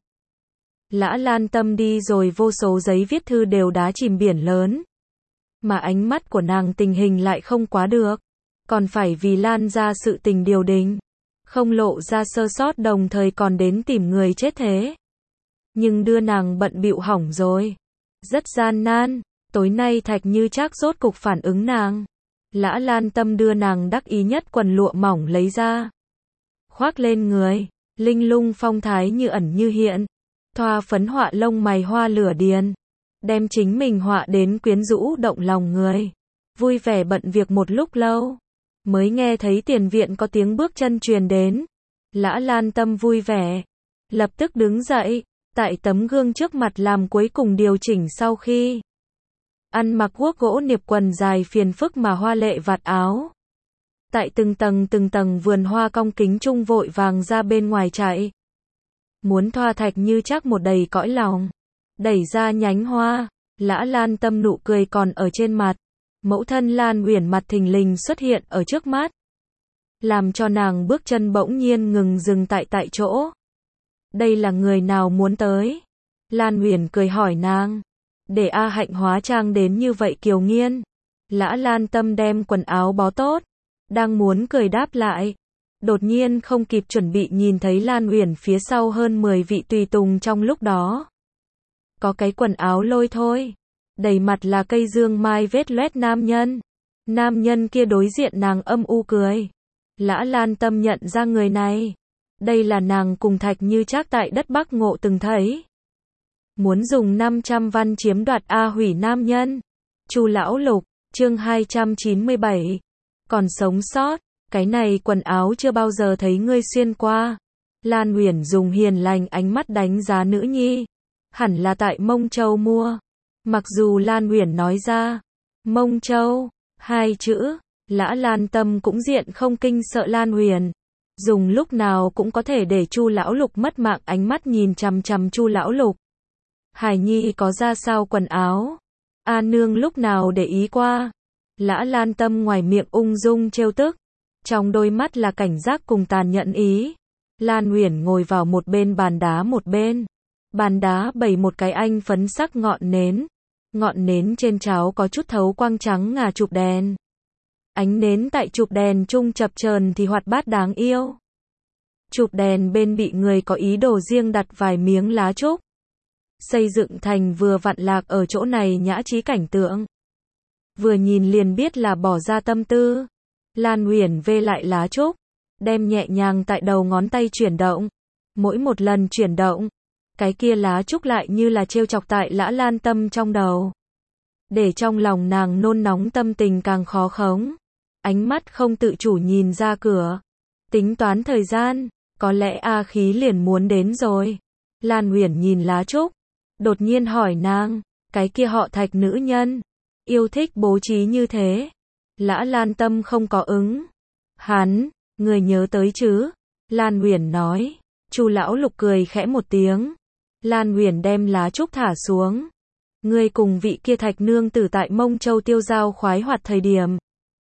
Lã Lan Tâm đi rồi vô số giấy viết thư đều đá chìm biển lớn. Mà ánh mắt của nàng tình hình lại không quá được. Còn phải vì Lan ra sự tình điều đình. Không lộ ra sơ sót đồng thời còn đến tìm người chết thế. Nhưng đưa nàng bận bịu hỏng rồi. Rất gian nan. Tối nay Thạch Như Trác rốt cục phản ứng nàng. Lã Lan Tâm đưa nàng đắc ý nhất quần lụa mỏng lấy ra. Khoác lên người. Linh lung phong thái như ẩn như hiện. Thoa phấn họa lông mày hoa lửa điền. Đem chính mình họa đến quyến rũ động lòng người. Vui vẻ bận việc một lúc lâu. Mới nghe thấy tiền viện có tiếng bước chân truyền đến. Lã Lan Tâm vui vẻ. Lập tức đứng dậy. Tại tấm gương trước mặt làm cuối cùng điều chỉnh sau khi ăn mặc guốc gỗ niệp quần dài phiền phức mà hoa lệ vạt áo. Tại từng tầng từng tầng vườn hoa cong kính trung vội vàng ra bên ngoài chạy. Muốn thoa Thạch Như Trác một đầy cõi lòng. Đẩy ra nhánh hoa. Lã Lan Tâm nụ cười còn ở trên mặt. Mẫu thân Lan Uyển mặt thình lình xuất hiện ở trước mắt, làm cho nàng bước chân bỗng nhiên ngừng dừng tại tại chỗ. Đây là người nào muốn tới? Lan Uyển cười hỏi nàng. Để A Hạnh hóa trang đến như vậy kiều nghiên. Lã Lan Tâm đem quần áo bó tốt, đang muốn cười đáp lại. Đột nhiên không kịp chuẩn bị nhìn thấy Lan Uyển phía sau hơn mười vị tùy tùng trong lúc đó. Có cái quần áo lôi thôi. Đầy mặt là cây dương mai vết loét nam nhân. Nam nhân kia đối diện nàng âm u cười. Lã Lan Tâm nhận ra người này. Đây là nàng cùng Thạch Như Trác tại đất Bắc Ngộ từng thấy. Muốn dùng năm trăm văn chiếm đoạt A Hủy nam nhân. Chu Lão Lục, chương hai trăm chín mươi bảy. Còn sống sót, cái này quần áo chưa bao giờ thấy ngươi xuyên qua. Lan Uyển dùng hiền lành ánh mắt đánh giá nữ nhi. Hẳn là tại Mông Châu mua. Mặc dù Lan Uyển nói ra Mông Châu, hai chữ, Lã Lan Tâm cũng diện không kinh sợ Lan Uyển. Dùng lúc nào cũng có thể để Chu Lão Lục mất mạng, ánh mắt nhìn chằm chằm Chu Lão Lục. Hải Nhi có ra sao quần áo? A nương lúc nào để ý qua? Lã Lan Tâm ngoài miệng ung dung trêu tức, trong đôi mắt là cảnh giác cùng tàn nhẫn ý. Lan Uyển ngồi vào một bên bàn đá một bên. Bàn đá bày một cái anh phấn sắc ngọn nến. Ngọn nến trên cháo có chút thấu quang trắng ngà chụp đèn. Ánh nến tại chụp đèn chung chập chờn thì hoạt bát đáng yêu. Chụp đèn bên bị người có ý đồ riêng đặt vài miếng lá trúc. Xây dựng thành vừa vặn lạc ở chỗ này nhã trí cảnh tượng. Vừa nhìn liền biết là bỏ ra tâm tư. Lan Uyển vê lại lá trúc, đem nhẹ nhàng tại đầu ngón tay chuyển động. Mỗi một lần chuyển động, cái kia lá trúc lại như là trêu chọc tại Lã Lan Tâm trong đầu. Để trong lòng nàng nôn nóng, tâm tình càng khó khống. Ánh mắt không tự chủ nhìn ra cửa. Tính toán thời gian, có lẽ A Khí liền muốn đến rồi. Lan Uyển nhìn lá trúc, đột nhiên hỏi nàng, cái kia họ Thạch nữ nhân, yêu thích bố trí như thế. Lã Lan Tâm không có ứng. Hắn, người nhớ tới chứ? Lan Uyển nói. Chu Lão Lục cười khẽ một tiếng. Lan Uyển đem lá trúc thả xuống. Ngươi cùng vị kia Thạch nương tử tại Mông Châu tiêu giao khoái hoạt thời điểm.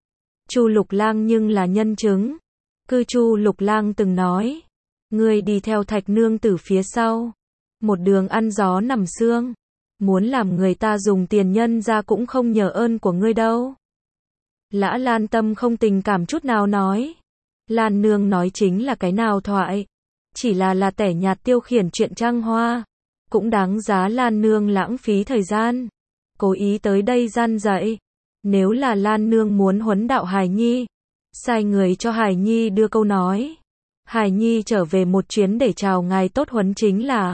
Chu Lục Lang nhưng là nhân chứng. Cư Chu Lục Lang từng nói, ngươi đi theo Thạch nương tử phía sau, một đường ăn gió nằm sương, muốn làm người ta dùng tiền nhân ra cũng không nhờ ơn của ngươi đâu. Lã Lan Tâm không tình cảm chút nào nói. Lan nương nói chính là cái nào thoại, chỉ là là tẻ nhạt tiêu khiển chuyện trăng hoa, cũng đáng giá Lan nương lãng phí thời gian, cố ý tới đây gian dạy. Nếu là Lan nương muốn huấn đạo Hải Nhi, sai người cho Hải Nhi đưa câu nói. Hải Nhi trở về một chuyến để chào ngài tốt huấn chính là.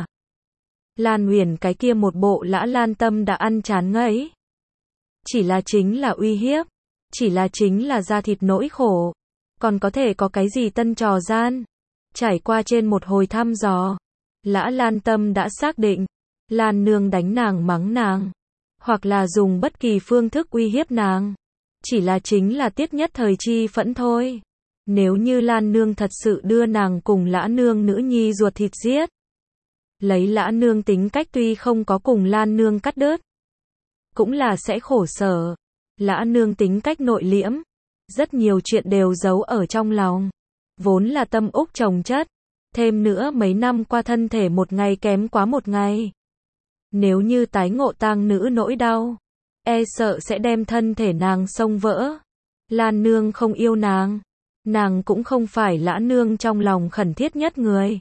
Lan Uyển cái kia một bộ Lã Lan Tâm đã ăn chán ngấy. Chỉ là chính là uy hiếp, chỉ là chính là da thịt nỗi khổ, còn có thể có cái gì tân trò gian. Trải qua trên một hồi thăm dò, Lã Lan Tâm đã xác định, Lan nương đánh nàng mắng nàng, hoặc là dùng bất kỳ phương thức uy hiếp nàng, chỉ là chính là tiết nhất thời chi phẫn thôi. Nếu như Lan nương thật sự đưa nàng cùng Lã nương nữ nhi ruột thịt giết, lấy Lã nương tính cách tuy không có cùng Lan nương cắt đứt, cũng là sẽ khổ sở. Lã nương tính cách nội liễm, rất nhiều chuyện đều giấu ở trong lòng, vốn là tâm úc chồng chất, thêm nữa mấy năm qua thân thể một ngày kém quá một ngày. Nếu như tái ngộ tang nữ nỗi đau, e sợ sẽ đem thân thể nàng xông vỡ. Lan nương không yêu nàng, nàng cũng không phải Lã nương trong lòng khẩn thiết nhất người.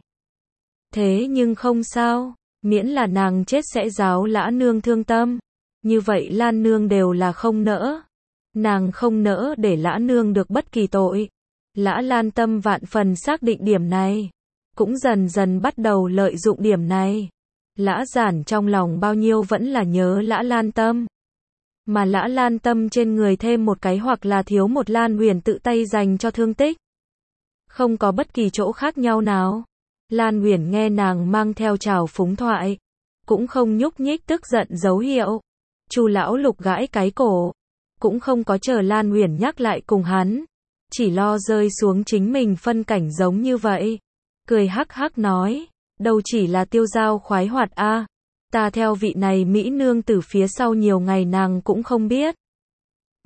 Thế nhưng không sao, miễn là nàng chết sẽ giáo Lã nương thương tâm, như vậy Lan nương đều là không nỡ. Nàng không nỡ để Lã nương được bất kỳ tội. Lã Lan Tâm vạn phần xác định điểm này, cũng dần dần bắt đầu lợi dụng điểm này. Lã Giản trong lòng bao nhiêu vẫn là nhớ Lã Lan Tâm, mà Lã Lan Tâm trên người thêm một cái hoặc là thiếu một Lan Uyển tự tay dành cho thương tích, không có bất kỳ chỗ khác nhau nào. Lan Uyển nghe nàng mang theo trào phúng thoại, cũng không nhúc nhích tức giận dấu hiệu. Chu Lão Lục gãi cái cổ, cũng không có chờ Lan Uyển nhắc lại cùng hắn, chỉ lo rơi xuống chính mình phân cảnh giống như vậy. Cười hắc hắc nói, đâu chỉ là tiêu giao khoái hoạt a, à, ta theo vị này mỹ nương từ phía sau nhiều ngày nàng cũng không biết.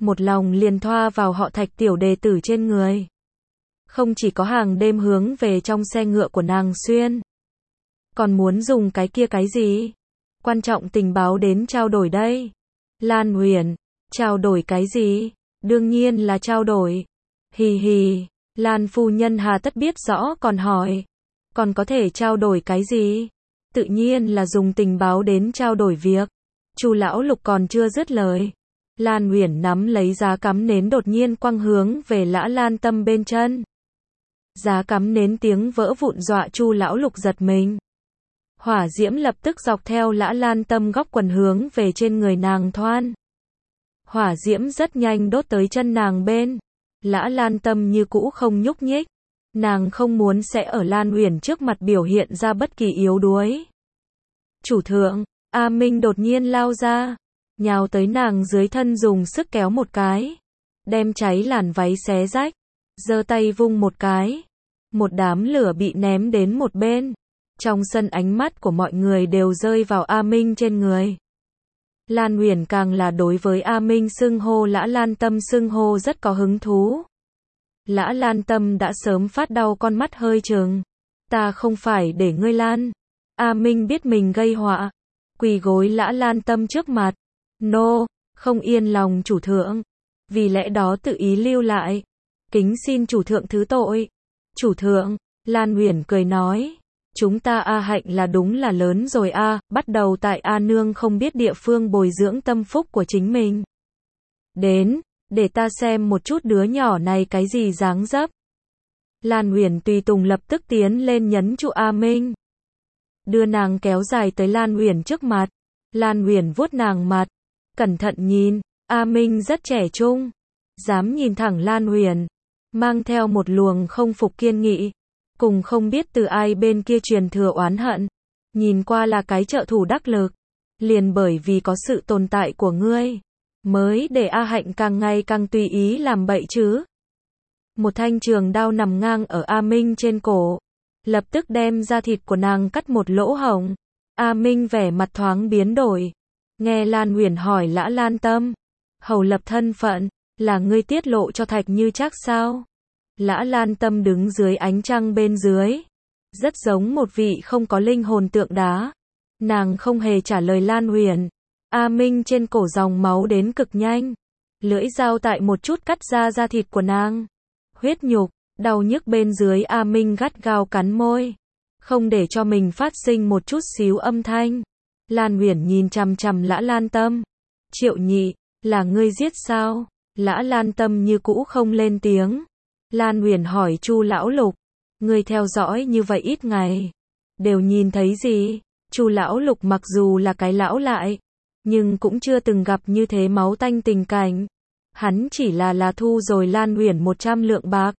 một lòng liền thoa vào họ Thạch tiểu đệ tử trên người. Không chỉ có hàng đêm hướng về trong xe ngựa của nàng xuyên, còn muốn dùng cái kia cái gì? Quan trọng tình báo đến trao đổi đây. Lan Uyển, trao đổi cái gì? Đương nhiên là trao đổi. Hì hì, Lan phu nhân hà tất biết rõ còn hỏi. Còn có thể trao đổi cái gì? Tự nhiên là dùng tình báo đến trao đổi việc. Chu lão Lục còn chưa dứt lời. Lan Uyển nắm lấy giá cắm nến đột nhiên quăng hướng về Lã Lan Tâm bên chân. Giá cắm nến tiếng vỡ vụn dọa Chu lão Lục giật mình. Hỏa diễm lập tức dọc theo Lã Lan Tâm góc quần hướng về trên người nàng thoan. Hỏa diễm rất nhanh đốt tới chân nàng bên. Lã Lan Tâm như cũ không nhúc nhích. Nàng không muốn sẽ ở Lan Uyển trước mặt biểu hiện ra bất kỳ yếu đuối. Chủ thượng, A Minh đột nhiên lao ra, nhào tới nàng dưới thân dùng sức kéo một cái, đem cháy làn váy xé rách, giơ tay vung một cái, một đám lửa bị ném đến một bên. Trong sân ánh mắt của mọi người đều rơi vào A Minh trên người. Lan Uyển càng là đối với A Minh xưng hô Lã Lan Tâm xưng hô rất có hứng thú. Lã Lan Tâm đã sớm phát đau con mắt hơi trừng. Ta không phải để ngươi Lan. A Minh biết mình gây họa, quỳ gối Lã Lan Tâm trước mặt. Nô, không yên lòng chủ thượng. Vì lẽ đó tự ý lưu lại. Kính xin chủ thượng thứ tội. Chủ thượng, Lan Uyển cười nói. Chúng ta A Hạnh là đúng là lớn rồi a, bắt đầu tại A Nương không biết địa phương bồi dưỡng tâm phúc của chính mình. Đến, để ta xem một chút đứa nhỏ này cái gì dáng dấp. Lan Uyển tùy tùng lập tức tiến lên nhấn trụ A Minh. Đưa nàng kéo dài tới Lan Uyển trước mặt. Lan Uyển vuốt nàng mặt. Cẩn thận nhìn, A Minh rất trẻ trung. Dám nhìn thẳng Lan Uyển. Mang theo một luồng không phục kiên nghị. Cùng không biết từ ai bên kia truyền thừa oán hận. Nhìn qua là cái trợ thủ đắc lực. Liền bởi vì có sự tồn tại của ngươi. Mới để A Hạnh càng ngày càng tùy ý làm bậy chứ. Một thanh trường đao nằm ngang ở A Minh trên cổ. Lập tức đem da thịt của nàng cắt một lỗ hổng. A Minh vẻ mặt thoáng biến đổi. Nghe Lan Uyển hỏi Lã Lan Tâm. Hầu lập thân phận, là ngươi tiết lộ cho Thạch Như Trác sao? Lã Lan Tâm đứng dưới ánh trăng bên dưới. Rất giống một vị không có linh hồn tượng đá. Nàng không hề trả lời Lan Uyển. A Minh trên cổ dòng máu đến cực nhanh. Lưỡi dao tại một chút cắt ra da thịt của nàng. Huyết nhục, đau nhức bên dưới A Minh gắt gao cắn môi. Không để cho mình phát sinh một chút xíu âm thanh. Lan Uyển nhìn chằm chằm Lã Lan Tâm. Triệu nhị, là ngươi giết sao? Lã Lan Tâm như cũ không lên tiếng. Lan Uyển hỏi Chu lão Lục. Ngươi theo dõi như vậy ít ngày. Đều nhìn thấy gì? Chu lão Lục mặc dù là cái lão lại. Nhưng cũng chưa từng gặp như thế máu tanh tình cảnh. Hắn chỉ là là thu rồi Lan Uyển một trăm lượng bạc.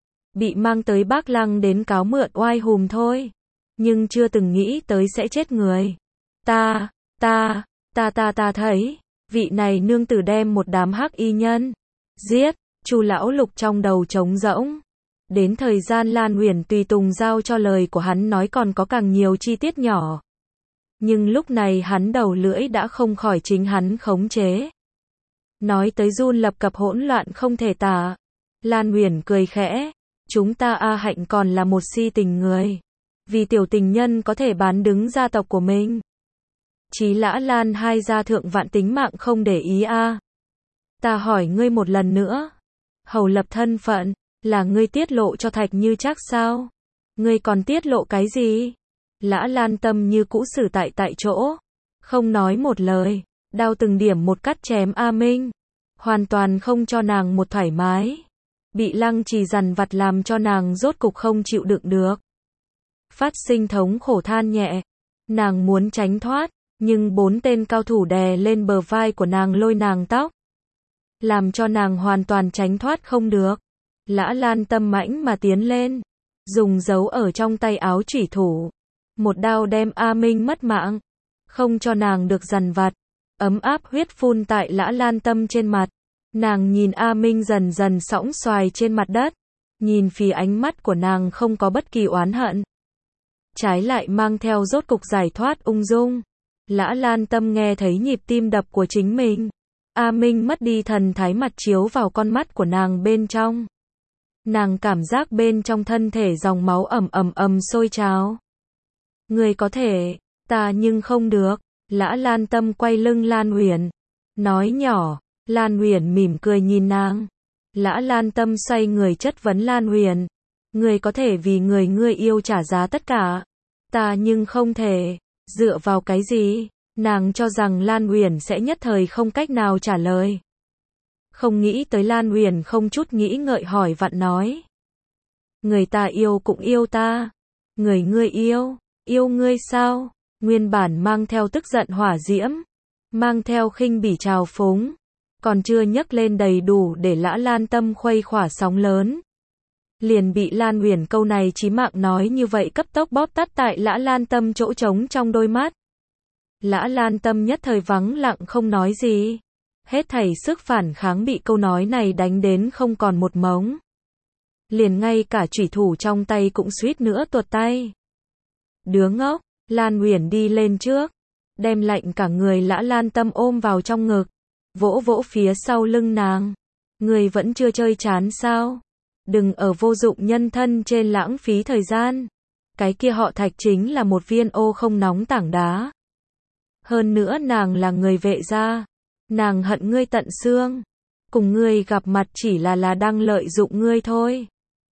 Bị mang tới Bác Lăng đến cáo mượn oai hùm thôi. Nhưng chưa từng nghĩ tới sẽ chết người. Ta, ta, ta ta ta thấy. Vị này nương tử đem một đám hắc y nhân. Giết, Chu lão Lục trong đầu trống rỗng. Đến thời gian Lan Uyển tùy tùng giao cho lời của hắn nói còn có càng nhiều chi tiết nhỏ. Nhưng lúc này hắn đầu lưỡi đã không khỏi chính hắn khống chế. Nói tới run lập cập hỗn loạn không thể tả. Lan Uyển cười khẽ. Chúng ta A Hạnh còn là một si tình người. Vì tiểu tình nhân có thể bán đứng gia tộc của mình. Chí Lã Lan hai gia thượng vạn tính mạng không để ý a. Ta hỏi ngươi một lần nữa. Hầu lập thân phận, là ngươi tiết lộ cho Thạch Như Trác sao? Ngươi còn tiết lộ cái gì? Lã Lan Tâm như cũ xử tại tại chỗ. Không nói một lời. Đao từng điểm một cắt chém A Minh. Hoàn toàn không cho nàng một thoải mái. Bị Lăng Trì dằn vặt làm cho nàng rốt cục không chịu đựng được. Phát sinh thống khổ than nhẹ. Nàng muốn tránh thoát. Nhưng bốn tên cao thủ đè lên bờ vai của nàng lôi nàng tóc. Làm cho nàng hoàn toàn tránh thoát không được. Lã Lan Tâm mãnh mà tiến lên. Dùng dấu ở trong tay áo chủy thủ. Một đao đem A Minh mất mạng. Không cho nàng được dằn vặt. Ấm áp huyết phun tại Lã Lan Tâm trên mặt. Nàng nhìn A Minh dần dần sõng xoài trên mặt đất. Nhìn phía ánh mắt của nàng không có bất kỳ oán hận. Trái lại mang theo rốt cục giải thoát ung dung. Lã Lan Tâm nghe thấy nhịp tim đập của chính mình. A Minh mất đi thần thái mặt chiếu vào con mắt của nàng bên trong. Nàng cảm giác bên trong thân thể dòng máu ầm ầm ầm sôi trào. Người có thể, ta nhưng không được. Lã Lan Tâm quay lưng Lan Uyển, nói nhỏ. Lan Uyển mỉm cười nhìn nàng. Lã Lan Tâm xoay người chất vấn Lan Uyển, người có thể vì người ngươi yêu trả giá tất cả, ta nhưng không thể. Dựa vào cái gì? Nàng cho rằng Lan Uyển sẽ nhất thời không cách nào trả lời. Không nghĩ tới Lan Uyển không chút nghĩ ngợi hỏi vặn nói. Người ta yêu cũng yêu ta. Người ngươi yêu, yêu ngươi sao? Nguyên bản mang theo tức giận hỏa diễm, mang theo khinh bỉ trào phúng, còn chưa nhấc lên đầy đủ để Lã Lan Tâm khuây khỏa sóng lớn. Liền bị Lan Uyển câu này chí mạng nói như vậy cấp tốc bóp tắt tại Lã Lan Tâm chỗ trống trong đôi mắt. Lã Lan Tâm nhất thời vắng lặng không nói gì. Hết thảy sức phản kháng bị câu nói này đánh đến không còn một mống. Liền ngay cả chủy thủ trong tay cũng suýt nữa tuột tay. Đứa ngốc, Lan Uyển đi lên trước, đem lạnh cả người Lã Lan Tâm ôm vào trong ngực, vỗ vỗ phía sau lưng nàng. Người vẫn chưa chơi chán sao? Đừng ở vô dụng nhân thân trên lãng phí thời gian. Cái kia họ Thạch chính là một viên ô không nóng tảng đá. Hơn nữa nàng là người Vệ gia, nàng hận ngươi tận xương, cùng ngươi gặp mặt chỉ là là đang lợi dụng ngươi thôi.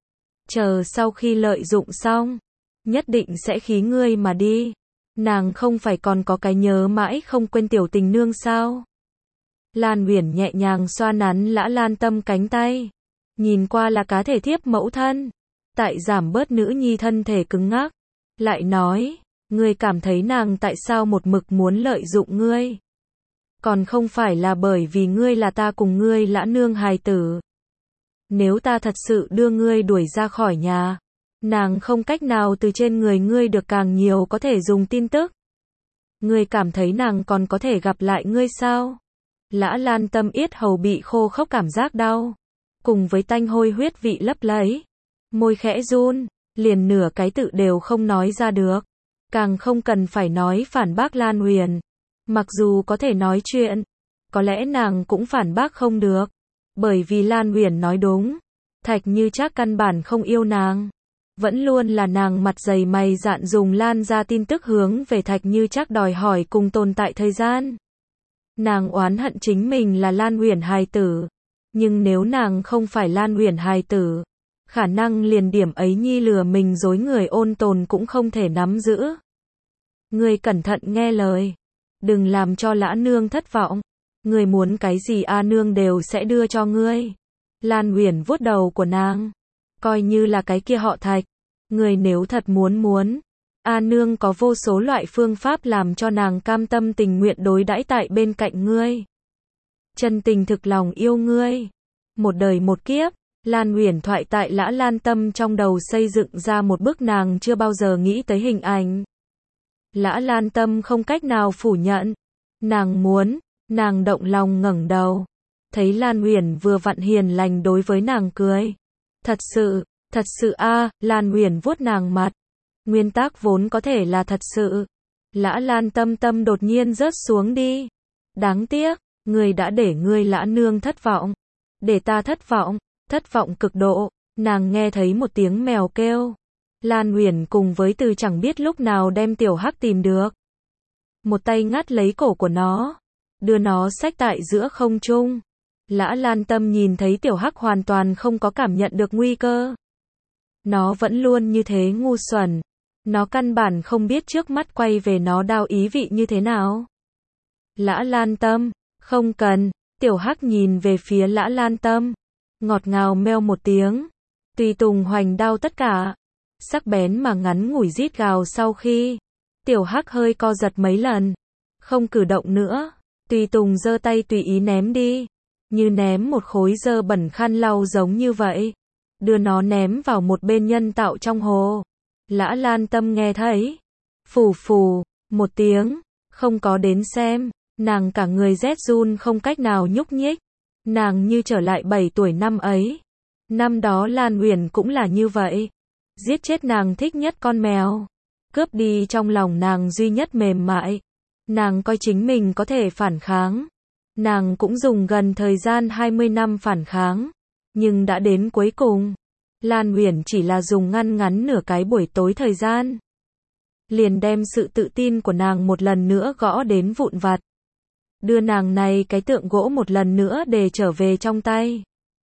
Chờ sau khi lợi dụng xong, nhất định sẽ khí ngươi mà đi. Nàng không phải còn có cái nhớ mãi không quên tiểu tình nương sao? Lan Uyển nhẹ nhàng xoa nắn Lã Lan Tâm cánh tay, nhìn qua là cá thể thiếp mẫu thân, tại giảm bớt nữ nhi thân thể cứng ngắc, lại nói, ngươi cảm thấy nàng tại sao một mực muốn lợi dụng ngươi? Còn không phải là bởi vì ngươi là ta cùng ngươi Lã nương hài tử. Nếu ta thật sự đưa ngươi đuổi ra khỏi nhà, nàng không cách nào từ trên người ngươi được càng nhiều có thể dùng tin tức. Ngươi cảm thấy nàng còn có thể gặp lại ngươi sao? Lã Lan Tâm yết hầu bị khô khốc cảm giác đau, cùng với tanh hôi huyết vị lấp lấy, môi khẽ run, liền nửa cái tự đều không nói ra được, càng không cần phải nói phản bác Lan Uyển. Mặc dù có thể nói chuyện, có lẽ nàng cũng phản bác không được, bởi vì Lan Uyển nói đúng, Thạch Như Trác căn bản không yêu nàng. Vẫn luôn là nàng mặt dày mày dạn dùng lan ra tin tức hướng về Thạch Như Trác đòi hỏi cùng tồn tại thời gian. Nàng oán hận chính mình là Lan Uyển hài tử, nhưng nếu nàng không phải Lan Uyển hài tử, khả năng liền điểm ấy nhi lừa mình dối người ôn tồn cũng không thể nắm giữ. Ngươi cẩn thận nghe lời, đừng làm cho Lã nương thất vọng, ngươi muốn cái gì A nương đều sẽ đưa cho ngươi. Lan Uyển vuốt đầu của nàng, coi như là cái kia họ Thạch, ngươi nếu thật muốn muốn, A nương có vô số loại phương pháp làm cho nàng cam tâm tình nguyện đối đãi tại bên cạnh ngươi. Chân tình thực lòng yêu ngươi. Một đời một kiếp, Lan Uyển thoại tại Lã Lan Tâm trong đầu xây dựng ra một bức nàng chưa bao giờ nghĩ tới hình ảnh. Lã Lan Tâm không cách nào phủ nhận. Nàng muốn, nàng động lòng ngẩng đầu. Thấy Lan Uyển vừa vặn hiền lành đối với nàng cười. Thật sự, thật sự a, Lan Uyển vuốt nàng mặt. Nguyên tắc vốn có thể là thật sự. Lã Lan Tâm tâm đột nhiên rớt xuống đi. Đáng tiếc, ngươi đã để ngươi Lã nương thất vọng. Để ta thất vọng, thất vọng cực độ. Nàng nghe thấy một tiếng mèo kêu. Lan Uyển cùng với Từ chẳng biết lúc nào đem Tiểu Hắc tìm được. Một tay ngắt lấy cổ của nó, đưa nó xách tại giữa không trung. Lã Lan Tâm nhìn thấy Tiểu Hắc hoàn toàn không có cảm nhận được nguy cơ. Nó vẫn luôn như thế ngu xuẩn. Nó căn bản không biết trước mắt quay về nó đau ý vị như thế nào. Lã Lan Tâm, không cần. Tiểu Hắc nhìn về phía Lã Lan Tâm, ngọt ngào meo một tiếng. Tùy Tùng hoành đau tất cả. Sắc bén mà ngắn ngủi rít gào sau khi Tiểu Hắc hơi co giật mấy lần, không cử động nữa. Tùy Tùng giơ tay tùy ý ném đi, như ném một khối dơ bẩn khăn lau giống như vậy, đưa nó ném vào một bên nhân tạo trong hồ. Lã Lan Tâm nghe thấy, phù phù, một tiếng, không có đến xem, nàng cả người rét run không cách nào nhúc nhích. Nàng như trở lại bảy tuổi năm ấy. Năm đó Lan Uyển cũng là như vậy. Giết chết nàng thích nhất con mèo, cướp đi trong lòng nàng duy nhất mềm mại. Nàng coi chính mình có thể phản kháng, Nàng cũng dùng gần thời gian hai mươi năm phản kháng, nhưng đã đến cuối cùng, Lan Uyển chỉ là dùng ngăn ngắn nửa cái buổi tối thời gian, liền đem sự tự tin của nàng một lần nữa gõ đến vụn vặt, đưa nàng này cái tượng gỗ một lần nữa để trở về trong tay.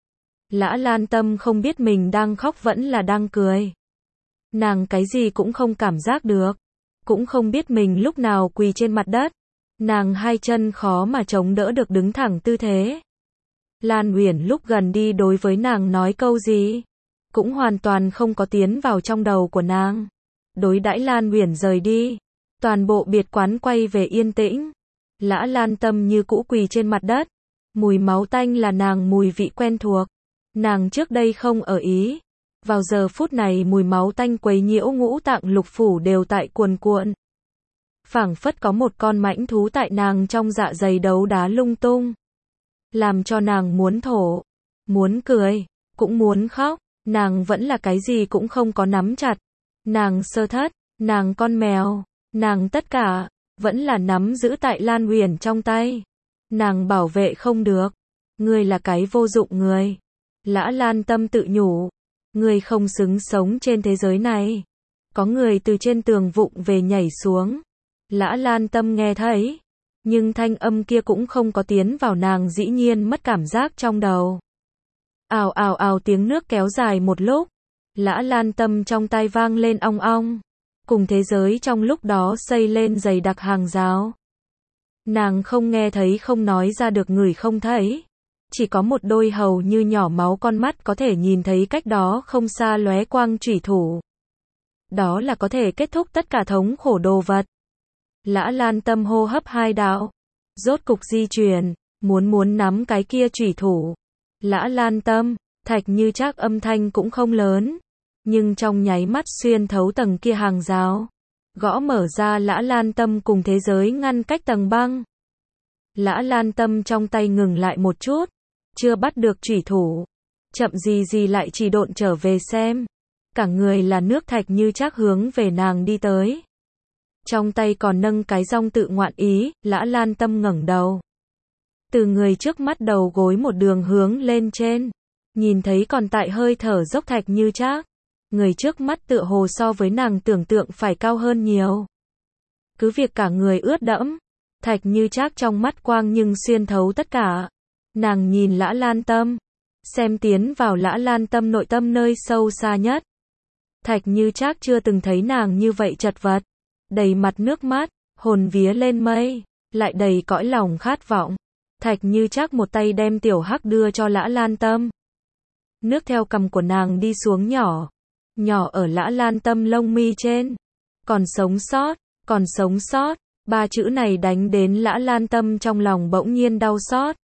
Lã Lan Tâm không biết mình đang khóc vẫn là đang cười. Nàng cái gì cũng không cảm giác được, cũng không biết mình lúc nào quỳ trên mặt đất. Nàng hai chân khó mà chống đỡ được đứng thẳng tư thế. Lan Uyển lúc gần đi đối với nàng nói câu gì, cũng hoàn toàn không có tiến vào trong đầu của nàng. Đối đãi Lan Uyển rời đi, toàn bộ biệt quán quay về yên tĩnh. Lã Lan Tâm như cũ quỳ trên mặt đất, mùi máu tanh là nàng mùi vị quen thuộc. Nàng trước đây không ở ý, vào giờ phút này mùi máu tanh quấy nhiễu ngũ tạng lục phủ đều tại cuồn cuộn. Phảng phất có một con mãnh thú tại nàng trong dạ dày đấu đá lung tung, làm cho nàng muốn thổ, muốn cười, cũng muốn khóc. Nàng vẫn là cái gì cũng không có nắm chặt. Nàng sơ thất, nàng con mèo, nàng tất cả, vẫn là nắm giữ tại Lan Uyển trong tay. Nàng bảo vệ không được. Ngươi là cái vô dụng người. Lã Lan Tâm tự nhủ. Ngươi không xứng sống trên thế giới này. Có người từ trên tường vụng về nhảy xuống. Lã Lan Tâm nghe thấy, nhưng thanh âm kia cũng không có tiến vào nàng, dĩ nhiên mất cảm giác trong đầu. Ào ào ào tiếng nước kéo dài một lúc, Lã Lan Tâm trong tai vang lên ong ong, cùng thế giới trong lúc đó xây lên dày đặc hàng rào. Nàng không nghe thấy, không nói ra được, ngửi không thấy, chỉ có một đôi hầu như nhỏ máu con mắt có thể nhìn thấy cách đó không xa lóe quang chủy thủ. Đó là có thể kết thúc tất cả thống khổ đồ vật. Lã Lan Tâm hô hấp hai đạo, rốt cục di chuyển, muốn muốn nắm cái kia chủy thủ. Lã Lan Tâm, Thạch Như Trác âm thanh cũng không lớn, nhưng trong nháy mắt xuyên thấu tầng kia hàng rào, gõ mở ra Lã Lan Tâm cùng thế giới ngăn cách tầng băng. Lã Lan Tâm trong tay ngừng lại một chút, chưa bắt được chủy thủ, chậm gì gì lại chỉ độn trở về xem. Cả người là nước Thạch Như Trác hướng về nàng đi tới. Trong tay còn nâng cái rong tự ngoạn ý. Lã Lan Tâm ngẩng đầu, từ người trước mắt đầu gối một đường hướng lên trên, nhìn thấy còn tại hơi thở dốc Thạch Như Trác. Người trước mắt tựa hồ so với nàng tưởng tượng phải cao hơn nhiều. Cứ việc cả người ướt đẫm, Thạch Như Trác trong mắt quang nhưng xuyên thấu tất cả. Nàng nhìn Lã Lan Tâm, xem tiến vào Lã Lan Tâm nội tâm nơi sâu xa nhất. Thạch Như Trác chưa từng thấy nàng như vậy chật vật, đầy mặt nước mắt, hồn vía lên mây, lại đầy cõi lòng khát vọng. Thạch Như Trác một tay đem tiểu hắc đưa cho Lã Lan Tâm. Nước theo cằm của nàng đi xuống nhỏ, nhỏ ở Lã Lan Tâm lông mi trên. Còn sống sót, còn sống sót, ba chữ này đánh đến Lã Lan Tâm trong lòng bỗng nhiên đau xót.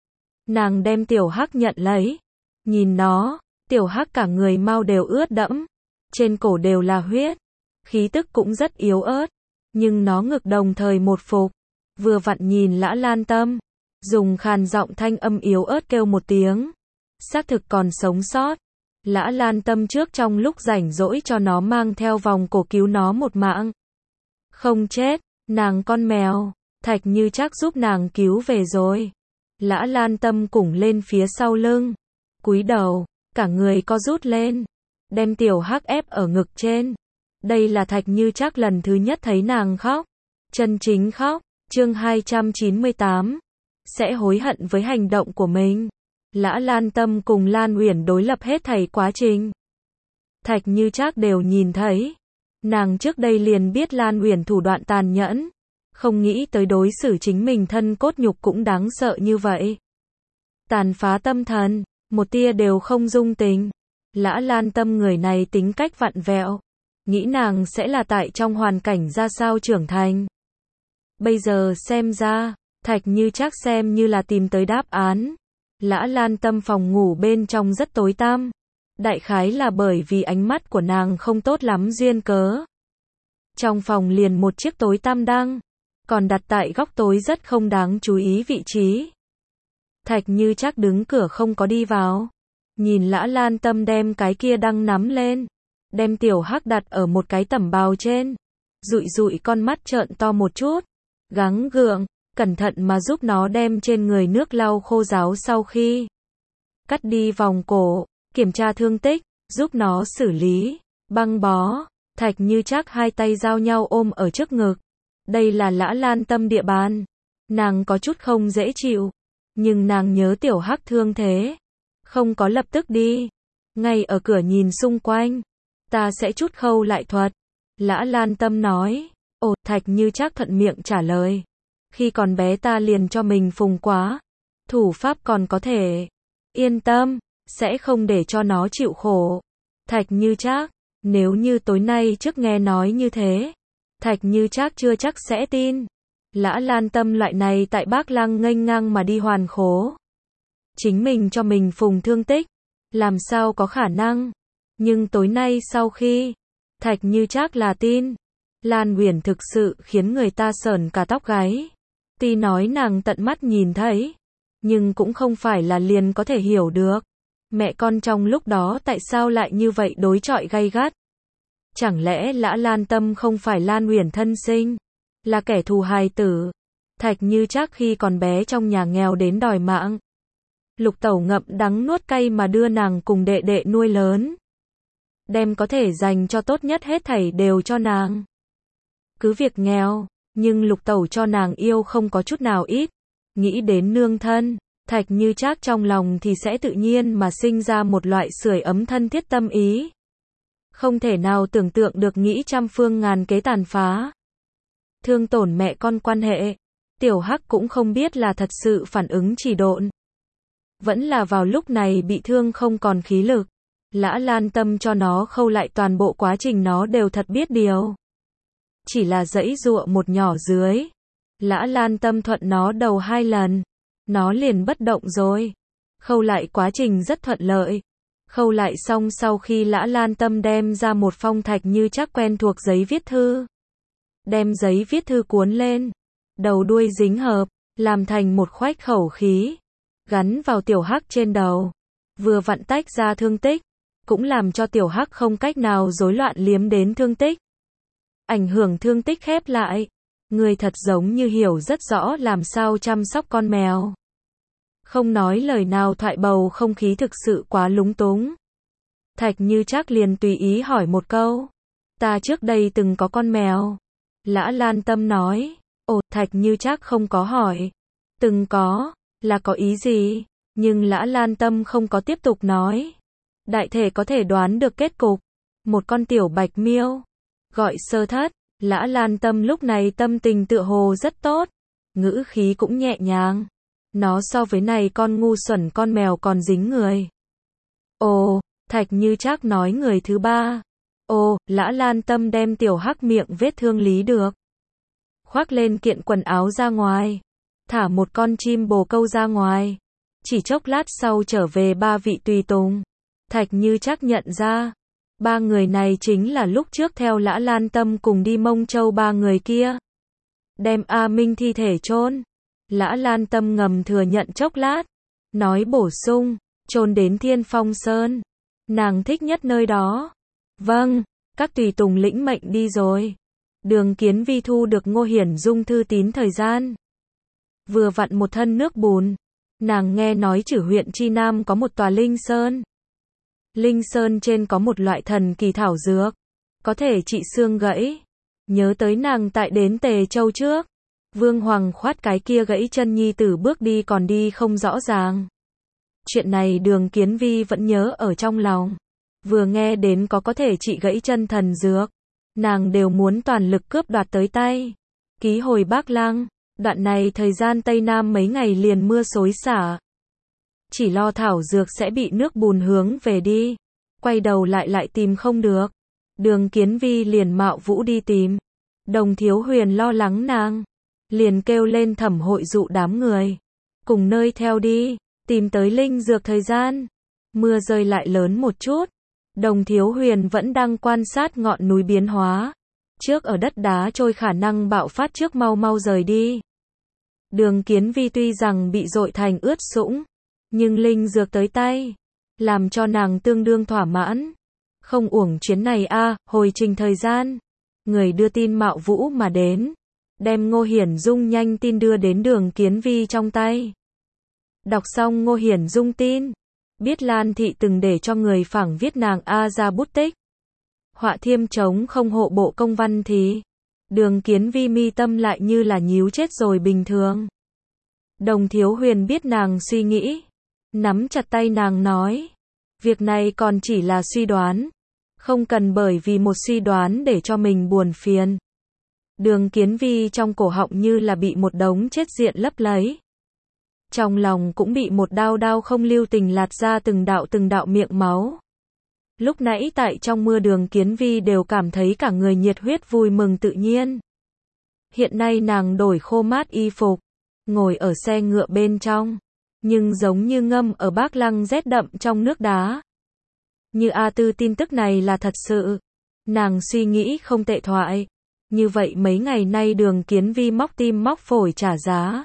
Nàng đem tiểu hắc nhận lấy, nhìn nó, tiểu hắc cả người mau đều ướt đẫm, trên cổ đều là huyết, khí tức cũng rất yếu ớt, nhưng nó ngực đồng thời một phục, vừa vặn nhìn Lã Lan Tâm, dùng khàn giọng thanh âm yếu ớt kêu một tiếng, xác thực còn sống sót. Lã Lan Tâm trước trong lúc rảnh rỗi cho nó mang theo vòng cổ cứu nó một mạng. Không chết, nàng con mèo, Thạch Như Trác giúp nàng cứu về rồi. Lã Lan Tâm cùng lên phía sau lưng, cúi đầu, cả người co rút lên, đem tiểu hắc ép ở ngực trên. Đây là Thạch Như Trác lần thứ nhất thấy nàng khóc, chân chính khóc. Chương hai trăm chín mươi tám, sẽ hối hận với hành động của mình. Lã Lan Tâm cùng Lan Uyển đối lập hết thảy quá trình, Thạch Như Trác đều nhìn thấy. Nàng trước đây liền biết Lan Uyển thủ đoạn tàn nhẫn, không nghĩ tới đối xử chính mình thân cốt nhục cũng đáng sợ như vậy. Tàn phá tâm thần, một tia đều không dung tình. Lã Lan Tâm người này tính cách vặn vẹo, nghĩ nàng sẽ là tại trong hoàn cảnh ra sao trưởng thành. Bây giờ xem ra, Thạch Như Trác xem như là tìm tới đáp án. Lã Lan Tâm phòng ngủ bên trong rất tối tăm, đại khái là bởi vì ánh mắt của nàng không tốt lắm duyên cớ. Trong phòng liền một chiếc tối tăm đăng, còn đặt tại góc tối rất không đáng chú ý vị trí. Thạch Như Trác đứng cửa không có đi vào, nhìn Lã Lan Tâm đem cái kia đăng nắm lên, đem tiểu hắc đặt ở một cái tẩm bào trên, dụi dụi con mắt trợn to một chút, gắng gượng, cẩn thận mà giúp nó đem trên người nước lau khô ráo sau khi cắt đi vòng cổ, kiểm tra thương tích, giúp nó xử lý, băng bó. Thạch Như Trác hai tay giao nhau ôm ở trước ngực. Đây là Lã Lan Tâm địa bàn. Nàng có chút không dễ chịu. Nhưng nàng nhớ Tiểu Hắc thương thế. Không có lập tức đi. Ngay ở cửa nhìn xung quanh. Ta sẽ chút khâu lại thuật. Lã Lan Tâm nói. Ồ, Thạch Như Trác thuận miệng trả lời. Khi còn bé ta liền cho mình phùng quá. Thủ pháp còn có thể. Yên tâm, sẽ không để cho nó chịu khổ. Thạch Như Trác, nếu như tối nay trước nghe nói như thế, Thạch Như Trác chưa chắc sẽ tin. Lã Lan Tâm loại này tại Bác Lăng nghênh ngang mà đi hoàn khố. Chính mình cho mình phùng thương tích, làm sao có khả năng. Nhưng tối nay sau khi, Thạch Như Trác là tin. Lan Uyển thực sự khiến người ta sởn cả tóc gáy. Tuy nói nàng tận mắt nhìn thấy, nhưng cũng không phải là liền có thể hiểu được. Mẹ con trong lúc đó tại sao lại như vậy đối chọi gay gắt? Chẳng lẽ Lã Lan Tâm không phải Lan Uyển thân sinh, là kẻ thù hài tử? Thạch Như Trác khi còn bé trong nhà nghèo đến đòi mạng. Lục Tẩu ngậm đắng nuốt cay mà đưa nàng cùng đệ đệ nuôi lớn. Đem có thể dành cho tốt nhất hết thảy đều cho nàng. Cứ việc nghèo, nhưng Lục Tẩu cho nàng yêu không có chút nào ít. Nghĩ đến nương thân, Thạch Như Trác trong lòng thì sẽ tự nhiên mà sinh ra một loại sưởi ấm thân thiết tâm ý. Không thể nào tưởng tượng được nghĩ trăm phương ngàn kế tàn phá. Thương tổn mẹ con quan hệ. Tiểu Hắc cũng không biết là thật sự phản ứng chỉ độn. Vẫn là vào lúc này bị thương không còn khí lực. Lã Lan Tâm cho nó khâu lại toàn bộ quá trình nó đều thật biết điều. Chỉ là giãy giụa một nhỏ dưới. Lã Lan Tâm thuận nó đầu hai lần. Nó liền bất động rồi. Khâu lại quá trình rất thuận lợi. Khâu lại xong sau khi Lã Lan Tâm đem ra một phong Thạch Như Trác quen thuộc giấy viết thư. Đem giấy viết thư cuốn lên. Đầu đuôi dính hợp. Làm thành một khoách khẩu khí. Gắn vào Tiểu Hắc trên đầu. Vừa vặn tách ra thương tích. Cũng làm cho Tiểu Hắc không cách nào rối loạn liếm đến thương tích. Ảnh hưởng thương tích khép lại. Người thật giống như hiểu rất rõ làm sao chăm sóc con mèo. Không nói lời nào thoại bầu không khí thực sự quá lúng túng. Thạch Như Trác liền tùy ý hỏi một câu. Ta trước đây từng có con mèo. Lã Lan Tâm nói. Ồ, Thạch Như Trác không có hỏi. Từng có, là có ý gì? Nhưng Lã Lan Tâm không có tiếp tục nói. Đại thể có thể đoán được kết cục. Một con tiểu bạch miêu. Gọi Sơ Thất. Lã Lan Tâm lúc này tâm tình tựa hồ rất tốt. Ngữ khí cũng nhẹ nhàng. Nó so với này con ngu xuẩn con mèo còn dính người. Ồ, Thạch Như Trác nói người thứ ba. Ồ, Lã Lan Tâm đem Tiểu Hắc miệng vết thương lý được. Khoác lên kiện quần áo ra ngoài. Thả một con chim bồ câu ra ngoài. Chỉ chốc lát sau trở về ba vị tùy tùng. Thạch Như Trác nhận ra. Ba người này chính là lúc trước theo Lã Lan Tâm cùng đi Mông Châu ba người kia. Đem A Minh thi thể chôn. Lã Lan Tâm ngầm thừa nhận chốc lát. Nói bổ sung, chôn đến Thiên Phong Sơn. Nàng thích nhất nơi đó. Vâng, các tùy tùng lĩnh mệnh đi rồi. Đường Kiến Vi thu được Ngô Hiển Dung thư tín thời gian. Vừa vặn một thân nước bùn. Nàng nghe nói Chử huyện Chi Nam có một tòa Linh Sơn. Linh Sơn trên có một loại thần kỳ thảo dược. Có thể trị xương gãy. Nhớ tới nàng tại đến Tề Châu trước. Vương Hoàng khoát cái kia gãy chân nhi tử bước đi còn đi không rõ ràng. Chuyện này Đường Kiến Vi vẫn nhớ ở trong lòng. Vừa nghe đến có có thể trị gãy chân thần dược. Nàng đều muốn toàn lực cướp đoạt tới tay. Ký hồi Bác Lăng. Đoạn này thời gian Tây Nam mấy ngày liền mưa xối xả. Chỉ lo thảo dược sẽ bị nước bùn hướng về đi. Quay đầu lại lại tìm không được. Đường Kiến Vi liền mạo vũ đi tìm. Đồng Thiếu Huyền lo lắng nàng. Liền kêu lên Thẩm Hội dụ đám người. Cùng nơi theo đi. Tìm tới linh dược thời gian. Mưa rơi lại lớn một chút. Đồng Thiếu Huyền vẫn đang quan sát ngọn núi biến hóa. Trước ở đất đá trôi khả năng bạo phát trước mau mau rời đi. Đường Kiến Vi tuy rằng bị dội thành ướt sũng. Nhưng linh dược tới tay. Làm cho nàng tương đương thỏa mãn. Không uổng chuyến này a, à, hồi trình thời gian. Người đưa tin mạo vũ mà đến. đem Ngô Hiển Dung nhanh tin đưa đến Đường Kiến Vi trong tay. Đọc xong Ngô Hiển Dung tin, biết Lan Thị từng để cho người phảng viết nàng A ra bút tích. Họa thiêm chống không hộ bộ công văn thì, Đường Kiến Vi mi tâm lại như là nhíu chết rồi bình thường. Đồng Thiếu Huyền biết nàng suy nghĩ, nắm chặt tay nàng nói, việc này còn chỉ là suy đoán, không cần bởi vì một suy đoán để cho mình buồn phiền. Đường Kiến Vi trong cổ họng như là bị một đống chết diện lấp lấy. Trong lòng cũng bị một đao đao không lưu tình lạt ra từng đạo từng đạo miệng máu. Lúc nãy tại trong mưa Đường Kiến Vi đều cảm thấy cả người nhiệt huyết vui mừng tự nhiên. Hiện nay nàng đổi khô mát y phục, ngồi ở xe ngựa bên trong, nhưng giống như ngâm ở bác lăng rét đậm trong nước đá. Như A Tư tin tức này là thật sự, nàng suy nghĩ không tệ thoại. Như vậy mấy ngày nay Đường Kiến Vi móc tim móc phổi trả giá.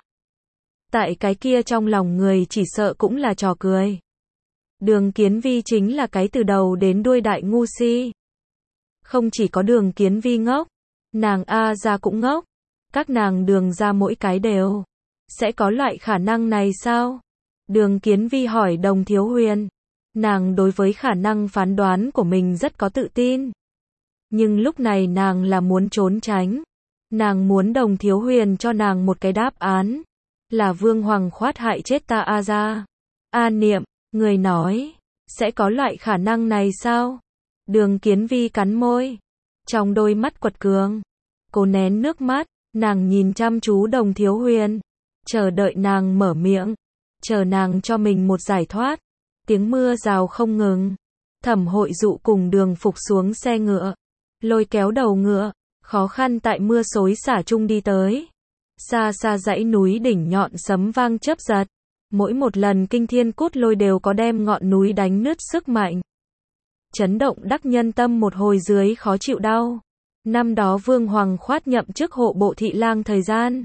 Tại cái kia trong lòng người chỉ sợ cũng là trò cười. Đường Kiến Vi chính là cái từ đầu đến đuôi đại ngu si. Không chỉ có Đường Kiến Vi ngốc, nàng A ra cũng ngốc. Các nàng Đường ra mỗi cái đều. Sẽ có loại khả năng này sao? Đường Kiến Vi hỏi Đồng Thiếu Huyền. Nàng đối với khả năng phán đoán của mình rất có tự tin. Nhưng lúc này nàng là muốn trốn tránh. Nàng muốn Đồng Thiếu Huyền cho nàng một cái đáp án. Là Vương Hoàng Khoát hại chết ta A ra. A Niệm, người nói, sẽ có loại khả năng này sao? Đường Kiến Vi cắn môi. Trong đôi mắt quật cường, cố nén nước mắt, nàng nhìn chăm chú Đồng Thiếu Huyền. Chờ đợi nàng mở miệng. Chờ nàng cho mình một giải thoát. Tiếng mưa rào không ngừng. Thẩm Hội Dụ cùng Đường Phục xuống xe ngựa. Lôi kéo đầu ngựa, khó khăn tại mưa xối xả chung đi tới. Xa xa dãy núi đỉnh nhọn sấm vang chớp giật. Mỗi một lần kinh thiên cút lôi đều có đem ngọn núi đánh nứt sức mạnh. Chấn động đắc nhân tâm một hồi dưới khó chịu đau. Năm đó Vương Hoàng Khoát nhậm chức hộ bộ thị lang thời gian.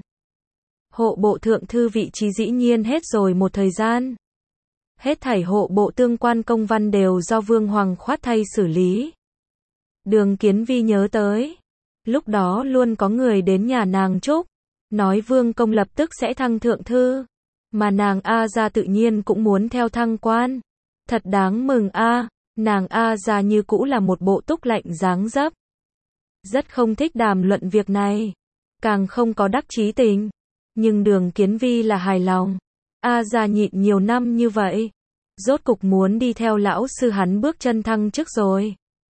Hộ bộ thượng thư vị trí dĩ nhiên hết rồi một thời gian. Hết thảy hộ bộ tương quan công văn đều do Vương Hoàng Khoát thay xử lý. Đường Kiến Vi nhớ tới. Lúc đó luôn có người đến nhà nàng chúc. Nói Vương công lập tức sẽ thăng thượng thư. Mà nàng A ra tự nhiên cũng muốn theo thăng quan. Thật đáng mừng A. Nàng A ra như cũ là một bộ túc lạnh dáng dấp. Rất không thích đàm luận việc này. Càng không có đắc chí tình. Nhưng Đường Kiến Vi là hài lòng. A ra nhịn nhiều năm như vậy. Rốt cục muốn đi theo lão sư hắn bước chân thăng chức rồi.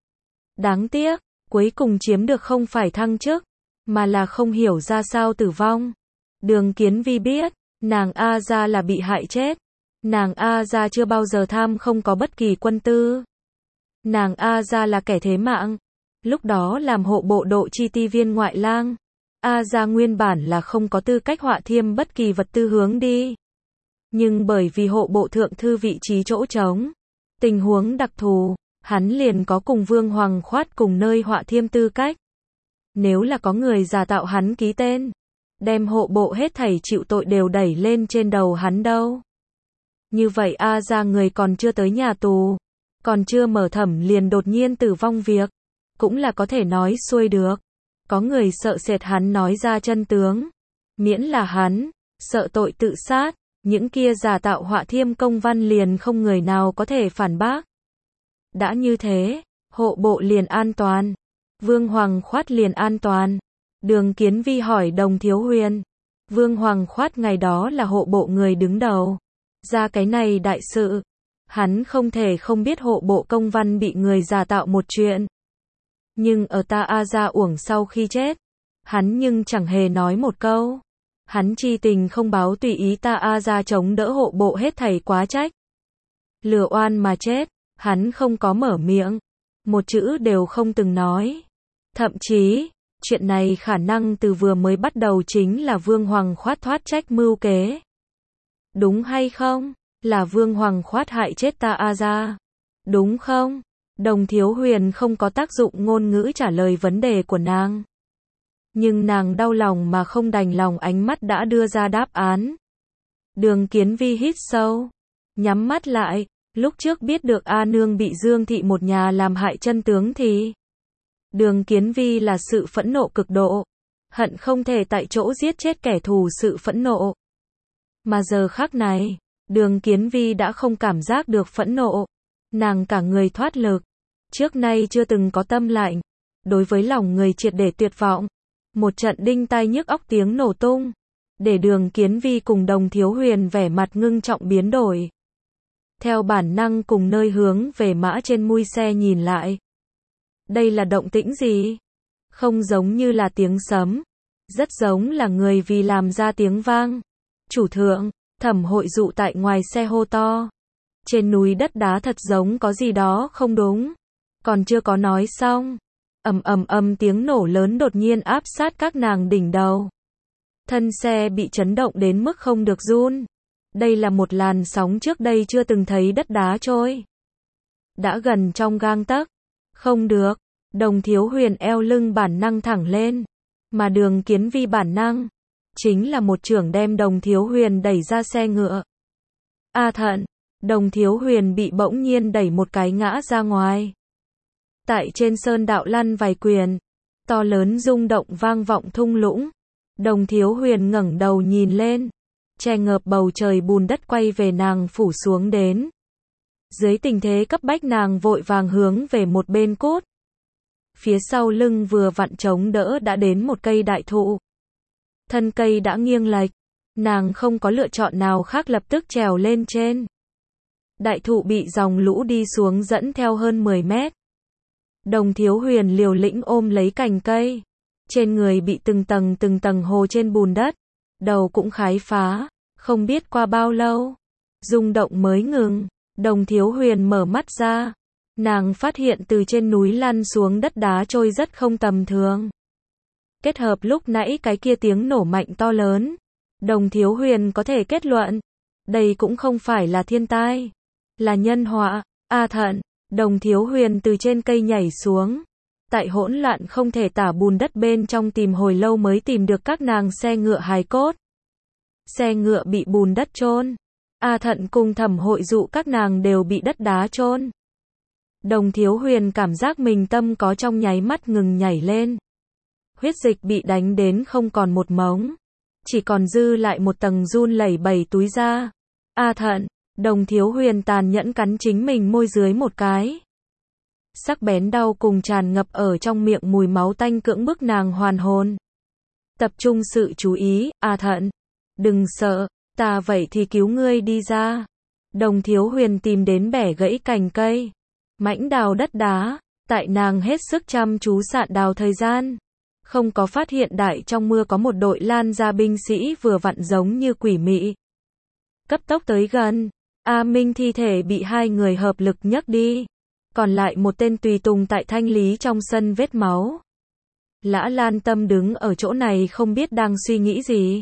Đáng tiếc, cuối cùng chiếm được không phải thăng chức, mà là không hiểu ra sao tử vong. Đường Kiến Vi biết, nàng A ra là bị hại chết. Nàng A ra chưa bao giờ tham không có bất kỳ quân tư. Nàng A ra là kẻ thế mạng. Lúc đó làm hộ bộ độ chi ti viên ngoại lang. A ra nguyên bản là không có tư cách họa thiêm bất kỳ vật tư hướng đi. Nhưng bởi vì hộ bộ thượng thư vị trí chỗ trống, tình huống đặc thù, hắn liền có cùng Vương Hoàng Khoát cùng nơi họa thiêm tư cách. Nếu là có người giả tạo hắn ký tên, đem hộ bộ hết thảy chịu tội đều đẩy lên trên đầu hắn đâu. Như vậy A ra người còn chưa tới nhà tù, còn chưa mở thẩm liền đột nhiên tử vong việc, cũng là có thể nói xuôi được. Có người sợ sệt hắn nói ra chân tướng, miễn là hắn sợ tội tự sát, những kia giả tạo họa thiêm công văn liền không người nào có thể phản bác. Đã như thế, hộ bộ liền an toàn, Vương Hoàng Khoát liền an toàn. Đường Kiến Vi hỏi Đồng Thiếu Huyền, Vương Hoàng Khoát ngày đó là hộ bộ người đứng đầu, ra cái này đại sự, hắn không thể không biết hộ bộ công văn bị người giả tạo một chuyện. Nhưng ở ta A ra uổng sau khi chết, hắn nhưng chẳng hề nói một câu. Hắn chi tình không báo tùy ý ta A ra chống đỡ hộ bộ hết thảy quá trách. Lừa oan mà chết, hắn không có mở miệng, một chữ đều không từng nói. Thậm chí, chuyện này khả năng từ vừa mới bắt đầu chính là Vương Hoàng Khoát thoát trách mưu kế. Đúng hay không? Là Vương Hoàng Khoát hại chết ta A ra. Đúng không? Đồng Thiếu Huyền không có tác dụng ngôn ngữ trả lời vấn đề của nàng. Nhưng nàng đau lòng mà không đành lòng, ánh mắt đã đưa ra đáp án. Đường Kiến Vi hít sâu, nhắm mắt lại, lúc trước biết được A Nương bị Dương thị một nhà làm hại chân tướng thì Đường Kiến Vi là sự phẫn nộ cực độ. hận không thể tại chỗ giết chết kẻ thù sự phẫn nộ. Mà giờ khắc này, Đường Kiến Vi đã không cảm giác được phẫn nộ. Nàng cả người thoát lực. Trước nay chưa từng có tâm lạnh. Đối với lòng người triệt để tuyệt vọng. Một trận đinh tai nhức óc tiếng nổ tung. Để Đường Kiến Vi cùng Đồng Thiếu Huyền vẻ mặt ngưng trọng biến đổi. Theo bản năng cùng nơi hướng về mã trên mui xe nhìn lại. Đây là động tĩnh gì? Không giống như là tiếng sấm. Rất giống là người vì làm ra tiếng vang. Chủ thượng, Thẩm Hội Dụ tại ngoài xe hô to. Trên núi đất đá thật giống có gì đó không đúng. Còn chưa có nói xong. Ầm ầm ầm tiếng nổ lớn đột nhiên áp sát các nàng đỉnh đầu. Thân xe bị chấn động đến mức không được run. Đây là một làn sóng trước đây chưa từng thấy đất đá trôi. Đã gần trong gang tấc. Không được. Đồng Thiếu Huyền eo lưng bản năng thẳng lên. Mà Đường Kiến Vi bản năng. Chính là một chưởng đem Đồng Thiếu Huyền đẩy ra xe ngựa. A thận. Đồng Thiếu Huyền bị bỗng nhiên đẩy một cái ngã ra ngoài. Tại trên sơn đạo lăn vài quyền. To lớn rung động vang vọng thung lũng. Đồng Thiếu Huyền ngẩng đầu nhìn lên. Che ngợp bầu trời bùn đất quay về nàng phủ xuống đến. Dưới tình thế cấp bách nàng vội vàng hướng về một bên cốt. Phía sau lưng vừa vặn chống đỡ đã đến một cây đại thụ. Thân cây đã nghiêng lệch. Nàng không có lựa chọn nào khác lập tức trèo lên trên. Đại thụ bị dòng lũ đi xuống dẫn theo hơn mười mét. Đồng Thiếu Huyền liều lĩnh ôm lấy cành cây. Trên người bị từng tầng từng tầng hồ trên bùn đất. Đầu cũng khái phá. Không biết qua bao lâu. Rung động mới ngừng. Đồng Thiếu Huyền mở mắt ra. Nàng phát hiện từ trên núi lăn xuống đất đá trôi rất không tầm thường. Kết hợp lúc nãy cái kia tiếng nổ mạnh to lớn. Đồng Thiếu Huyền có thể kết luận. Đây cũng không phải là thiên tai. Là nhân họa. A thận. Đồng Thiếu Huyền từ trên cây nhảy xuống. Tại hỗn loạn không thể tả bùn đất bên trong tìm hồi lâu mới tìm được các nàng xe ngựa hài cốt. Xe ngựa bị bùn đất chôn. A thận cùng Thẩm Hội Dụ các nàng đều bị đất đá chôn. Đồng Thiếu Huyền cảm giác mình tâm có trong nháy mắt ngừng nhảy lên. Huyết dịch bị đánh đến không còn một mống. Chỉ còn dư lại một tầng run lẩy bẩy túi da. A thận. Đồng Thiếu Huyền tàn nhẫn cắn chính mình môi dưới một cái. Sắc bén đau cùng tràn ngập ở trong miệng mùi máu tanh cưỡng bức nàng hoàn hồn. Tập trung sự chú ý. A thận. Đừng sợ. Ta vậy thì cứu ngươi đi ra. Đồng Thiếu Huyền tìm đến bẻ gãy cành cây. Mãnh đào đất đá. Tại nàng hết sức chăm chú sạn đào thời gian. Không có phát hiện đại trong mưa có một đội lan ra binh sĩ vừa vặn giống như quỷ mị. Cấp tốc tới gần. A Minh thi thể bị hai người hợp lực nhấc đi. Còn lại một tên tùy tùng tại thanh lý trong sân vết máu. Lã Lan Tâm đứng ở chỗ này không biết đang suy nghĩ gì.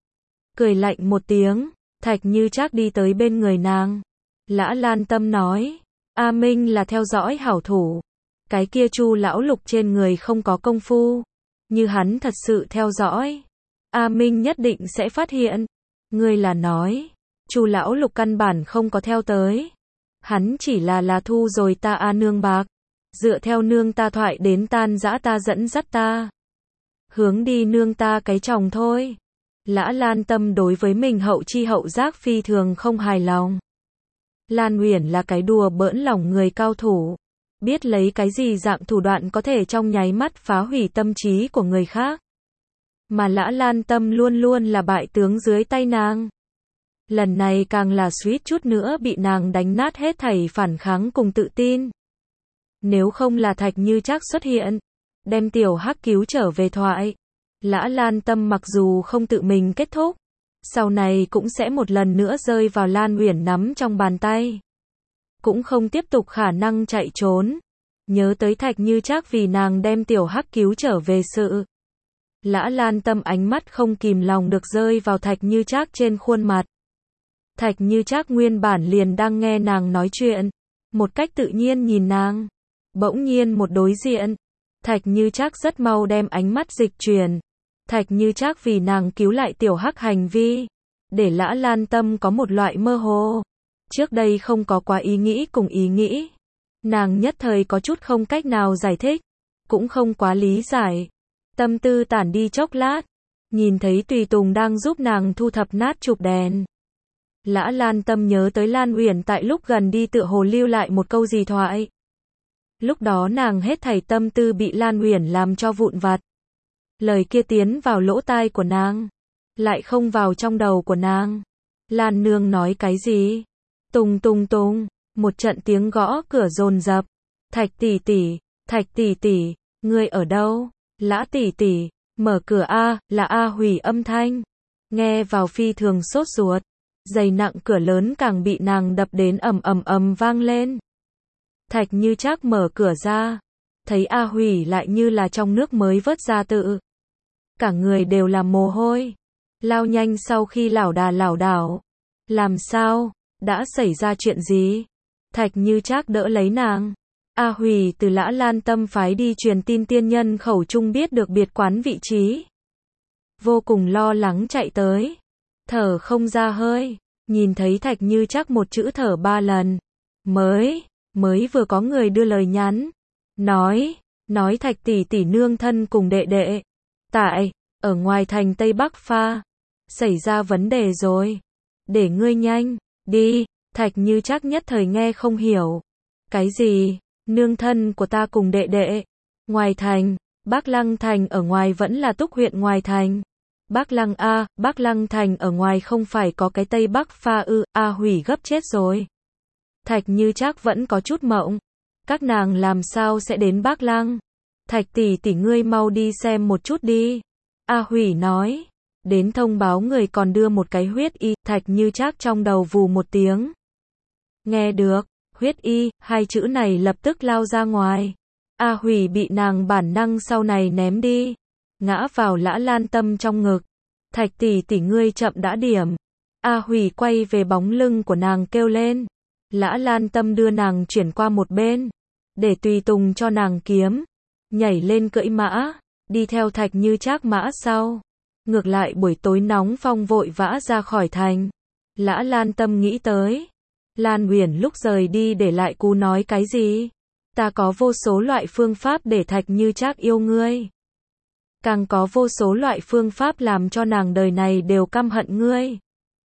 Cười lạnh một tiếng. Thạch Như Trác đi tới bên người nàng. Lã Lan Tâm nói. A Minh là theo dõi hảo thủ. Cái kia Chu lão lục trên người không có công phu. Như hắn thật sự theo dõi. A Minh nhất định sẽ phát hiện. Ngươi là nói. Chu lão lục căn bản không có theo tới. Hắn chỉ là là thu rồi ta a nương bạc. Dựa theo nương ta thoại đến tan dã ta dẫn dắt ta. Hướng đi nương ta cái chồng thôi. Lã Lan Tâm đối với mình hậu chi hậu giác phi thường không hài lòng. Lan Uyển là cái đùa bỡn lòng người cao thủ. Biết lấy cái gì dạng thủ đoạn có thể trong nháy mắt phá hủy tâm trí của người khác. Mà Lã Lan Tâm luôn luôn là bại tướng dưới tay nàng. Lần này càng là suýt chút nữa bị nàng đánh nát hết thảy phản kháng cùng tự tin. Nếu không là Thạch Như Trác xuất hiện, đem tiểu hắc cứu trở về thoại. Lã Lan Tâm mặc dù không tự mình kết thúc, sau này cũng sẽ một lần nữa rơi vào Lan Uyển nắm trong bàn tay. Cũng không tiếp tục khả năng chạy trốn. Nhớ tới Thạch Như Trác vì nàng đem tiểu hắc cứu trở về sự. Lã Lan Tâm ánh mắt không kìm lòng được rơi vào Thạch Như Trác trên khuôn mặt. Thạch Như Trác nguyên bản liền đang nghe nàng nói chuyện. Một cách tự nhiên nhìn nàng. Bỗng nhiên một đối diện. Thạch Như Trác rất mau đem ánh mắt dịch chuyển. Thạch Như Trác vì nàng cứu lại tiểu hắc hành vi. Để Lã Lan Tâm có một loại mơ hồ. Trước đây không có quá ý nghĩ cùng ý nghĩ. Nàng nhất thời có chút không cách nào giải thích. Cũng không quá lý giải. Tâm tư tản đi chốc lát, nhìn thấy Tùy Tùng đang giúp nàng thu thập nát chụp đèn. Lã Lan Tâm nhớ tới Lan Uyển tại lúc gần đi tựa hồ lưu lại một câu gì thoại. Lúc đó nàng hết thảy tâm tư bị Lan Uyển làm cho vụn vặt. Lời kia tiến vào lỗ tai của nàng, lại không vào trong đầu của nàng. Lan nương nói cái gì? Tùng tùng tùng, một trận tiếng gõ cửa dồn dập. Thạch tỷ tỷ, Thạch tỷ tỷ, ngươi ở đâu? Lã tỷ tỷ, mở cửa a, là A Hủy âm thanh. Nghe vào phi thường sốt ruột, giày nặng cửa lớn càng bị nàng đập đến ầm ầm ầm vang lên. Thạch Như Trác mở cửa ra, thấy A Hủy lại như là trong nước mới vớt ra tự. Cả người đều là mồ hôi, lao nhanh sau khi lảo đà lảo đảo. Làm sao? Đã xảy ra chuyện gì? Thạch Như Trác đỡ lấy nàng. A Hủy từ Lã Lan Tâm phái đi truyền tin tiên nhân khẩu trung biết được biệt quán vị trí. Vô cùng lo lắng chạy tới, thở không ra hơi, nhìn thấy Thạch Như Trác một chữ thở ba lần. Mới, mới vừa có người đưa lời nhắn, nói, nói Thạch tỷ tỷ nương thân cùng đệ đệ, tại, ở ngoài thành Tây Bắc Pha, xảy ra vấn đề rồi, để ngươi nhanh, đi. Thạch Như Trác nhất thời nghe không hiểu. Cái gì? Nương thân của ta cùng đệ đệ? Ngoài thành, Bắc Lăng thành ở ngoài vẫn là Túc huyện ngoài thành. Bắc Lăng a, Bắc Lăng thành ở ngoài không phải có cái Tây Bắc Pha ư? A Hủy gấp chết rồi. Thạch Như Trác vẫn có chút mộng. Các nàng làm sao sẽ đến Bắc Lăng? Thạch tỷ tỷ ngươi mau đi xem một chút đi. A Hủy nói. Đến thông báo người còn đưa một cái huyết y. Thạch Như Trác trong đầu vù một tiếng. Nghe được, huyết y, hai chữ này lập tức lao ra ngoài. A Hủy bị nàng bản năng sau này ném đi, ngã vào Lã Lan Tâm trong ngực. Thạch tỷ tỷ ngươi chậm đã điểm. A Hủy quay về bóng lưng của nàng kêu lên. Lã Lan Tâm đưa nàng chuyển qua một bên, để Tùy Tùng cho nàng kiếm, nhảy lên cưỡi mã, đi theo Thạch Như Trác mã sau. Ngược lại buổi tối nóng phong vội vã ra khỏi thành. Lã Lan Tâm nghĩ tới, Lan Uyển lúc rời đi để lại cú nói cái gì? Ta có vô số loại phương pháp để Thạch Như Trác yêu ngươi. Càng có vô số loại phương pháp làm cho nàng đời này đều căm hận ngươi.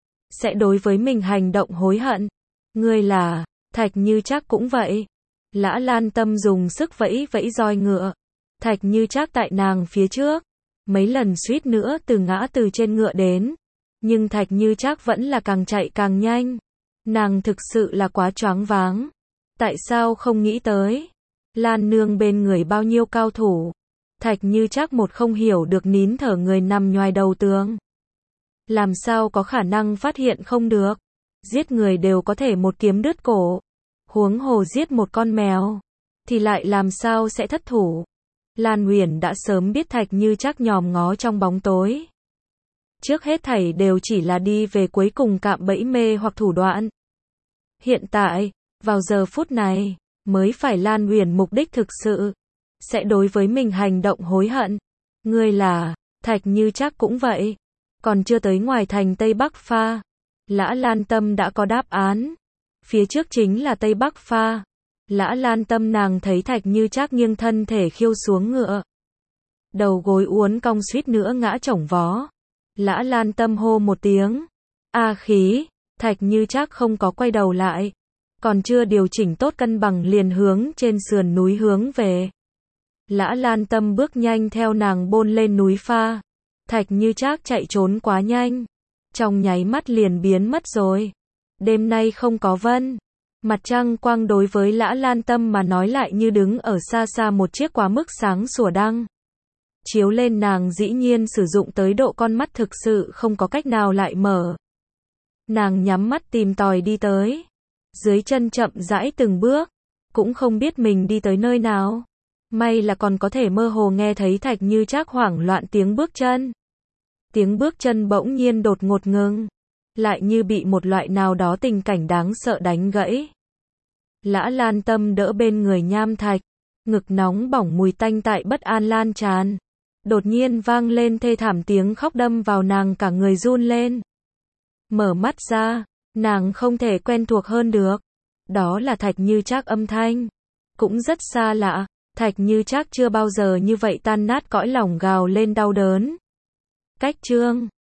Sẽ đối với mình hành động hối hận. Ngươi là, Thạch Như Trác cũng vậy. Lã Lan Tâm dùng sức vẫy vẫy roi ngựa. Thạch Như Trác tại nàng phía trước. Mấy lần suýt nữa từ ngã từ trên ngựa đến. Nhưng Thạch Như Trác vẫn là càng chạy càng nhanh. Nàng thực sự là quá choáng váng. Tại sao không nghĩ tới? Lan nương bên người bao nhiêu cao thủ. Thạch Như Trác một không hiểu được nín thở người nằm nhoài đầu tường. Làm sao có khả năng phát hiện không được? Giết người đều có thể một kiếm đứt cổ. Huống hồ giết một con mèo. Thì lại làm sao sẽ thất thủ? Lan Uyển đã sớm biết Thạch Như Trác nhòm ngó trong bóng tối. Trước hết thảy đều chỉ là đi về cuối cùng cạm bẫy mê hoặc thủ đoạn. Hiện tại, vào giờ phút này, mới phải Lan Uyển mục đích thực sự. Sẽ đối với mình hành động hối hận. Ngươi là, Thạch Như Trác cũng vậy. Còn chưa tới ngoài thành Tây Bắc Pha. Lã Lan Tâm đã có đáp án. Phía trước chính là Tây Bắc Pha. Lã Lan Tâm nàng thấy Thạch Như Trác nghiêng thân thể khiêu xuống ngựa. Đầu gối uốn cong suýt nữa ngã chổng vó. Lã Lan Tâm hô một tiếng. A khí, Thạch Như Trác không có quay đầu lại. Còn chưa điều chỉnh tốt cân bằng liền hướng trên sườn núi hướng về. Lã Lan Tâm bước nhanh theo nàng bôn lên núi Pha. Thạch Như Trác chạy trốn quá nhanh. Trong nháy mắt liền biến mất rồi. Đêm nay không có vân. Mặt trăng quang đối với Lã Lan Tâm mà nói lại như đứng ở xa xa một chiếc quá mức sáng sủa đăng. Chiếu lên nàng dĩ nhiên sử dụng tới độ con mắt thực sự không có cách nào lại mở. Nàng nhắm mắt tìm tòi đi tới. Dưới chân chậm rãi từng bước. Cũng không biết mình đi tới nơi nào. May là còn có thể mơ hồ nghe thấy Thạch Như Trác hoảng loạn tiếng bước chân. Tiếng bước chân bỗng nhiên đột ngột ngừng. Lại như bị một loại nào đó tình cảnh đáng sợ đánh gãy. Lã Lan Tâm đỡ bên người Nham Thạch. Ngực nóng bỏng mùi tanh tại bất an lan tràn. Đột nhiên vang lên thê thảm tiếng khóc đâm vào nàng cả người run lên. Mở mắt ra, nàng không thể quen thuộc hơn được. Đó là Thạch Như Trác âm thanh. Cũng rất xa lạ. Thạch Như Trác chưa bao giờ như vậy tan nát cõi lòng gào lên đau đớn. Cách chương